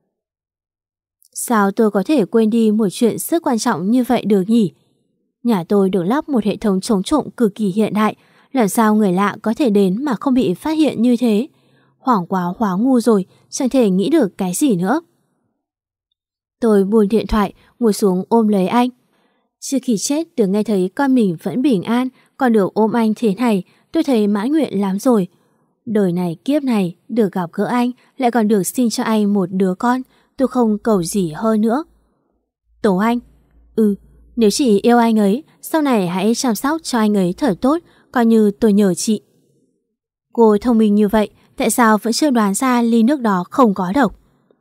B: Sao tôi có thể quên đi một chuyện rất quan trọng như vậy được nhỉ? Nhà tôi được lắp một hệ thống chống trộm cực kỳ hiện đại. Làm sao người lạ có thể đến mà không bị phát hiện như thế? Hoảng quá hóa ngu rồi, chẳng thể nghĩ được cái gì nữa. Tôi buông điện thoại, ngồi xuống ôm lấy anh. Trước khi chết được nghe thấy con mình vẫn bình an, còn được ôm anh thế này, tôi thấy mãn nguyện lắm rồi. Đời này kiếp này, được gặp gỡ anh, lại còn được sinh cho anh một đứa con, tôi không cầu gì hơn nữa. Tố Anh. Ừ, nếu chị yêu anh ấy, sau này hãy chăm sóc cho anh ấy thật tốt, coi như tôi nhờ chị. Cô thông minh như vậy, tại sao vẫn chưa đoán ra ly nước đó không có độc?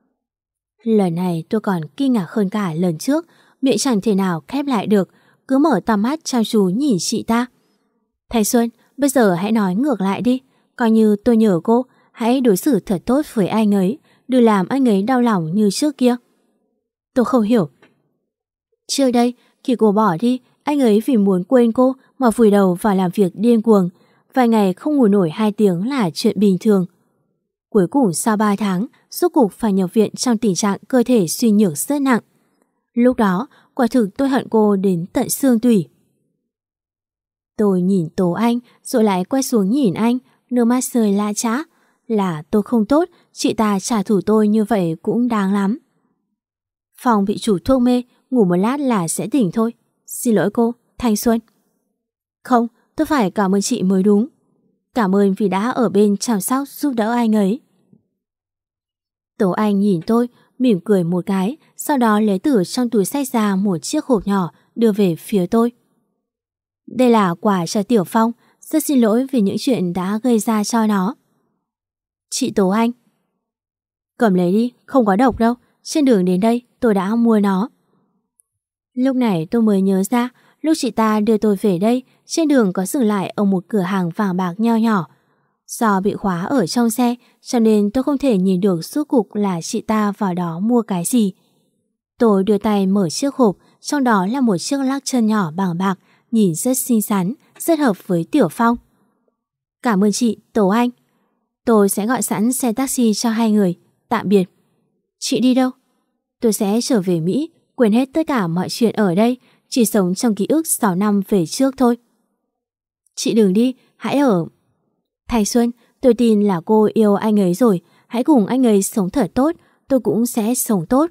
B: Lần này tôi còn kinh ngạc hơn cả lần trước, miệng chẳng thể nào khép lại được, cứ mở to mắt chăm chú nhìn chị ta. Thanh Xuân, bây giờ hãy nói ngược lại đi, coi như tôi nhờ cô, hãy đối xử thật tốt với anh ấy, đừng làm anh ấy đau lòng như trước kia. Tôi không hiểu. Trước đây, khi cô bỏ đi, anh ấy vì muốn quên cô mà vùi đầu vào làm việc điên cuồng, vài ngày không ngủ nổi hai tiếng là chuyện bình thường. Cuối cùng sau ba tháng, rốt cuộc phải nhập viện trong tình trạng cơ thể suy nhược rất nặng. Lúc đó, quả thực tôi hận cô đến tận xương tủy. Tôi nhìn Tố Anh, rồi lại quay xuống nhìn anh, nước mắt rơi lã chã. Là tôi không tốt, chị ta trả thù tôi như vậy cũng đáng lắm. Phòng bị chủ thuốc mê, ngủ một lát là sẽ tỉnh thôi. Xin lỗi cô, Thanh Xuân. Không, tôi phải cảm ơn chị mới đúng. Cảm ơn vì đã ở bên chăm sóc giúp đỡ anh ấy. Tố Anh nhìn tôi, mỉm cười một cái, sau đó lấy từ trong túi xách ra một chiếc hộp nhỏ đưa về phía tôi. Đây là quà cho Tiểu Phong, rất xin lỗi vì những chuyện đã gây ra cho nó. Chị Tố Anh. Cầm lấy đi, không có độc đâu, trên đường đến đây tôi đã mua nó. Lúc này tôi mới nhớ ra, lúc chị ta đưa tôi về đây, trên đường có dừng lại ở một cửa hàng vàng bạc nho nhỏ. Do bị khóa ở trong xe, cho nên tôi không thể nhìn được suốt cục là chị ta vào đó mua cái gì. Tôi đưa tay mở chiếc hộp, trong đó là một chiếc lắc chân nhỏ bằng bạc, nhìn rất xinh xắn, rất hợp với Tiểu Phong. Cảm ơn chị, Tố Anh. Tôi sẽ gọi sẵn xe taxi cho hai người. Tạm biệt. Chị đi đâu? Tôi sẽ trở về Mỹ, quên hết tất cả mọi chuyện ở đây, chỉ sống trong ký ức sáu năm về trước thôi. Chị đừng đi, hãy ở. Thanh Xuân, tôi tin là cô yêu anh ấy rồi, hãy cùng anh ấy sống thật tốt, tôi cũng sẽ sống tốt.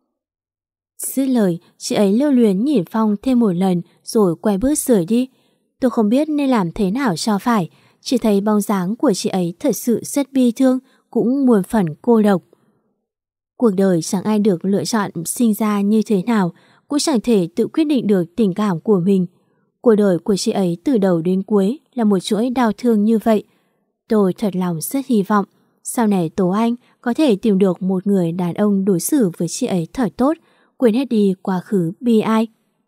B: Dứt lời, chị ấy lưu luyến nhìn Phong thêm một lần rồi quay bước rời đi. Tôi không biết nên làm thế nào cho phải, chỉ thấy bóng dáng của chị ấy thật sự rất bi thương, cũng muôn phần cô độc. Cuộc đời chẳng ai được lựa chọn sinh ra như thế nào, cũng chẳng thể tự quyết định được tình cảm của mình. Cuộc đời của chị ấy từ đầu đến cuối là một chuỗi đau thương như vậy. Tôi thật lòng rất hy vọng sau này Tố Anh có thể tìm được một người đàn ông đối xử với chị ấy thật tốt, quên hết đi quá khứ bi ai.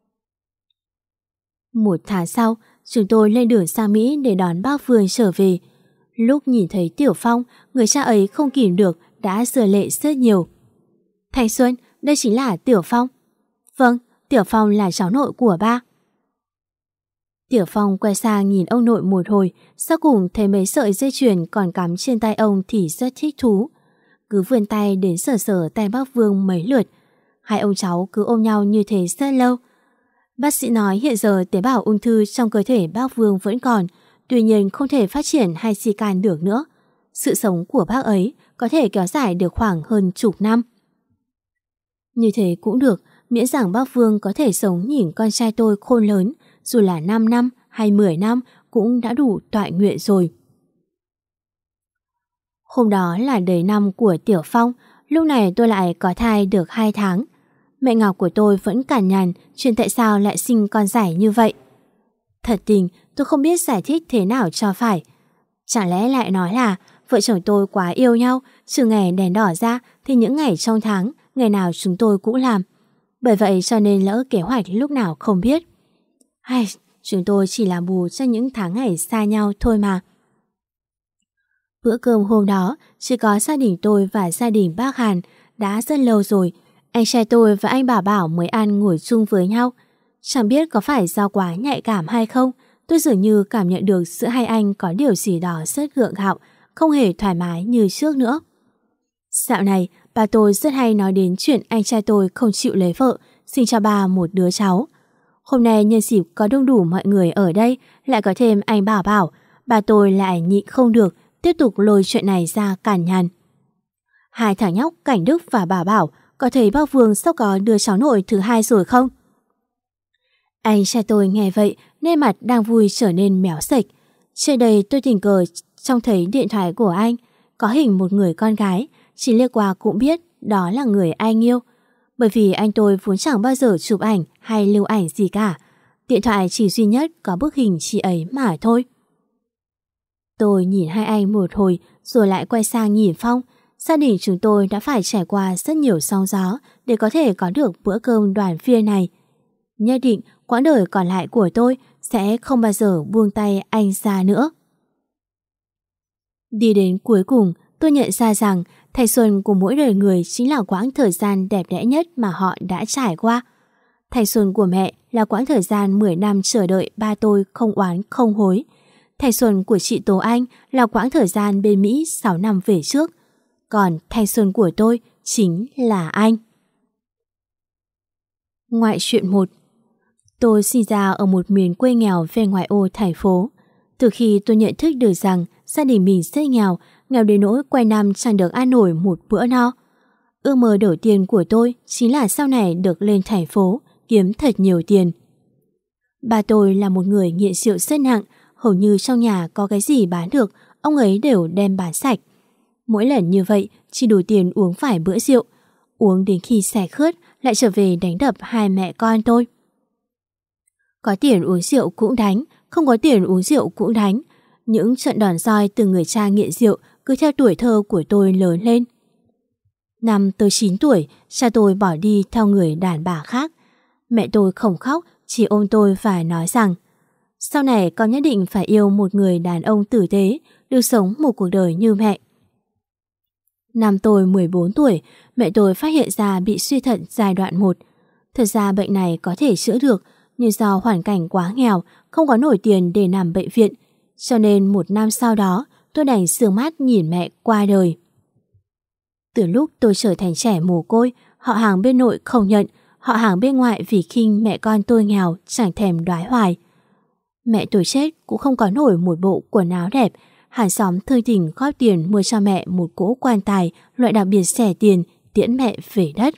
B: Một tháng sau, chúng tôi lên đường sang Mỹ để đón bác Phương trở về. Lúc nhìn thấy Tiểu Phong, người cha ấy không kìm được đã rơi lệ rất nhiều. Thanh Xuân, đây chính là Tiểu Phong. Vâng, Tiểu Phong là cháu nội của ba. Tiểu Phong quay sang nhìn ông nội một hồi, sau cùng thấy mấy sợi dây chuyền còn cắm trên tay ông thì rất thích thú. Cứ vươn tay đến sờ sờ tay bác Vương mấy lượt. Hai ông cháu cứ ôm nhau như thế rất lâu. Bác sĩ nói hiện giờ tế bào ung thư trong cơ thể bác Vương vẫn còn, tuy nhiên không thể phát triển hay di can được nữa. Sự sống của bác ấy có thể kéo dài được khoảng hơn chục năm. Như thế cũng được, miễn rằng bác Vương có thể sống nhìn con trai tôi khôn lớn, dù là năm năm hay mười năm cũng đã đủ toại nguyện rồi. Hôm đó là đầy năm của Tiểu Phong, lúc này tôi lại có thai được hai tháng. Mẹ Ngọc của tôi vẫn cằn nhằn chuyện tại sao lại sinh con rể như vậy. Thật tình, tôi không biết giải thích thế nào cho phải. Chẳng lẽ lại nói là vợ chồng tôi quá yêu nhau, trừ ngày đèn đỏ ra thì những ngày trong tháng, ngày nào chúng tôi cũng làm. Bởi vậy cho nên lỡ kế hoạch lúc nào không biết. Hay, chúng tôi chỉ làm bù cho những tháng ngày xa nhau thôi mà. Bữa cơm hôm đó chỉ có gia đình tôi và gia đình bác Hàn. Đã rất lâu rồi, anh trai tôi và anh Bảo Bảo mới ăn ngồi chung với nhau. Chẳng biết có phải do quá nhạy cảm hay không, tôi dường như cảm nhận được giữa hai anh có điều gì đó rất gượng gạo, không hề thoải mái như trước nữa. Dạo này, bà tôi rất hay nói đến chuyện anh trai tôi không chịu lấy vợ, sinh cho bà một đứa cháu. Hôm nay nhân dịp có đông đủ mọi người ở đây, lại có thêm anh Bảo Bảo, bà tôi lại nhịn không được, tiếp tục lôi chuyện này ra cản nhằn. Hai thằng nhóc Cảnh Đức và Bảo Bảo có thấy bác Vương sắp có đứa cháu nội thứ hai rồi không? Anh trai tôi nghe vậy nên mặt đang vui trở nên méo sệch. Trước đây tôi tình cờ trông thấy điện thoại của anh, có hình một người con gái, chỉ liếc qua cũng biết đó là người anh yêu. Bởi vì anh tôi vốn chẳng bao giờ chụp ảnh hay lưu ảnh gì cả. Điện thoại chỉ duy nhất có bức hình chị ấy mà thôi. Tôi nhìn hai anh một hồi rồi lại quay sang nhìn Phong. Gia đình chúng tôi đã phải trải qua rất nhiều sóng gió để có thể có được bữa cơm đoàn viên này. Nhất định quãng đời còn lại của tôi sẽ không bao giờ buông tay anh ra nữa. Đi đến cuối cùng, tôi nhận ra rằng thanh xuân của mỗi đời người chính là quãng thời gian đẹp đẽ nhất mà họ đã trải qua. Thanh xuân của mẹ là quãng thời gian mười năm chờ đợi ba tôi không oán không hối. Thanh xuân của chị Tố Anh là quãng thời gian bên Mỹ sáu năm về trước. Còn thanh xuân của tôi chính là anh. Ngoại truyện một. Tôi sinh ra ở một miền quê nghèo về ngoại ô thành phố. Từ khi tôi nhận thức được rằng gia đình mình rất nghèo, nghèo đến nỗi quanh năm chẳng được ăn nổi một bữa no. Ước mơ đầu tiên của tôi chính là sau này được lên thành phố, kiếm thật nhiều tiền. Ba tôi là một người nghiện rượu rất nặng, hầu như trong nhà có cái gì bán được, ông ấy đều đem bán sạch. Mỗi lần như vậy, chỉ đủ tiền uống vài bữa rượu. Uống đến khi xẻ khướt, lại trở về đánh đập hai mẹ con tôi. Có tiền uống rượu cũng đánh, không có tiền uống rượu cũng đánh. Những trận đòn roi từ người cha nghiện rượu cứ theo tuổi thơ của tôi lớn lên. Năm tôi chín tuổi, cha tôi bỏ đi theo người đàn bà khác. Mẹ tôi không khóc, chỉ ôm tôi và nói rằng sau này con nhất định phải yêu một người đàn ông tử tế, được sống một cuộc đời như mẹ. Năm tôi mười bốn tuổi, mẹ tôi phát hiện ra bị suy thận giai đoạn một. Thật ra bệnh này có thể chữa được, nhưng do hoàn cảnh quá nghèo, không có nổi tiền để nằm bệnh viện, cho nên một năm sau đó tôi đành sương mắt nhìn mẹ qua đời. Từ lúc tôi trở thành trẻ mồ côi, họ hàng bên nội không nhận, họ hàng bên ngoại vì khinh mẹ con tôi nghèo chẳng thèm đoái hoài. Mẹ tôi chết cũng không có nổi một bộ quần áo đẹp, hàng xóm thương tình góp tiền mua cho mẹ một cỗ quan tài loại đặc biệt rẻ tiền tiễn mẹ về đất.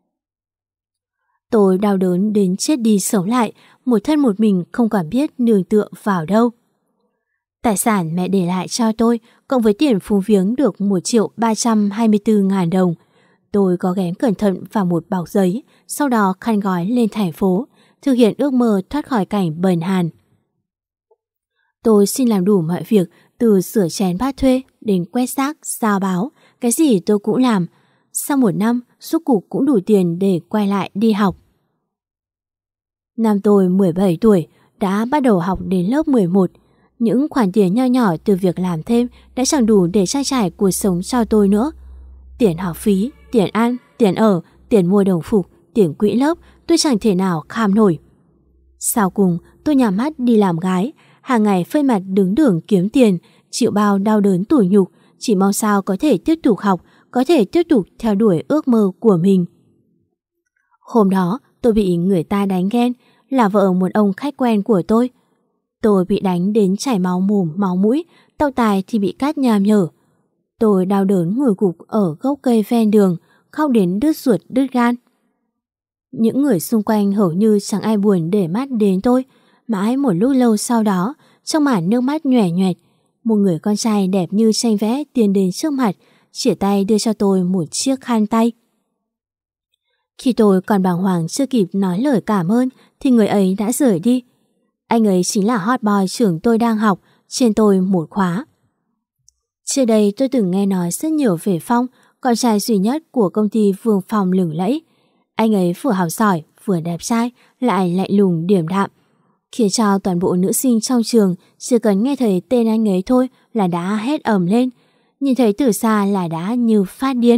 B: Tôi đau đớn đến chết đi sống lại, một thân một mình không còn biết nương tựa vào đâu. Tài sản mẹ để lại cho tôi, cộng với tiền phung viếng được một triệu ba trăm hai mươi tư ngàn đồng. Tôi có ghém cẩn thận vào một bọc giấy, sau đó khăn gói lên thành phố, thực hiện ước mơ thoát khỏi cảnh bần hàn. Tôi xin làm đủ mọi việc, từ sửa chén bát thuê đến quét rác, giao báo, cái gì tôi cũng làm. Sau một năm, rốt cuộc cũng đủ tiền để quay lại đi học. Năm tôi mười bảy tuổi, đã bắt đầu học đến lớp mười một. Những khoản tiền nho nhỏ từ việc làm thêm đã chẳng đủ để trang trải cuộc sống cho tôi nữa. Tiền học phí, tiền ăn, tiền ở, tiền mua đồng phục, tiền quỹ lớp, tôi chẳng thể nào kham nổi. Sau cùng, tôi nhắm mắt đi làm gái, hàng ngày phơi mặt đứng đường kiếm tiền, chịu bao đau đớn tủi nhục, chỉ mong sao có thể tiếp tục học, có thể tiếp tục theo đuổi ước mơ của mình. Hôm đó, tôi bị người ta đánh ghen, là vợ một ông khách quen của tôi. Tôi bị đánh đến chảy máu mồm, máu mũi, tóc tai thì bị cắt nham nhở. Tôi đau đớn ngồi gục ở gốc cây ven đường, khóc đến đứt ruột đứt gan. Những người xung quanh hầu như chẳng ai buồn để mắt đến tôi. Mãi một lúc lâu sau đó, trong màn nước mắt nhòe nhoẹt, một người con trai đẹp như tranh vẽ tiến đến trước mặt, chìa tay đưa cho tôi một chiếc khăn tay. Khi tôi còn bàng hoàng chưa kịp nói lời cảm ơn thì người ấy đã rời đi. Anh ấy chính là hot boy trường tôi đang học, trên tôi một khóa. Trước đây tôi từng nghe nói rất nhiều về Phong, con trai duy nhất của công ty Vương Phong lừng lẫy. Anh ấy vừa học giỏi, vừa đẹp trai, lại lạnh lùng điềm đạm, khiến cho toàn bộ nữ sinh trong trường chỉ cần nghe thấy tên anh ấy thôi là đã hét ầm lên, nhìn thấy từ xa là đã như phát điên.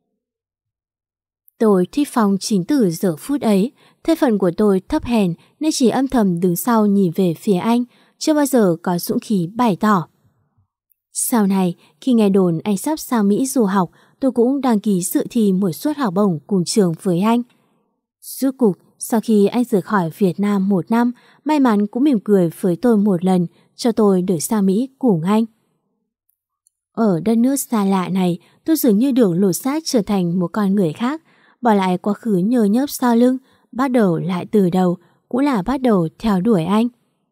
B: Tôi thích Phong chính từ giờ phút ấy. Thân phận của tôi thấp hèn nên chỉ âm thầm đứng sau nhìn về phía anh, chưa bao giờ có dũng khí bày tỏ. Sau này, khi nghe đồn anh sắp sang Mỹ du học, tôi cũng đăng ký dự thi một suất học bổng cùng trường với anh. Rốt cuộc, sau khi anh rời khỏi Việt Nam một năm, may mắn cũng mỉm cười với tôi một lần, cho tôi được sang Mỹ cùng anh. Ở đất nước xa lạ này, tôi dường như được lột xác trở thành một con người khác, bỏ lại quá khứ nhơ nhớp sau lưng, bắt đầu lại từ đầu, cũng là bắt đầu theo đuổi anh.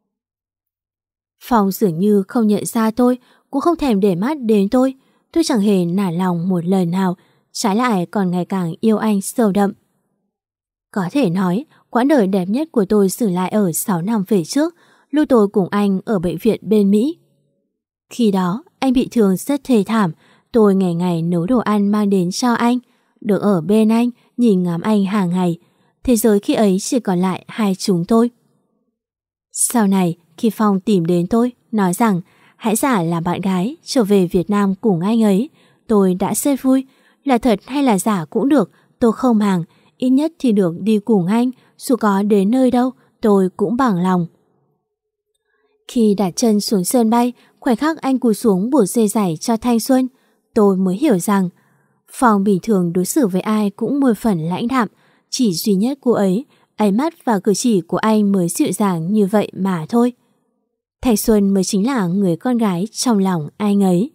B: Phong dường như không nhận ra tôi, cũng không thèm để mắt đến tôi. Tôi chẳng hề nản lòng một lần nào, trái lại còn ngày càng yêu anh sâu đậm. Có thể nói, quãng đời đẹp nhất của tôi dừng lại ở sáu năm về trước, lúc tôi cùng anh ở bệnh viện bên Mỹ. Khi đó, anh bị thương rất thê thảm, tôi ngày ngày nấu đồ ăn mang đến cho anh, được ở bên anh, nhìn ngắm anh hàng ngày. Thế giới khi ấy chỉ còn lại hai chúng tôi. Sau này, khi Phong tìm đến tôi, nói rằng hãy giả là bạn gái, trở về Việt Nam cùng anh ấy, tôi đã rất vui. Là thật hay là giả cũng được, tôi không màng, ít nhất thì được đi cùng anh, dù có đến nơi đâu, tôi cũng bằng lòng. Khi đặt chân xuống sân bay, khoảnh khắc anh cúi xuống buộc dây giày cho Thanh Xuân, tôi mới hiểu rằng Phong bình thường đối xử với ai cũng mười phần lãnh đạm, chỉ duy nhất cô ấy, ánh mắt và cử chỉ của anh mới dịu dàng như vậy mà thôi. Thanh Xuân mới chính là người con gái trong lòng anh ấy.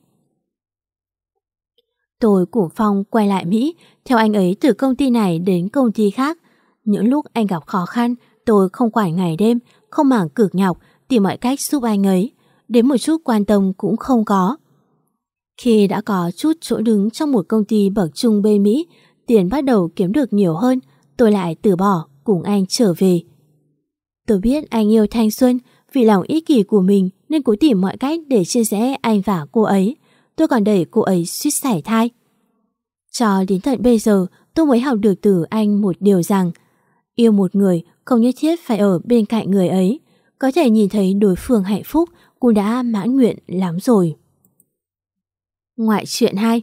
B: Tôi cùng Phong quay lại Mỹ, theo anh ấy từ công ty này đến công ty khác. Những lúc anh gặp khó khăn, tôi không quản ngày đêm, không màng cực nhọc, tìm mọi cách giúp anh ấy. Đến một chút quan tâm cũng không có. Khi đã có chút chỗ đứng trong một công ty bậc trung bên Mỹ, tiền bắt đầu kiếm được nhiều hơn, tôi lại từ bỏ cùng anh trở về. Tôi biết anh yêu Thanh Xuân, vì lòng ích kỷ của mình nên cố tìm mọi cách để chia rẽ anh và cô ấy. Tôi còn đẩy cô ấy suýt sảy thai. Cho đến tận bây giờ, tôi mới học được từ anh một điều rằng yêu một người không nhất thiết phải ở bên cạnh người ấy. Có thể nhìn thấy đối phương hạnh phúc cũng đã mãn nguyện lắm rồi. Ngoại truyện hai.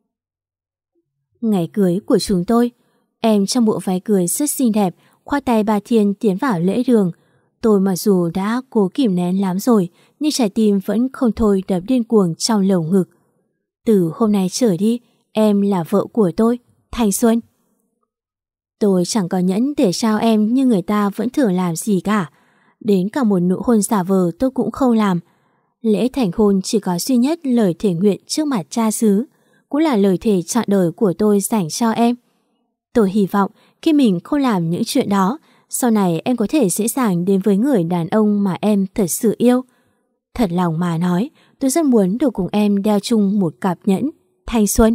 B: Ngày cưới của chúng tôi, em trong bộ váy cưới rất xinh đẹp, khoác tay bà Thiên tiến vào lễ đường. Tôi mặc dù đã cố kìm nén lắm rồi, nhưng trái tim vẫn không thôi đập điên cuồng trong lồng ngực. Từ hôm nay trở đi, em là vợ của tôi, Thanh Xuân. Tôi chẳng có nhẫn để trao em như người ta vẫn thường làm gì cả. Đến cả một nụ hôn giả vờ tôi cũng không làm. Lễ thành hôn chỉ có duy nhất lời thể nguyện trước mặt cha xứ, cũng là lời thề trọn đời của tôi dành cho em. Tôi hy vọng khi mình không làm những chuyện đó, sau này em có thể dễ dàng đến với người đàn ông mà em thật sự yêu. Thật lòng mà nói, tôi rất muốn được cùng em đeo chung một cặp nhẫn, Thanh Xuân.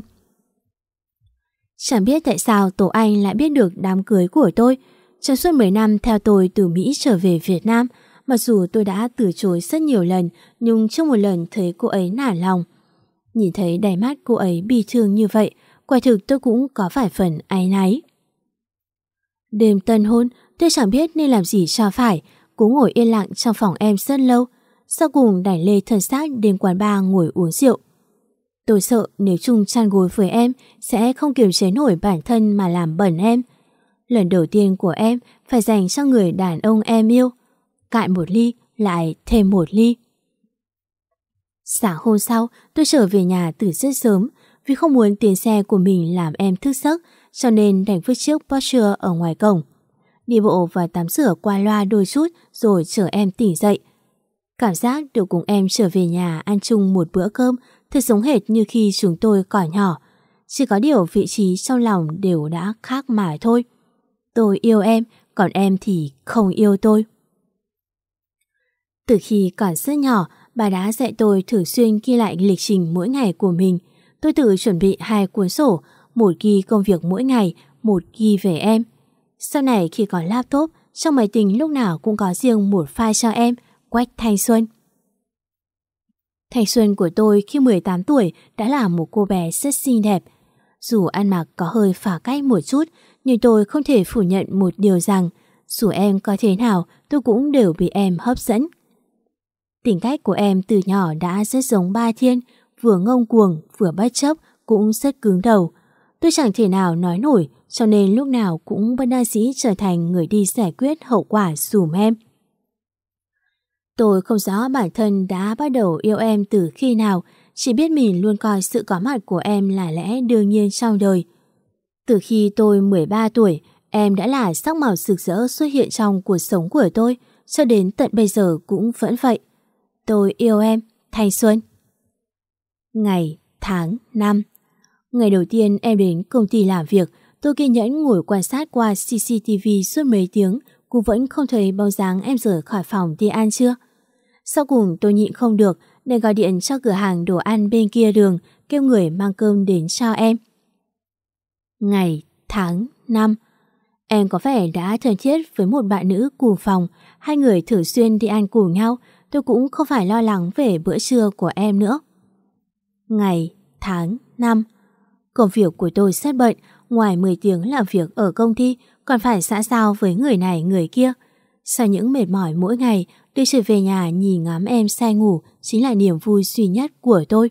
B: Chẳng biết tại sao Tổ Anh lại biết được đám cưới của tôi. Trong suốt mười năm theo tôi từ Mỹ trở về Việt Nam, mặc dù tôi đã từ chối rất nhiều lần, nhưng chưa một lần thấy cô ấy nản lòng. Nhìn thấy đáy mắt cô ấy bi thương như vậy, quả thực tôi cũng có vài phần áy náy. Đêm tân hôn, tôi chẳng biết nên làm gì cho phải, cố ngồi yên lặng trong phòng em rất lâu. Sau cùng đành lê thân xác đến quán bar ngồi uống rượu. Tôi sợ nếu chung chăn gối với em sẽ không kiềm chế nổi bản thân mà làm bẩn em. Lần đầu tiên của em phải dành cho người đàn ông em yêu. Cạn một ly, lại thêm một ly. Sáng hôm sau, tôi trở về nhà từ rất sớm. Vì không muốn tiền xe của mình làm em thức giấc, cho nên đành vứt chiếc Porsche ở ngoài cổng. Đi bộ và tắm rửa qua loa đôi chút rồi chở em tỉnh dậy. Cảm giác được cùng em trở về nhà ăn chung một bữa cơm thật giống hệt như khi chúng tôi còn nhỏ. Chỉ có điều vị trí trong lòng đều đã khác mà thôi. Tôi yêu em, còn em thì không yêu tôi. Từ khi còn rất nhỏ, bà đã dạy tôi thường xuyên ghi lại lịch trình mỗi ngày của mình. Tôi tự chuẩn bị hai cuốn sổ, một ghi công việc mỗi ngày, một ghi về em. Sau này khi có laptop, trong máy tính lúc nào cũng có riêng một file cho em, Quách Thanh Xuân. Thanh Xuân của tôi khi mười tám tuổi đã là một cô bé rất xinh đẹp. Dù ăn mặc có hơi phá cách một chút, nhưng tôi không thể phủ nhận một điều rằng dù em có thế nào, tôi cũng đều bị em hấp dẫn. Tính cách của em từ nhỏ đã rất giống ba Thiên, vừa ngông cuồng, vừa bất chấp, cũng rất cứng đầu. Tôi chẳng thể nào nói nổi, cho nên lúc nào cũng bất đắc dĩ trở thành người đi giải quyết hậu quả dùm em. Tôi không rõ bản thân đã bắt đầu yêu em từ khi nào, chỉ biết mình luôn coi sự có mặt của em là lẽ đương nhiên trong đời. Từ khi tôi mười ba tuổi, em đã là sắc màu rực rỡ xuất hiện trong cuộc sống của tôi, cho đến tận bây giờ cũng vẫn vậy. Tôi yêu em, Thanh Xuân. Ngày, tháng, năm. Ngày đầu tiên em đến công ty làm việc, tôi kiên nhẫn ngồi quan sát qua xê xê tê vê suốt mấy tiếng, Cô vẫn không thấy bóng dáng em rời khỏi phòng đi ăn chưa? Sau cùng tôi nhịn không được nên gọi điện cho cửa hàng đồ ăn bên kia đường, kêu người mang cơm đến cho em. Ngày, tháng, năm. Em có vẻ đã thân thiết với một bạn nữ cùng phòng, hai người thường xuyên đi ăn cùng nhau, tôi cũng không phải lo lắng về bữa trưa của em nữa. Ngày, tháng, năm. Công việc của tôi rất bận, ngoài mười tiếng làm việc ở công ty, còn phải xã giao với người này người kia. Sau những mệt mỏi mỗi ngày, được trở về nhà nhìn ngắm em say ngủ chính là niềm vui duy nhất của tôi.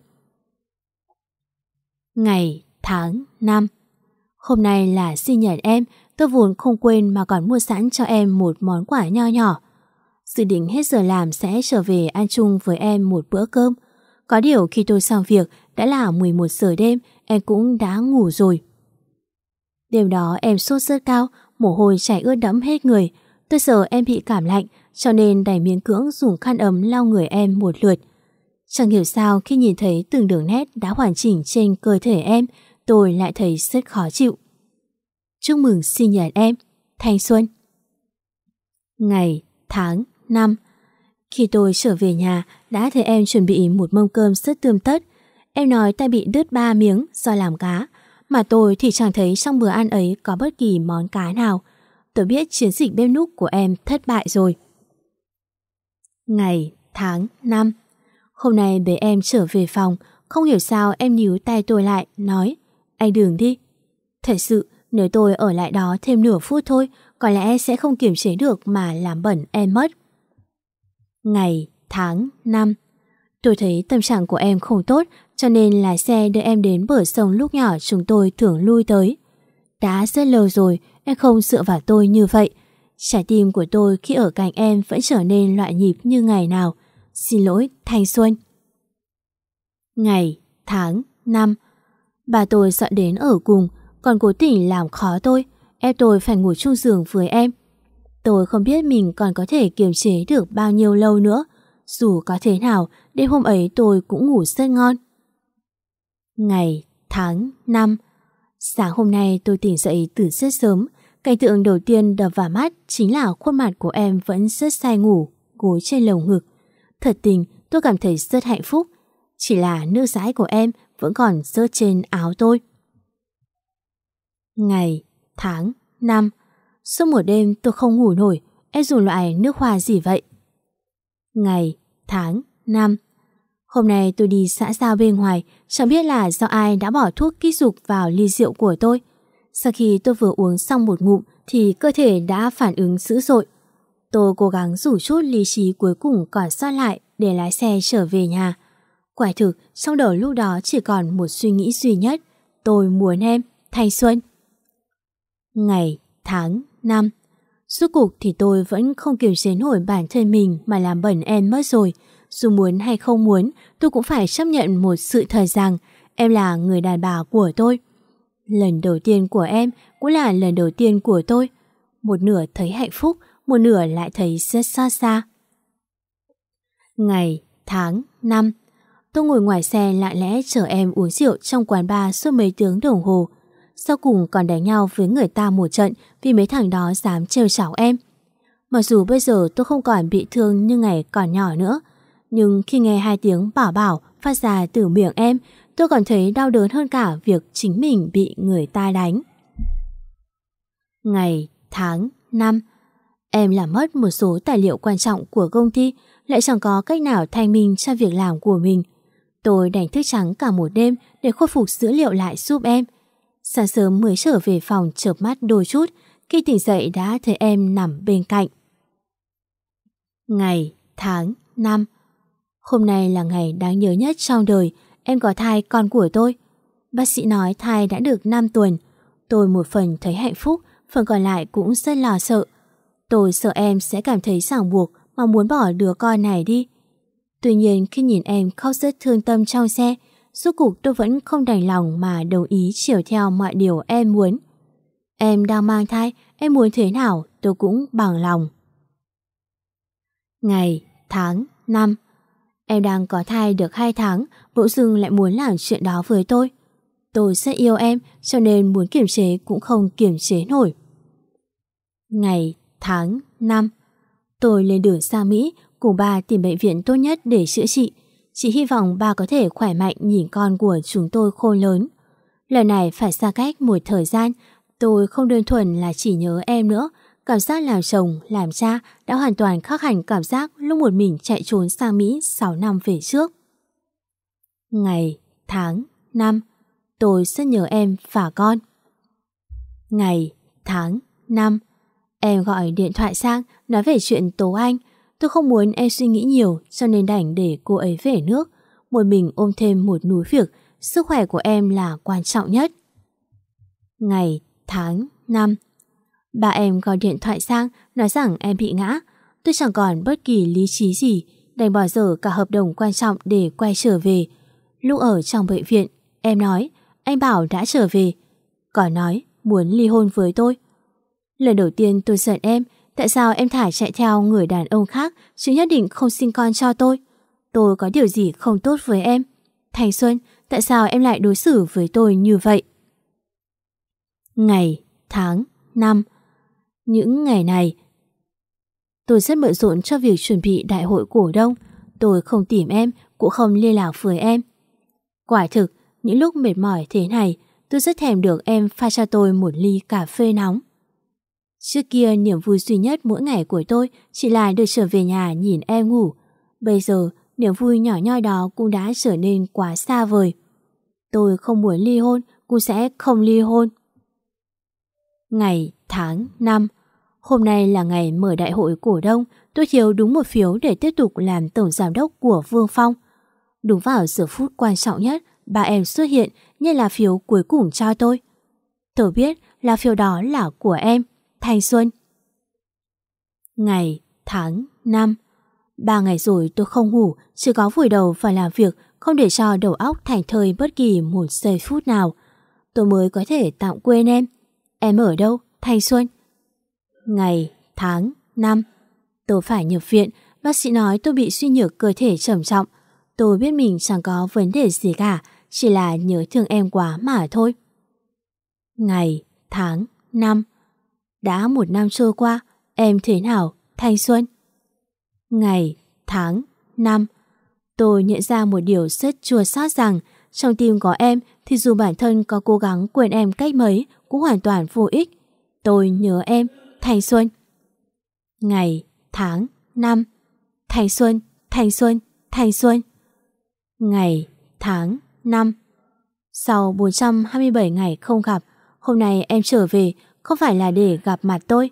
B: Ngày, tháng, năm. Hôm nay là sinh nhật em, tôi vốn không quên mà còn mua sẵn cho em một món quà nho nhỏ. Dự định hết giờ làm sẽ trở về ăn chung với em một bữa cơm. Có điều khi tôi xong việc đã là mười một giờ đêm, em cũng đã ngủ rồi. Đêm đó em sốt rất cao, mồ hôi chảy ướt đẫm hết người. Tôi sợ em bị cảm lạnh cho nên đành miễn cưỡng dùng khăn ấm lau người em một lượt. Chẳng hiểu sao khi nhìn thấy từng đường nét đã hoàn chỉnh trên cơ thể em, tôi lại thấy rất khó chịu. Chúc mừng sinh nhật em, thanh xuân. Ngày, tháng, năm. Khi tôi trở về nhà, đã thấy em chuẩn bị một mâm cơm rất tươm tất. Em nói tay bị đứt ba miếng do làm cá, mà tôi thì chẳng thấy trong bữa ăn ấy có bất kỳ món cá nào. Tôi biết chiến dịch bếp núc của em thất bại rồi. Ngày, tháng, năm. Hôm nay bế em trở về phòng, không hiểu sao em níu tay tôi lại, nói: anh đừng đi. Thật sự, nếu tôi ở lại đó thêm nửa phút thôi, có lẽ sẽ không kiềm chế được mà làm bẩn em mất. Ngày, tháng, năm. Tôi thấy tâm trạng của em không tốt, cho nên lái xe đưa em đến bờ sông lúc nhỏ chúng tôi thường lui tới. Đã rất lâu rồi em không dựa vào tôi như vậy. Trái tim của tôi khi ở cạnh em vẫn trở nên loạn nhịp như ngày nào. Xin lỗi, thanh xuân. Ngày, tháng, năm. Bà tôi dọn đến ở cùng, còn cố tình làm khó tôi, ép tôi phải ngủ chung giường với em. Tôi không biết mình còn có thể kiềm chế được bao nhiêu lâu nữa. Dù có thế nào, đêm hôm ấy tôi cũng ngủ rất ngon. Ngày, tháng, năm. Sáng hôm nay tôi tỉnh dậy từ rất sớm. Cảnh tượng đầu tiên đập vào mắt chính là khuôn mặt của em vẫn rất say ngủ, gối trên lồng ngực. Thật tình, tôi cảm thấy rất hạnh phúc. Chỉ là nước dãi của em vẫn còn rớt trên áo tôi. Ngày, tháng, năm. Suốt một đêm tôi không ngủ nổi. Em dùng loại nước hoa gì vậy? Ngày, tháng, năm. Hôm nay tôi đi xã giao bên ngoài, chẳng biết là do ai đã bỏ thuốc kích dục vào ly rượu của tôi. Sau khi tôi vừa uống xong một ngụm thì cơ thể đã phản ứng dữ dội. Tôi cố gắng rủ chút lý trí cuối cùng còn sót lại để lái xe trở về nhà. Quả thực, trong đầu lúc đó chỉ còn một suy nghĩ duy nhất: tôi muốn em, thanh xuân. Ngày, tháng, năm. Rốt cuộc thì tôi vẫn không kiềm chế nổi bản thân mình mà làm bẩn em mất rồi. Dù muốn hay không muốn, tôi cũng phải chấp nhận một sự thật rằng em là người đàn bà của tôi. Lần đầu tiên của em cũng là lần đầu tiên của tôi. Một nửa thấy hạnh phúc, một nửa lại thấy rất xót xa. Ngày, tháng, năm. Tôi ngồi ngoài xe lặng lẽ chờ em uống rượu trong quán bar suốt mấy tiếng đồng hồ. Sau cùng còn đánh nhau với người ta một trận vì mấy thằng đó dám trêu chọc em. Mặc dù bây giờ tôi không còn bị thương như ngày còn nhỏ nữa, nhưng khi nghe hai tiếng bảo bảo phát ra từ miệng em, tôi còn thấy đau đớn hơn cả việc chính mình bị người ta đánh. Ngày, tháng, năm. Em làm mất một số tài liệu quan trọng của công ty, lại chẳng có cách nào thanh minh cho việc làm của mình. Tôi đành thức trắng cả một đêm để khôi phục dữ liệu lại giúp em. Sáng sớm mới trở về phòng chợp mắt đôi chút, khi tỉnh dậy đã thấy em nằm bên cạnh. Ngày, tháng, năm. Hôm nay là ngày đáng nhớ nhất trong đời. Em có thai con của tôi. Bác sĩ nói thai đã được năm tuần. Tôi một phần thấy hạnh phúc, phần còn lại cũng rất lo sợ. Tôi sợ em sẽ cảm thấy ràng buộc mà muốn bỏ đứa con này đi. Tuy nhiên khi nhìn em khóc rất thương tâm trong xe, rốt cuộc tôi vẫn không đành lòng mà đồng ý chiều theo mọi điều em muốn. Em đang mang thai, em muốn thế nào tôi cũng bằng lòng. Ngày, tháng, năm. Em đang có thai được hai tháng, bỗng dưng lại muốn làm chuyện đó với tôi. Tôi rất yêu em, cho nên muốn kiềm chế cũng không kiềm chế nổi. Ngày, tháng năm. Tôi lên đường sang Mỹ cùng ba tìm bệnh viện tốt nhất để chữa trị. Chỉ hy vọng ba có thể khỏe mạnh nhìn con của chúng tôi khôn lớn. Lần này phải xa cách một thời gian, tôi không đơn thuần là chỉ nhớ em nữa. Cảm giác làm chồng, làm cha đã hoàn toàn khác hẳn cảm giác lúc một mình chạy trốn sang Mỹ sáu năm về trước. Ngày, tháng, năm. Tôi rất nhớ em và con. Ngày, tháng, năm. Em gọi điện thoại sang nói về chuyện Tố Anh. Tôi không muốn em suy nghĩ nhiều cho nên đành để cô ấy về nước. Một mình ôm thêm một núi việc. Sức khỏe của em là quan trọng nhất. Ngày, tháng, năm. Ba em gọi điện thoại sang nói rằng em bị ngã. Tôi chẳng còn bất kỳ lý trí gì, đành bỏ dở cả hợp đồng quan trọng để quay trở về. Lúc ở trong bệnh viện, em nói anh Bảo đã trở về, còn nói muốn ly hôn với tôi. Lần đầu tiên tôi giận em, tại sao em thả chạy theo người đàn ông khác chứ nhất định không sinh con cho tôi. Tôi có điều gì không tốt với em? Thanh xuân, tại sao em lại đối xử với tôi như vậy? Ngày, tháng, năm. Những ngày này, tôi rất bận rộn cho việc chuẩn bị đại hội cổ đông. Tôi không tìm em, cũng không liên lạc với em. Quả thực, những lúc mệt mỏi thế này, tôi rất thèm được em pha cho tôi một ly cà phê nóng. Trước kia, niềm vui duy nhất mỗi ngày của tôi chỉ là được trở về nhà nhìn em ngủ. Bây giờ, niềm vui nhỏ nhoi đó cũng đã trở nên quá xa vời. Tôi không muốn ly hôn, cũng sẽ không ly hôn. Ngày, tháng, năm. Hôm nay là ngày mở đại hội cổ đông. Tôi thiếu đúng một phiếu để tiếp tục làm tổng giám đốc của Vương Phong. Đúng vào giờ phút quan trọng nhất, ba em xuất hiện như là phiếu cuối cùng cho tôi. Tôi biết là phiếu đó là của em, Thanh Xuân. Ngày, tháng, năm. Ba ngày rồi tôi không ngủ, chỉ có vùi đầu vào làm việc, không để cho đầu óc thảnh thơi bất kỳ một giây phút nào. Tôi mới có thể tạm quên em. Em ở đâu, Thanh Xuân? Ngày, tháng, năm. Tôi phải nhập viện, bác sĩ nói tôi bị suy nhược cơ thể trầm trọng. Tôi biết mình chẳng có vấn đề gì cả, chỉ là nhớ thương em quá mà thôi. Ngày, tháng, năm. Đã một năm trôi qua, em thế nào, Thanh Xuân? Ngày, tháng, năm. Tôi nhận ra một điều rất chua xót rằng trong tim có em thì dù bản thân có cố gắng quên em cách mấy cũng hoàn toàn vô ích. Tôi nhớ em, Thanh Xuân. Ngày, tháng, năm. Thanh Xuân, Thanh Xuân, Thanh Xuân. Ngày, tháng, năm. Sau bốn trăm hai mươi bảy ngày không gặp, hôm nay em trở về không phải là để gặp mặt tôi.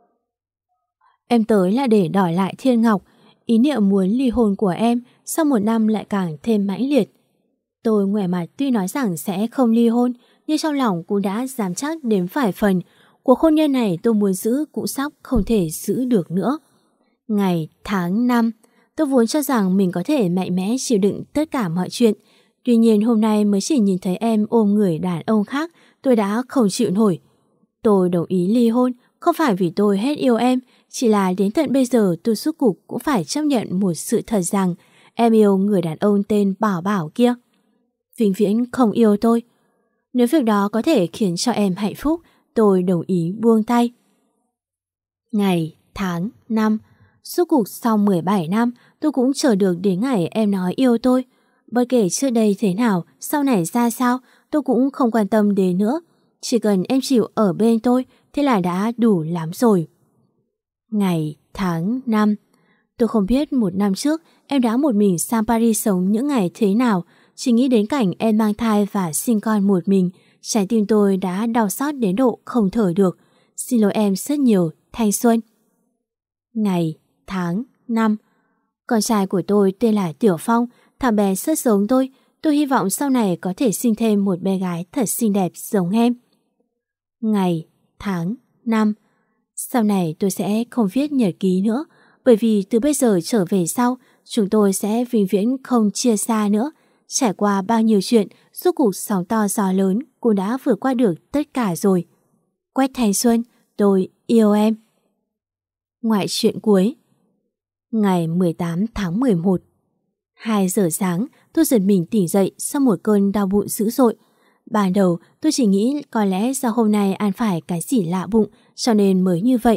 B: Em tới là để đòi lại Thiên Ngọc. Ý niệm muốn ly hôn của em sau một năm lại càng thêm mãnh liệt. Tôi ngoẻ mặt tuy nói rằng sẽ không ly hôn, nhưng trong lòng cũng đã dám chắc đến vài phần. Cuộc hôn nhân này tôi muốn giữ cũng sắp không thể giữ được nữa. Ngày, tháng, năm. Tôi vốn cho rằng mình có thể mạnh mẽ chịu đựng tất cả mọi chuyện. Tuy nhiên hôm nay mới chỉ nhìn thấy em ôm người đàn ông khác, tôi đã không chịu nổi. Tôi đồng ý ly hôn, không phải vì tôi hết yêu em, chỉ là đến tận bây giờ tôi suốt cục cũng phải chấp nhận một sự thật rằng em yêu người đàn ông tên Bảo Bảo kia. Vĩnh viễn không yêu tôi. Nếu việc đó có thể khiến cho em hạnh phúc, tôi đồng ý buông tay. Ngày, tháng, năm. Suốt cuộc sau mười bảy năm, tôi cũng chờ được đến ngày em nói yêu tôi. Bất kể trước đây thế nào, sau này ra sao, tôi cũng không quan tâm đến nữa. Chỉ cần em chịu ở bên tôi, thế là đã đủ lắm rồi. Ngày, tháng, năm. Tôi không biết một năm trước em đã một mình sang Paris sống những ngày thế nào. Chỉ nghĩ đến cảnh em mang thai và sinh con một mình, trái tim tôi đã đau xót đến độ không thở được. Xin lỗi em rất nhiều, Thanh Xuân. Ngày, tháng, năm. Con trai của tôi tên là Tiểu Phong, thằng bé rất giống tôi. Tôi hy vọng sau này có thể sinh thêm một bé gái thật xinh đẹp giống em. Ngày, tháng, năm. Sau này tôi sẽ không viết nhật ký nữa, bởi vì từ bây giờ trở về sau, chúng tôi sẽ vĩnh viễn không chia xa nữa. Trải qua bao nhiêu chuyện, suốt cuộc sóng to gió lớn, cô đã vượt qua được tất cả rồi. Quách Thanh Xuân, tôi yêu em. Ngoại truyện cuối. Ngày mười tám tháng mười một. hai giờ sáng, tôi giật mình tỉnh dậy sau một cơn đau bụng dữ dội. Ban đầu tôi chỉ nghĩ có lẽ do hôm nay ăn phải cái gì lạ bụng cho nên mới như vậy.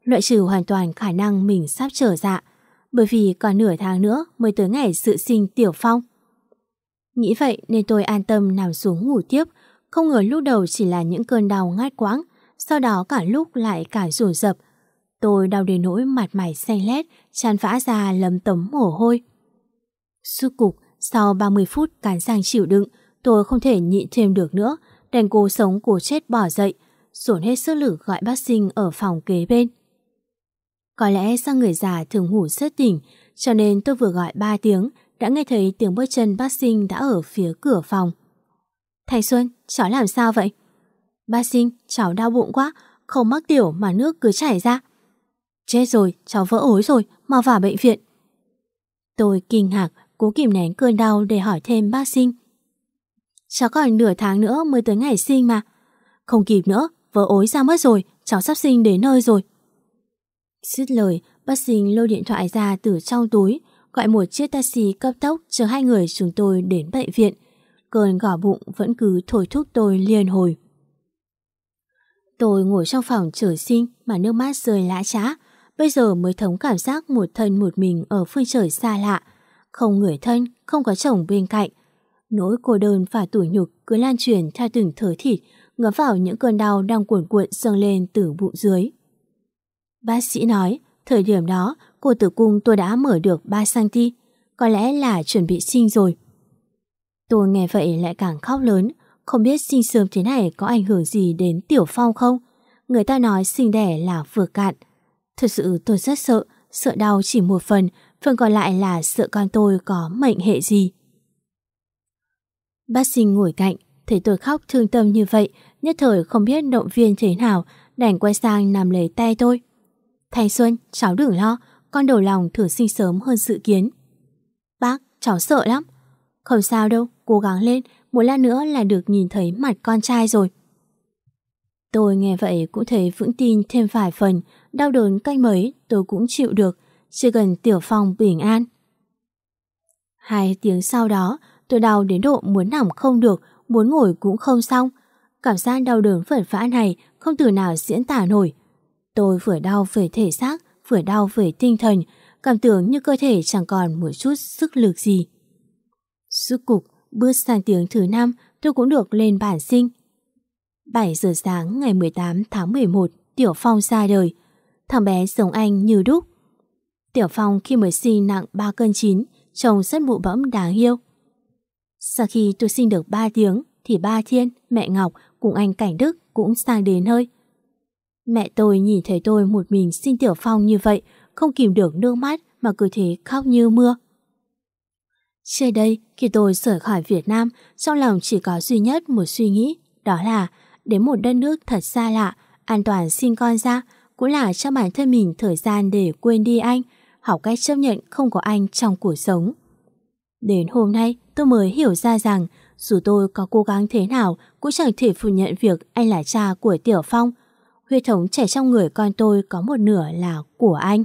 B: loại trừ hoàn toàn khả năng mình sắp trở dạ, bởi vì còn nửa tháng nữa mới tới ngày dự sinh Tiểu Phong. Nghĩ vậy nên tôi an tâm nằm xuống ngủ tiếp, không ngờ lúc đầu chỉ là những cơn đau ngắt quãng, sau đó cả lúc lại càng dồn dập. Tôi đau đến nỗi mặt mày xanh lét, tràn vã ra lấm tấm mồ hôi. Rốt cục, sau ba mươi phút cắn răng chịu đựng, tôi không thể nhịn thêm được nữa, đành cố sống cố chết bỏ dậy, dồn hết sức lực gọi bác sinh ở phòng kế bên. Có lẽ do người già thường ngủ rất tỉnh, cho nên tôi vừa gọi ba tiếng đã nghe thấy tiếng bước chân bác sinh đã ở phía cửa phòng. Thành Xuân, cháu làm sao vậy? Bác sinh, cháu đau bụng quá, không mắc tiểu mà nước cứ chảy ra. Chết rồi, cháu vỡ ối rồi, mau vào bệnh viện. Tôi kinh ngạc, cố kìm nén cơn đau để hỏi thêm bác sinh. Cháu còn nửa tháng nữa mới tới ngày sinh mà. Không kịp nữa, vỡ ối ra mất rồi, cháu sắp sinh đến nơi rồi. Dứt lời, bác sinh lôi điện thoại ra từ trong túi, gọi một chiếc taxi cấp tốc chở hai người chúng tôi đến bệnh viện. Cơn gỏ bụng vẫn cứ thôi thúc tôi liên hồi. Tôi ngồi trong phòng chờ sinh mà nước mắt rơi lã chã. Bây giờ mới thống cảm giác một thân một mình ở phương trời xa lạ. Không người thân, không có chồng bên cạnh. Nỗi cô đơn và tủi nhục cứ lan truyền theo từng thớ thịt, ngấm vào những cơn đau đang cuồn cuộn dâng lên từ bụng dưới. Bác sĩ nói, thời điểm đó, cổ tử cung tôi đã mở được ba xăng-ti-mét, có lẽ là chuẩn bị sinh rồi. Tôi nghe vậy lại càng khóc lớn, không biết sinh sớm thế này có ảnh hưởng gì đến Tiểu Phong không? Người ta nói sinh đẻ là vừa cạn. Thật sự tôi rất sợ, sợ đau chỉ một phần, phần còn lại là sợ con tôi có mệnh hệ gì. Bác sinh ngồi cạnh, thấy tôi khóc thương tâm như vậy, nhất thời không biết động viên thế nào, đành quay sang nắm lấy tay tôi. Thành Xuân, cháu đừng lo, con đầu lòng thử sinh sớm hơn dự kiến. Bác, cháu sợ lắm. Không sao đâu, cố gắng lên, một lát nữa là được nhìn thấy mặt con trai rồi. Tôi nghe vậy cũng thấy vững tin thêm vài phần, đau đớn canh mấy tôi cũng chịu được, chỉ cần Tiểu Phong bình an. Hai tiếng sau đó, tôi đau đến độ muốn nằm không được, muốn ngồi cũng không xong. Cảm giác đau đớn phật vã này không từ nào diễn tả nổi. Tôi vừa đau về thể xác, vừa đau về tinh thần, cảm tưởng như cơ thể chẳng còn một chút sức lực gì. Rốt cục, bước sang tiếng thứ năm, tôi cũng được lên bản sinh. bảy giờ sáng ngày mười tám tháng mười một, Tiểu Phong ra đời. Thằng bé giống anh như đúc. Tiểu Phong khi mới sinh nặng ba cân chín, trông rất bụ bẫm đáng yêu. Sau khi tôi sinh được ba tiếng, thì ba Thiên, mẹ Ngọc cùng anh Cảnh Đức cũng sang đến nơi. Mẹ tôi nhìn thấy tôi một mình sinh Tiểu Phong như vậy, không kìm được nước mắt mà cứ thế khóc như mưa. Trước đây, khi tôi rời khỏi Việt Nam, trong lòng chỉ có duy nhất một suy nghĩ, đó là đến một đất nước thật xa lạ, an toàn sinh con ra, cũng là cho bản thân mình thời gian để quên đi anh, học cách chấp nhận không có anh trong cuộc sống. Đến hôm nay, tôi mới hiểu ra rằng, dù tôi có cố gắng thế nào, cũng chẳng thể phủ nhận việc anh là cha của Tiểu Phong. Huyết thống chảy trong người con tôi có một nửa là của anh.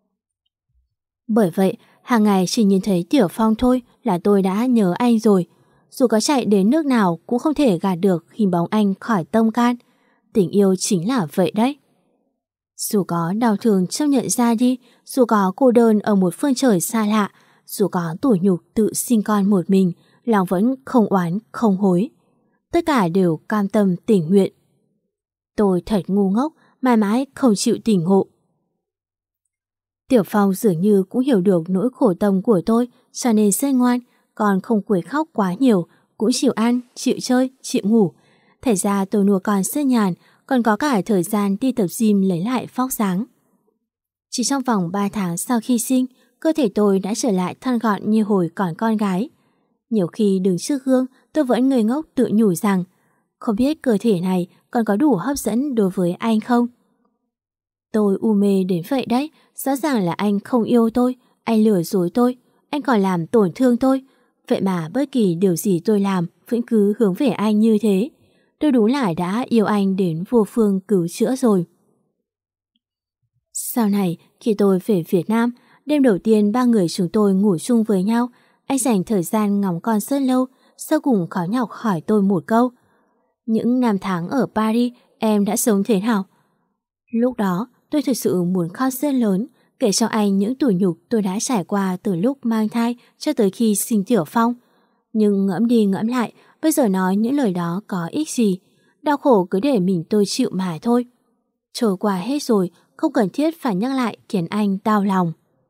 B: Bởi vậy, hàng ngày chỉ nhìn thấy Tiểu Phong thôi là tôi đã nhớ anh rồi. Dù có chạy đến nước nào cũng không thể gạt được hình bóng anh khỏi tâm can. Tình yêu chính là vậy đấy. Dù có đau thương chấp nhận ra đi, dù có cô đơn ở một phương trời xa lạ, dù có tủi nhục tự sinh con một mình, lòng vẫn không oán, không hối. Tất cả đều cam tâm tình nguyện. Tôi thật ngu ngốc, mãi mãi không chịu tỉnh ngộ. Tiểu Phong dường như cũng hiểu được nỗi khổ tâm của tôi, cho nên rất ngoan, còn không quấy khóc quá nhiều, cũng chịu ăn, chịu chơi, chịu ngủ. Thật ra tôi nuôi con rất nhàn, còn có cả thời gian đi tập gym lấy lại vóc dáng. Chỉ trong vòng ba tháng sau khi sinh, cơ thể tôi đã trở lại thon gọn như hồi còn con gái. Nhiều khi đứng trước gương, tôi vẫn ngây ngốc tự nhủ rằng, không biết cơ thể này còn có đủ hấp dẫn đối với anh không? Tôi u mê đến vậy đấy, rõ ràng là anh không yêu tôi, anh lừa dối tôi, anh còn làm tổn thương tôi. Vậy mà bất kỳ điều gì tôi làm vẫn cứ hướng về anh như thế. Tôi đúng là đã yêu anh đến vô phương cứu chữa rồi. Sau này, khi tôi về Việt Nam, đêm đầu tiên ba người chúng tôi ngủ chung với nhau, anh dành thời gian ngắm con rất lâu, sau cùng khó nhọc hỏi tôi một câu. Những năm tháng ở Paris, em đã sống thế nào? Lúc đó, tôi thực sự muốn khóc rất lớn, kể cho anh những tủi nhục tôi đã trải qua từ lúc mang thai cho tới khi sinh Tiểu Phong. Nhưng ngẫm đi ngẫm lại, bây giờ nói những lời đó có ích gì? Đau khổ cứ để mình tôi chịu mà thôi. Trôi qua hết rồi, không cần thiết phải nhắc lại khiến anh đau lòng.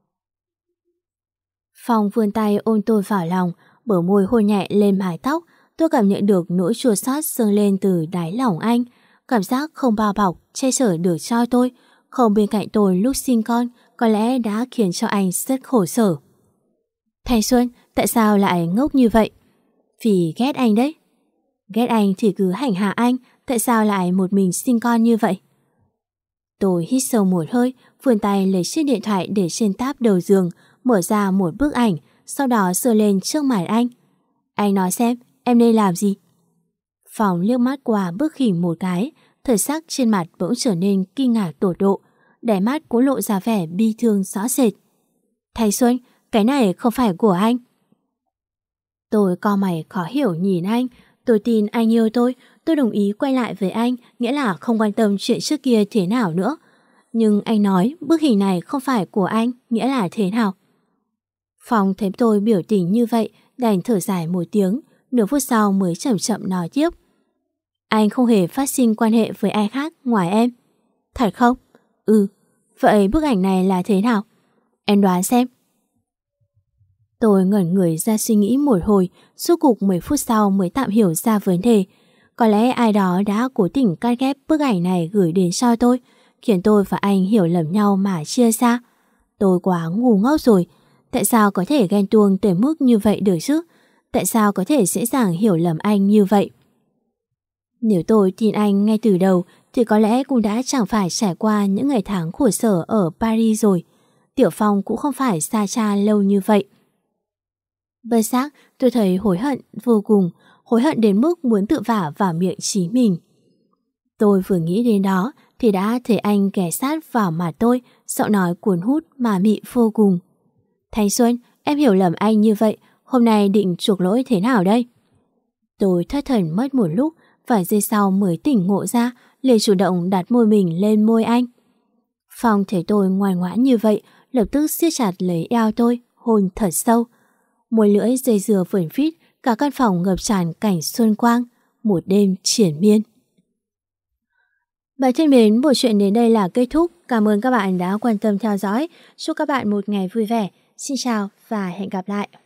B: Phong vươn tay ôm tôi vào lòng, bờ môi hôn nhẹ lên mái tóc. Tôi cảm nhận được nỗi chua xót dâng lên từ đáy lòng anh. Cảm giác không bao bọc, che chở được cho tôi, không bên cạnh tôi lúc sinh con, có lẽ đã khiến cho anh rất khổ sở. Thanh Xuân, tại sao lại ngốc như vậy? Vì ghét anh đấy. Ghét anh thì cứ hành hạ anh, tại sao lại một mình sinh con như vậy? Tôi hít sâu một hơi, vươn tay lấy chiếc điện thoại để trên táp đầu giường, mở ra một bức ảnh, sau đó giơ lên trước mặt anh. Anh nói xem, em nên làm gì? Phong liếc mắt qua bức hình một cái, thời sắc trên mặt bỗng trở nên kinh ngạc tột độ, đáy mắt cũng lộ ra vẻ bi thương rõ rệt. Thanh Xuân, cái này không phải của anh. Tôi cau mày khó hiểu nhìn anh. Tôi tin anh yêu tôi, tôi đồng ý quay lại với anh, nghĩa là không quan tâm chuyện trước kia thế nào nữa. Nhưng anh nói bức hình này không phải của anh, nghĩa là thế nào? Phong thấy tôi biểu tình như vậy, đành thở dài một tiếng, nửa phút sau mới chậm chậm nói tiếp. Anh không hề phát sinh quan hệ với ai khác ngoài em. Thật không? Ừ. Vậy bức ảnh này là thế nào? Em đoán xem. Tôi ngẩn người ra suy nghĩ một hồi, suốt cục mười phút sau mới tạm hiểu ra vấn đề. Có lẽ ai đó đã cố tình cắt ghép bức ảnh này gửi đến cho tôi, khiến tôi và anh hiểu lầm nhau mà chia xa. Tôi quá ngu ngốc rồi. Tại sao có thể ghen tuông tới mức như vậy được chứ? Tại sao có thể dễ dàng hiểu lầm anh như vậy? Nếu tôi tin anh ngay từ đầu thì có lẽ cũng đã chẳng phải trải qua những ngày tháng khổ sở ở Paris rồi. Tiểu Phong cũng không phải xa cha lâu như vậy. Bất giác tôi thấy hối hận vô cùng, hối hận đến mức muốn tự vả vào miệng chí mình. Tôi vừa nghĩ đến đó thì đã thấy anh ghé sát vào mặt tôi, giọng nói cuốn hút mà mị vô cùng. Thanh Xuân, em hiểu lầm anh như vậy, hôm nay định chuộc lỗi thế nào đây? Tôi thất thần mất một lúc, vài giây sau mới tỉnh ngộ ra, liền chủ động đặt môi mình lên môi anh. Phong thấy tôi ngoan ngoãn như vậy, lập tức siết chặt lấy eo tôi, hôn thật sâu. Môi lưỡi dây dừa vườn phít, cả căn phòng ngập tràn cảnh xuân quang, một đêm triển miên. Bạn thân mến, buổi chuyện đến đây là kết thúc. Cảm ơn các bạn đã quan tâm theo dõi. Chúc các bạn một ngày vui vẻ. Xin chào và hẹn gặp lại.